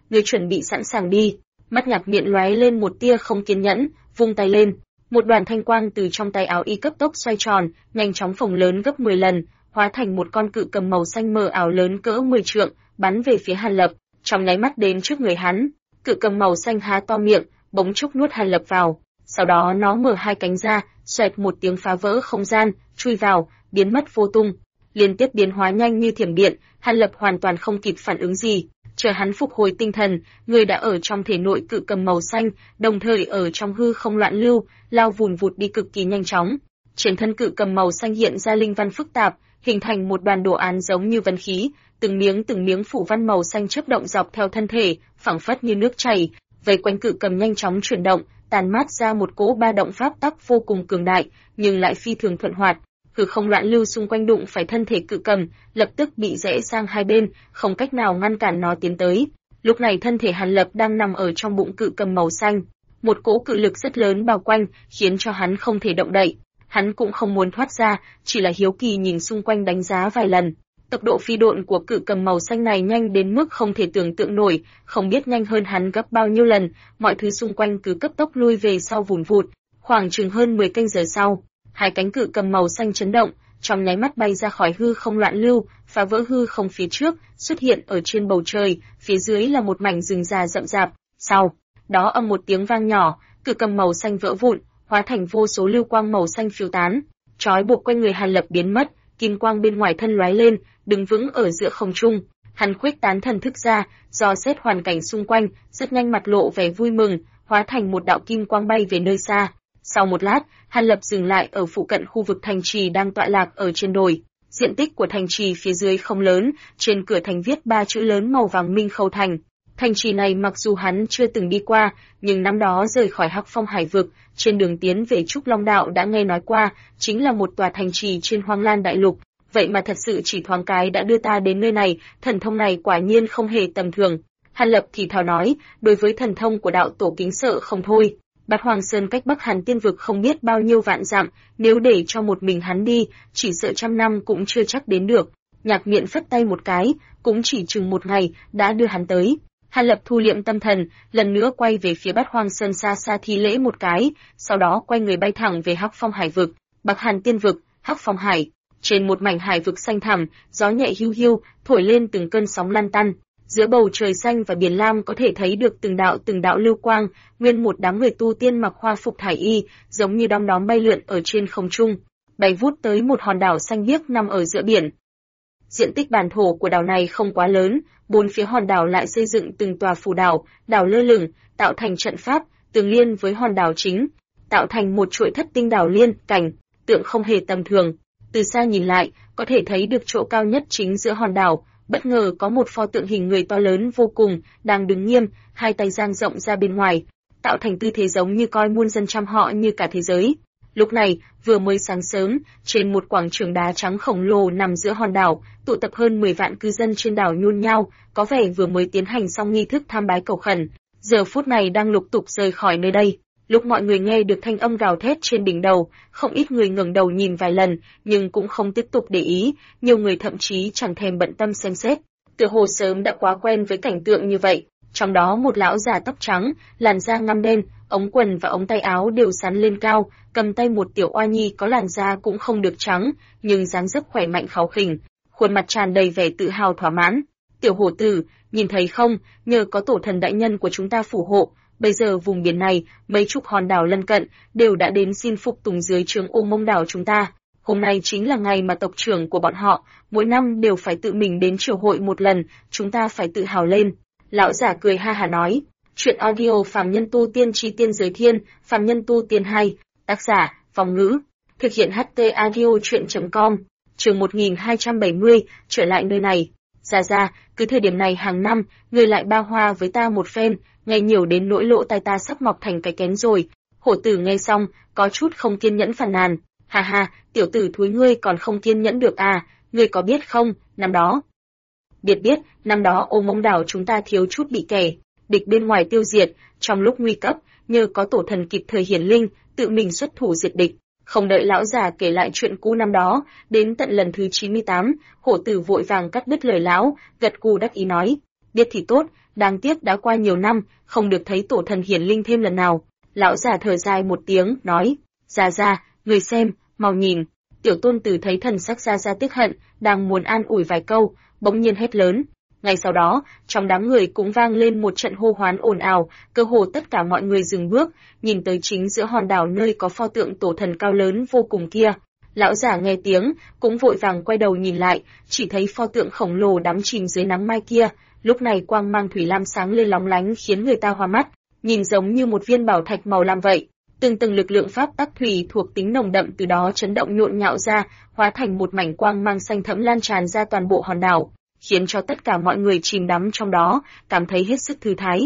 ngươi chuẩn bị sẵn sàng đi. Mắt Nhạc Miện lóe lên một tia không kiên nhẫn, vung tay lên, một đoàn thanh quang từ trong tay áo y cấp tốc xoay tròn, nhanh chóng phồng lớn gấp 10 lần, hóa thành một con cự cầm màu xanh mờ ảo lớn cỡ 10 trượng, bắn về phía Hàn Lập, trong nháy mắt đến trước người hắn. Cự cầm màu xanh há to miệng, bỗng chốc nuốt Hàn Lập vào, sau đó nó mở hai cánh ra, xoẹt một tiếng phá vỡ không gian, chui vào, biến mất vô tung. Liên tiếp biến hóa nhanh như thiểm điện, Hàn Lập hoàn toàn không kịp phản ứng gì. Chờ hắn phục hồi tinh thần, người đã ở trong thể nội cự cầm màu xanh, đồng thời ở trong hư không loạn lưu, lao vùn vụt đi cực kỳ nhanh chóng. Trên thân cự cầm màu xanh hiện ra linh văn phức tạp, hình thành một đoàn đồ án giống như vân khí, từng miếng phủ văn màu xanh chớp động dọc theo thân thể, phảng phất như nước chảy, vây quanh cự cầm nhanh chóng chuyển động, tàn mát ra một cỗ ba động pháp tắc vô cùng cường đại, nhưng lại phi thường thuận hoạt. Hư không loạn lưu xung quanh đụng phải thân thể cự cầm, lập tức bị rẽ sang hai bên, không cách nào ngăn cản nó tiến tới. Lúc này thân thể Hàn Lập đang nằm ở trong bụng cự cầm màu xanh, một cỗ cự lực rất lớn bao quanh, khiến cho hắn không thể động đậy. Hắn cũng không muốn thoát ra, chỉ là hiếu kỳ nhìn xung quanh đánh giá vài lần. Tốc độ phi độn của cự cầm màu xanh này nhanh đến mức không thể tưởng tượng nổi, không biết nhanh hơn hắn gấp bao nhiêu lần, mọi thứ xung quanh cứ cấp tốc lui về sau vùn vụt. Khoảng chừng hơn 10 canh giờ sau, hai cánh cự cầm màu xanh chấn động, trong nháy mắt bay ra khỏi hư không loạn lưu, phá vỡ hư không phía trước, xuất hiện ở trên bầu trời, phía dưới là một mảnh rừng già rậm rạp. Sau đó âm một tiếng vang nhỏ, cự cầm màu xanh vỡ vụn, hóa thành vô số lưu quang màu xanh phiêu tán, trói buộc quanh người Hàn Lập biến mất, kim quang bên ngoài thân lóe lên, đứng vững ở giữa không trung. Hắn khuếch tán thần thức ra, dò xét hoàn cảnh xung quanh, rất nhanh mặt lộ vẻ vui mừng, hóa thành một đạo kim quang bay về nơi xa. Sau một lát, Hàn Lập dừng lại ở phụ cận khu vực thành trì đang tọa lạc ở trên đồi. Diện tích của thành trì phía dưới không lớn, trên cửa thành viết 3 chữ lớn màu vàng Minh Khâu Thành. Thành trì này mặc dù hắn chưa từng đi qua, nhưng năm đó rời khỏi Hắc Phong Hải vực, trên đường tiến về Trúc Long Đạo đã nghe nói qua, chính là một tòa thành trì trên Hoang Lan Đại Lục. Vậy mà thật sự chỉ thoáng cái đã đưa ta đến nơi này, thần thông này quả nhiên không hề tầm thường. Hàn Lập thì thào nói, đối với thần thông của đạo tổ kính sợ không thôi. Bát Hoàng Sơn cách Bắc Hàn Tiên vực không biết bao nhiêu vạn dặm, nếu để cho một mình hắn đi, chỉ sợ trăm năm cũng chưa chắc đến được. Nhạc Miện phất tay một cái, cũng chỉ chừng một ngày, đã đưa hắn tới. Hàn Lập thu liệm tâm thần, lần nữa quay về phía Bát Hoàng Sơn xa xa thi lễ một cái, sau đó quay người bay thẳng về Hắc Phong Hải vực, Bắc Hàn Tiên vực, Hắc Phong Hải. Trên một mảnh hải vực xanh thẳm, gió nhẹ hiu hiu, thổi lên từng cơn sóng lăn tăn. Giữa bầu trời xanh và biển lam có thể thấy được từng đạo lưu quang, nguyên một đám người tu tiên mặc hoa phục thải y, giống như đom đóm bay lượn ở trên không trung, bay vút tới một hòn đảo xanh biếc nằm ở giữa biển. Diện tích bản thổ của đảo này không quá lớn, bốn phía hòn đảo lại xây dựng từng tòa phù đảo, đảo lơ lửng, tạo thành trận pháp, tương liên với hòn đảo chính, tạo thành một chuỗi thất tinh đảo liên cảnh, tượng không hề tầm thường. Từ xa nhìn lại, có thể thấy được chỗ cao nhất chính giữa hòn đảo, bất ngờ có một pho tượng hình người to lớn vô cùng, đang đứng nghiêm, hai tay dang rộng ra bên ngoài, tạo thành tư thế giống như coi muôn dân trăm họ như cả thế giới. Lúc này, vừa mới sáng sớm, trên một quảng trường đá trắng khổng lồ nằm giữa hòn đảo, tụ tập hơn 10 vạn cư dân trên đảo nhôn nhao, có vẻ vừa mới tiến hành xong nghi thức tham bái cầu khẩn, giờ phút này đang lục tục rời khỏi nơi đây. Lúc mọi người nghe được thanh âm gào thét trên đỉnh đầu, không ít người ngẩng đầu nhìn vài lần, nhưng cũng không tiếp tục để ý, nhiều người thậm chí chẳng thèm bận tâm xem xét. Tựa hồ sớm đã quá quen với cảnh tượng như vậy. Trong đó một lão già tóc trắng, làn da ngăm đen, ống quần và ống tay áo đều sắn lên cao, cầm tay một tiểu oa nhi có làn da cũng không được trắng, nhưng dáng dấp khỏe mạnh kháu khỉnh, khuôn mặt tràn đầy vẻ tự hào thỏa mãn. Tiểu hổ tử, nhìn thấy không, nhờ có tổ thần đại nhân của chúng ta phù hộ, bây giờ vùng biển này, mấy chục hòn đảo lân cận đều đã đến xin phục tùng dưới trướng Ô Mông đảo chúng ta. Hôm nay chính là ngày mà tộc trưởng của bọn họ mỗi năm đều phải tự mình đến triều hội một lần, chúng ta phải tự hào lên. Lão giả cười ha hả nói. Chuyện audio Phàm Nhân Tu Tiên Chi Tiên Giới Thiên, Phàm Nhân Tu Tiên 2, tác giả, Phong Ngữ, thực hiện HT Audio Chuyện.com, chương 1270, trở lại nơi này. Ra, cứ thời điểm này hàng năm, người lại ba hoa với ta một phen, nghe nhiều đến nỗi lỗ tai ta sắp mọc thành cái kén rồi. Hổ tử nghe xong, có chút không kiên nhẫn phàn nàn. Ha, tiểu tử thúi ngươi còn không kiên nhẫn được à, ngươi có biết không, năm đó. Biết, năm đó Ô Mông đảo chúng ta thiếu chút bị kẻ địch bên ngoài tiêu diệt, trong lúc nguy cấp, nhờ có tổ thần kịp thời hiển linh, tự mình xuất thủ diệt địch. Không đợi lão già kể lại chuyện cũ năm đó, đến tận lần thứ 98, hổ tử vội vàng cắt đứt lời lão, gật gù đắc ý nói. biết thì tốt, đáng tiếc đã qua nhiều năm, không được thấy tổ thần hiển linh thêm lần nào. Lão già thở dài một tiếng, nói, Gia, người xem, mau nhìn. Tiểu tôn tử thấy thần sắc Gia tiếc hận, đang muốn an ủi vài câu, bỗng nhiên hét lớn. Ngay sau đó, trong đám người cũng vang lên một trận hô hoán ồn ào, cơ hồ tất cả mọi người dừng bước, nhìn tới chính giữa hòn đảo nơi có pho tượng tổ thần cao lớn vô cùng kia. Lão giả nghe tiếng, cũng vội vàng quay đầu nhìn lại, chỉ thấy pho tượng khổng lồ đắm chìm dưới nắng mai kia, lúc này quang mang thủy lam sáng lên lóng lánh khiến người ta hoa mắt, nhìn giống như một viên bảo thạch màu lam vậy. Từng lực lượng pháp tắc thủy thuộc tính nồng đậm từ đó chấn động nhộn nhạo ra, hóa thành một mảnh quang mang xanh thẫm lan tràn ra toàn bộ hòn đảo, khiến cho tất cả mọi người chìm đắm trong đó, cảm thấy hết sức thư thái.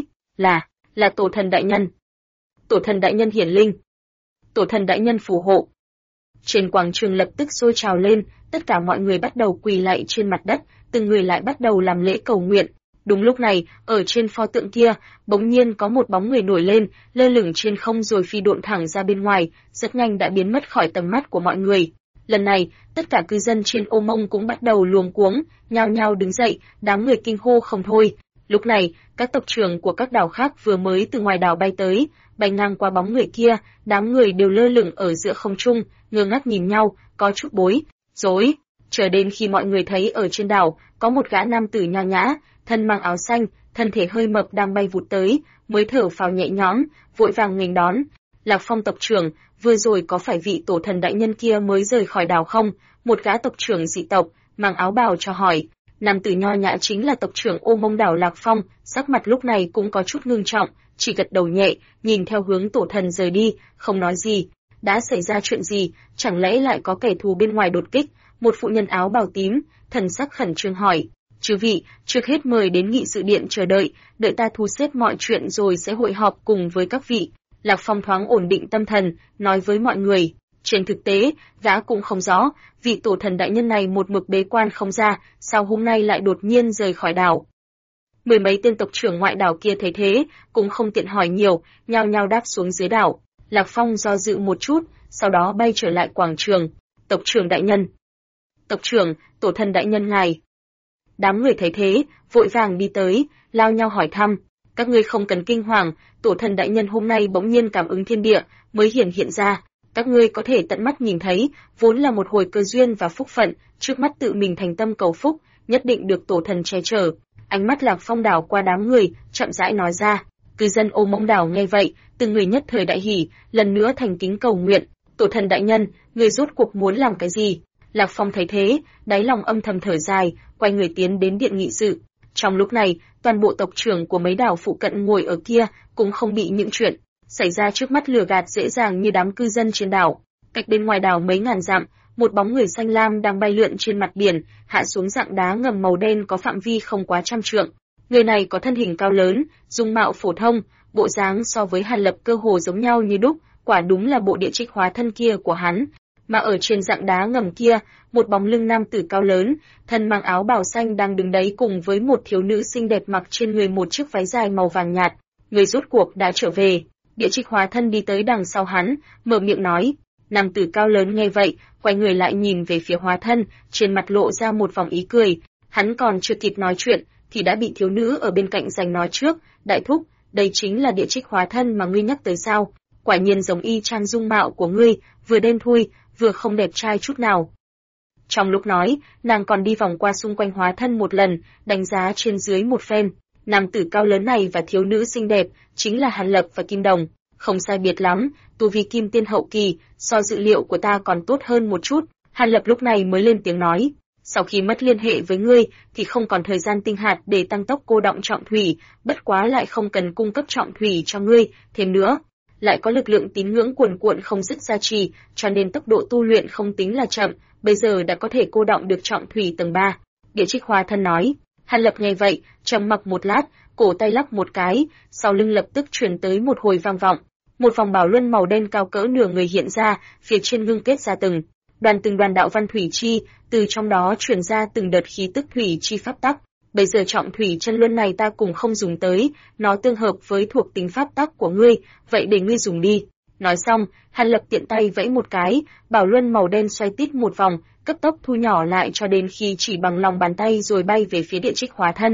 Là tổ thần đại nhân. Tổ thần đại nhân hiển linh. Tổ thần đại nhân phù hộ. Trên quảng trường lập tức sôi trào lên, tất cả mọi người bắt đầu quỳ lạy trên mặt đất, từng người lại bắt đầu làm lễ cầu nguyện. Đúng lúc này, ở trên pho tượng kia, bỗng nhiên có một bóng người nổi lên, lơ lửng trên không rồi phi độn thẳng ra bên ngoài, rất nhanh đã biến mất khỏi tầm mắt của mọi người. Lần này, tất cả cư dân trên Ô Mông cũng bắt đầu luống cuống, nhao nhao đứng dậy, đám người kinh hô không thôi. Lúc này, các tộc trưởng của các đảo khác vừa mới từ ngoài đảo bay tới, bay ngang qua bóng người kia, đám người đều lơ lửng ở giữa không trung, ngơ ngác nhìn nhau, có chút bối rối. Chờ đến khi mọi người thấy ở trên đảo có một gã nam tử nho nhã, thân mang áo xanh, thân thể hơi mập đang bay vụt tới, mới thở phào nhẹ nhõm, vội vàng nghênh đón. Lạc Phong tộc trưởng, vừa rồi có phải vị tổ thần đại nhân kia mới rời khỏi đảo không? Một gã tộc trưởng dị tộc, mang áo bào cho hỏi. Nam tử nho nhã chính là tộc trưởng Ô Mông đảo Lạc Phong, sắc mặt lúc này cũng có chút ngưng trọng, chỉ gật đầu nhẹ, nhìn theo hướng tổ thần rời đi, không nói gì. Đã xảy ra chuyện gì, chẳng lẽ lại có kẻ thù bên ngoài đột kích? Một phụ nhân áo bào tím, thần sắc khẩn trương hỏi. Chư vị, trước hết mời đến nghị sự điện chờ đợi ta thu xếp mọi chuyện rồi sẽ hội họp cùng với các vị. Lạc Phong thoáng ổn định tâm thần, nói với mọi người. Trên thực tế, gã cũng không rõ, vị tổ thần đại nhân này một mực bế quan không ra, sao hôm nay lại đột nhiên rời khỏi đảo. Mười mấy tên tộc trưởng ngoại đảo kia thấy thế, cũng không tiện hỏi nhiều, nhao nhao đáp xuống dưới đảo. Lạc Phong do dự một chút, sau đó bay trở lại quảng trường. Tộc trưởng đại nhân. Tộc trưởng, tổ thần đại nhân ngài. Đám người thấy thế, vội vàng đi tới, lao nhau hỏi thăm. Các ngươi không cần kinh hoàng, tổ thần đại nhân hôm nay bỗng nhiên cảm ứng thiên địa, mới hiện ra. Các ngươi có thể tận mắt nhìn thấy, vốn là một hồi cơ duyên và phúc phận, trước mắt tự mình thành tâm cầu phúc, nhất định được tổ thần che chở. Ánh mắt Lạc Phong đảo qua đám người, chậm rãi nói ra. Cư dân Ô Mông đảo nghe vậy, từng người nhất thời đại hỉ, lần nữa thành kính cầu nguyện. Tổ thần đại nhân, người rốt cuộc muốn làm cái gì? Lạc Phong thấy thế, đáy lòng âm thầm thở dài, quay người tiến đến điện nghị sự. Trong lúc này, toàn bộ tộc trưởng của mấy đảo phụ cận ngồi ở kia cũng không bị những chuyện xảy ra trước mắt lừa gạt dễ dàng như đám cư dân trên đảo. Cách bên ngoài đảo mấy ngàn dặm, một bóng người xanh lam đang bay lượn trên mặt biển, hạ xuống dạng đá ngầm màu đen có phạm vi không quá 100 trượng. Người này có thân hình cao lớn, dung mạo phổ thông, bộ dáng so với Hàn Lập cơ hồ giống nhau như đúc, quả đúng là bộ địa trích hóa thân kia của hắn. Mà ở trên dạng đá ngầm kia, một bóng lưng nam tử cao lớn, thân mang áo bào xanh đang đứng đấy cùng với một thiếu nữ xinh đẹp mặc trên người một chiếc váy dài màu vàng nhạt. Người rốt cuộc đã trở về. Địa trích hóa thân đi tới đằng sau hắn, mở miệng nói. Nam tử cao lớn nghe vậy, quay người lại nhìn về phía hóa thân, trên mặt lộ ra một vòng ý cười. Hắn còn chưa kịp nói chuyện, thì đã bị thiếu nữ ở bên cạnh giành nói trước. Đại thúc, đây chính là địa trích hóa thân mà ngươi nhắc tới sao? Quả nhiên giống y chang dung mạo của ngươi, vừa đen thui, vừa không đẹp trai chút nào. Trong lúc nói, nàng còn đi vòng qua xung quanh hóa thân một lần, đánh giá trên dưới một phen. Nam tử cao lớn này và thiếu nữ xinh đẹp, chính là Hàn Lập và Kim Đồng. Không sai biệt lắm, tu vi kim tiên hậu kỳ, so dự liệu của ta còn tốt hơn một chút. Hàn Lập lúc này mới lên tiếng nói. Sau khi mất liên hệ với ngươi, thì không còn thời gian tinh hạt để tăng tốc cô đọng trọng thủy, bất quá lại không cần cung cấp trọng thủy cho ngươi, thêm nữa. Lại có lực lượng tín ngưỡng cuồn cuộn không dứt gia trì, cho nên tốc độ tu luyện không tính là chậm, bây giờ đã có thể cô đọng được trọng thủy tầng 3. Địa trích hóa thân nói. Hàn Lập nghe vậy, trầm mặc một lát, cổ tay lắc một cái, sau lưng lập tức truyền tới một hồi vang vọng. Một vòng bảo luân màu đen cao cỡ nửa người hiện ra, phía trên ngưng kết ra từng đoàn đạo văn thủy chi, từ trong đó truyền ra từng đợt khí tức thủy chi pháp tắc. Bây giờ trọng thủy chân luân này ta cũng không dùng tới, nó tương hợp với thuộc tính pháp tắc của ngươi, vậy để ngươi dùng đi. Nói xong, Hàn Lập tiện tay vẫy một cái, bảo luân màu đen xoay tít một vòng, cấp tốc thu nhỏ lại cho đến khi chỉ bằng lòng bàn tay rồi bay về phía địa trích hóa thân.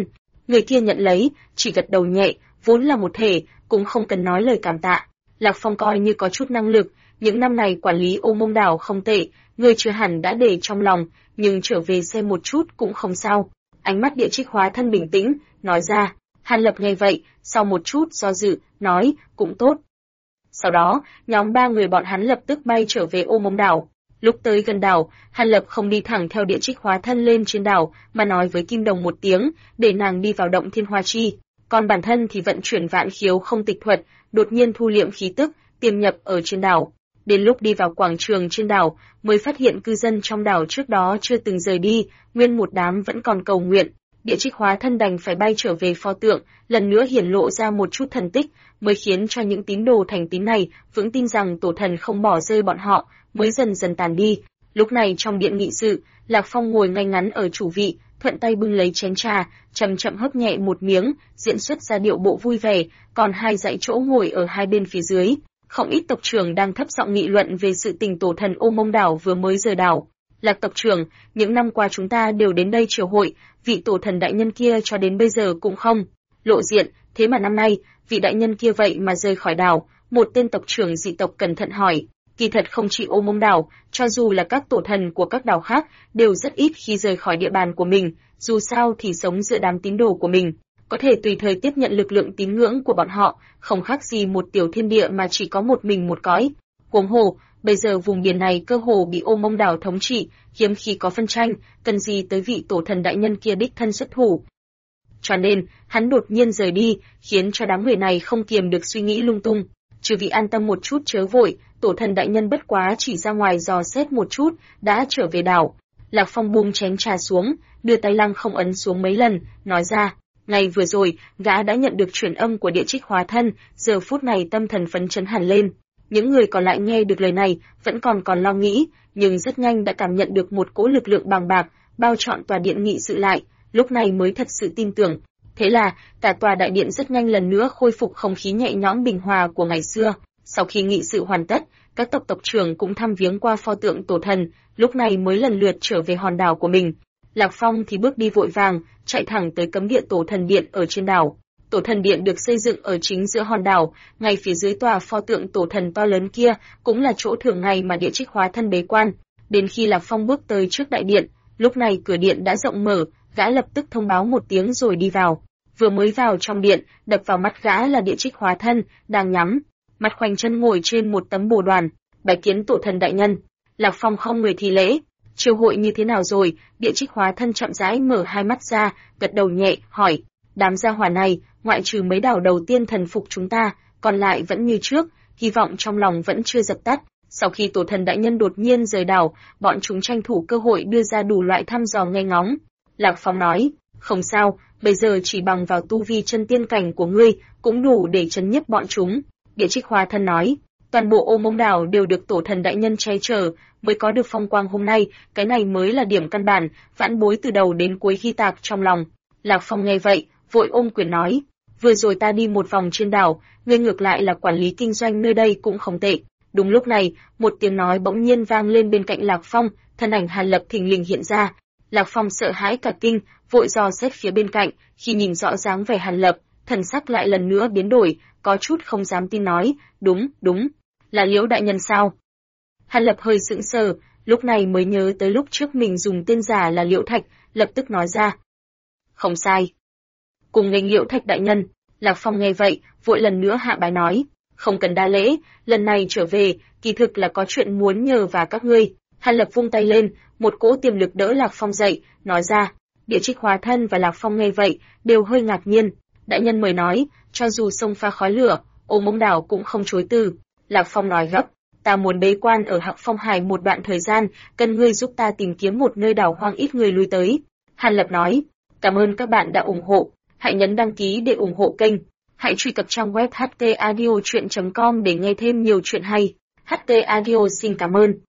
Người kia nhận lấy, chỉ gật đầu nhẹ, vốn là một thể, cũng không cần nói lời cảm tạ. Lạc Phong coi như có chút năng lực, những năm này quản lý Ô Mông Đảo không tệ, người chưa hẳn đã để trong lòng, nhưng trở về xem một chút cũng không sao. Ánh mắt Địa Trích Hóa Thân bình tĩnh, nói ra. Hàn Lập nghe vậy, sau một chút do dự, nói, cũng tốt. Sau đó, nhóm 3 người bọn hắn lập tức bay trở về Ô Mông Đảo. Lúc tới gần đảo, Hàn Lập không đi thẳng theo Địa Trích Hóa Thân lên trên đảo, mà nói với Kim Đồng một tiếng, để nàng đi vào động Thiên Hoa Chi. Còn bản thân thì vận chuyển Vạn Khiếu không tịch thuật, đột nhiên thu liệm khí tức, tiềm nhập ở trên đảo. Đến lúc đi vào quảng trường trên đảo, mới phát hiện cư dân trong đảo trước đó chưa từng rời đi, nguyên một đám vẫn còn cầu nguyện. Địa Trích Hóa Thân đành phải bay trở về pho tượng, lần nữa hiển lộ ra một chút thần tích, mới khiến cho những tín đồ thành tín này vững tin rằng tổ thần không bỏ rơi bọn họ, mới dần dần tàn đi. Lúc này trong điện nghị sự, Lạc Phong ngồi ngay ngắn ở chủ vị, thuận tay bưng lấy chén trà, chậm chậm hớp nhẹ một miếng, diễn xuất ra điệu bộ vui vẻ, còn hai dãy chỗ ngồi ở hai bên phía dưới. Không ít tộc trưởng đang thấp giọng nghị luận về sự tình tổ thần Ô Mông Đảo vừa mới rời đảo. Lạc tộc trưởng, những năm qua chúng ta đều đến đây triều hội, vị tổ thần đại nhân kia cho đến bây giờ cũng không lộ diện, thế mà năm nay, vị đại nhân kia vậy mà rời khỏi đảo, một tên tộc trưởng dị tộc cẩn thận hỏi. Kỳ thật không chỉ Ô Mông Đảo, cho dù là các tổ thần của các đảo khác, đều rất ít khi rời khỏi địa bàn của mình, dù sao thì sống giữa đám tín đồ của mình, có thể tùy thời tiếp nhận lực lượng tín ngưỡng của bọn họ, không khác gì một tiểu thiên địa mà chỉ có một mình một cõi. Huống hồ, bây giờ vùng biển này cơ hồ bị Ô Mông Đảo thống trị, hiếm khi có phân tranh, cần gì tới vị tổ thần đại nhân kia đích thân xuất thủ. Cho nên, hắn đột nhiên rời đi, khiến cho đám người này không kiềm được suy nghĩ lung tung. Chư vị an tâm một chút chớ vội, tổ thần đại nhân bất quá chỉ ra ngoài dò xét một chút, đã trở về đảo. Lạc Phong buông chén trà xuống, đưa tay lăng không ấn xuống mấy lần, nói ra. Ngày vừa rồi, gã đã nhận được truyền âm của Địa Trích Hóa Thân, giờ phút này tâm thần phấn chấn hẳn lên. Những người còn lại nghe được lời này, vẫn còn lo nghĩ, nhưng rất nhanh đã cảm nhận được một cỗ lực lượng bàng bạc, bao trọn tòa điện nghị sự lại, lúc này mới thật sự tin tưởng. Thế là, cả tòa đại điện rất nhanh lần nữa khôi phục không khí nhẹ nhõm bình hòa của ngày xưa. Sau khi nghị sự hoàn tất, các tộc trưởng cũng thăm viếng qua pho tượng tổ thần, lúc này mới lần lượt trở về hòn đảo của mình. Lạc Phong thì bước đi vội vàng, chạy thẳng tới cấm địa tổ thần điện ở trên đảo. Tổ thần điện được xây dựng ở chính giữa hòn đảo, ngay phía dưới tòa pho tượng tổ thần to lớn kia, cũng là chỗ thường ngày mà Địa Trích Hóa Thân bế quan. Đến khi Lạc Phong bước tới trước đại điện, lúc này cửa điện đã rộng mở, gã lập tức thông báo một tiếng rồi đi vào. Vừa mới vào trong điện, đập vào mắt gã là Địa Trích Hóa Thân, đang nhắm mặt khoanh chân ngồi trên một tấm bồ đoàn, bái kiến tổ thần đại nhân. Lạc Phong không người thi lễ. Triều hội như thế nào rồi? Địa Trích Hóa Thân chậm rãi mở hai mắt ra, gật đầu nhẹ, hỏi. Đám gia hỏa này, ngoại trừ mấy đảo đầu tiên thần phục chúng ta, còn lại vẫn như trước, hy vọng trong lòng vẫn chưa dập tắt. Sau khi tổ thần đại nhân đột nhiên rời đảo, bọn chúng tranh thủ cơ hội đưa ra đủ loại thăm dò nghe ngóng. Lạc Phong nói, không sao, bây giờ chỉ bằng vào tu vi chân tiên cảnh của ngươi, cũng đủ để trấn nhiếp bọn chúng. Địa Trích Hóa Thân nói, toàn bộ Ô Mông Đảo đều được tổ thần đại nhân che chở, mới có được phong quang hôm nay, cái này mới là điểm căn bản, vãn bối từ đầu đến cuối ghi tạc trong lòng. Lạc Phong nghe vậy, vội ôm quyền nói, vừa rồi ta đi một vòng trên đảo, ngươi ngược lại là quản lý kinh doanh nơi đây cũng không tệ. Đúng lúc này, một tiếng nói bỗng nhiên vang lên bên cạnh Lạc Phong, thân ảnh Hàn Lập thình lình hiện ra. Lạc Phong sợ hãi cả kinh, vội dò xét phía bên cạnh, khi nhìn rõ dáng vẻ Hàn Lập, thần sắc lại lần nữa biến đổi, có chút không dám tin nói, đúng, là Liễu đại nhân sao? Hàn Lập hơi sững sờ, lúc này mới nhớ tới lúc trước mình dùng tên giả là Liễu Thạch, lập tức nói ra. Không sai. Cùng nghênh Liễu Thạch đại nhân. Lạc Phong nghe vậy, vội lần nữa hạ bái nói, không cần đa lễ, lần này trở về, kỳ thực là có chuyện muốn nhờ và các ngươi. Hàn Lập vung tay lên, một cỗ tiềm lực đỡ Lạc Phong dậy, nói ra. Địa Trích Hóa Thân và Lạc Phong nghe vậy, đều hơi ngạc nhiên. Đại nhân mời nói, cho dù sông pha khói lửa, Ô Mông Đảo cũng không chối từ. Lạc Phong nói gấp, ta muốn bế quan ở Hạc Phong Hải một đoạn thời gian, cần ngươi giúp ta tìm kiếm một nơi đảo hoang ít người lui tới. Hàn Lập nói, cảm ơn các bạn đã ủng hộ, hãy nhấn đăng ký để ủng hộ kênh. Hãy truy cập trang web htaudio.com để nghe thêm nhiều chuyện hay. HT Audio xin cảm ơn.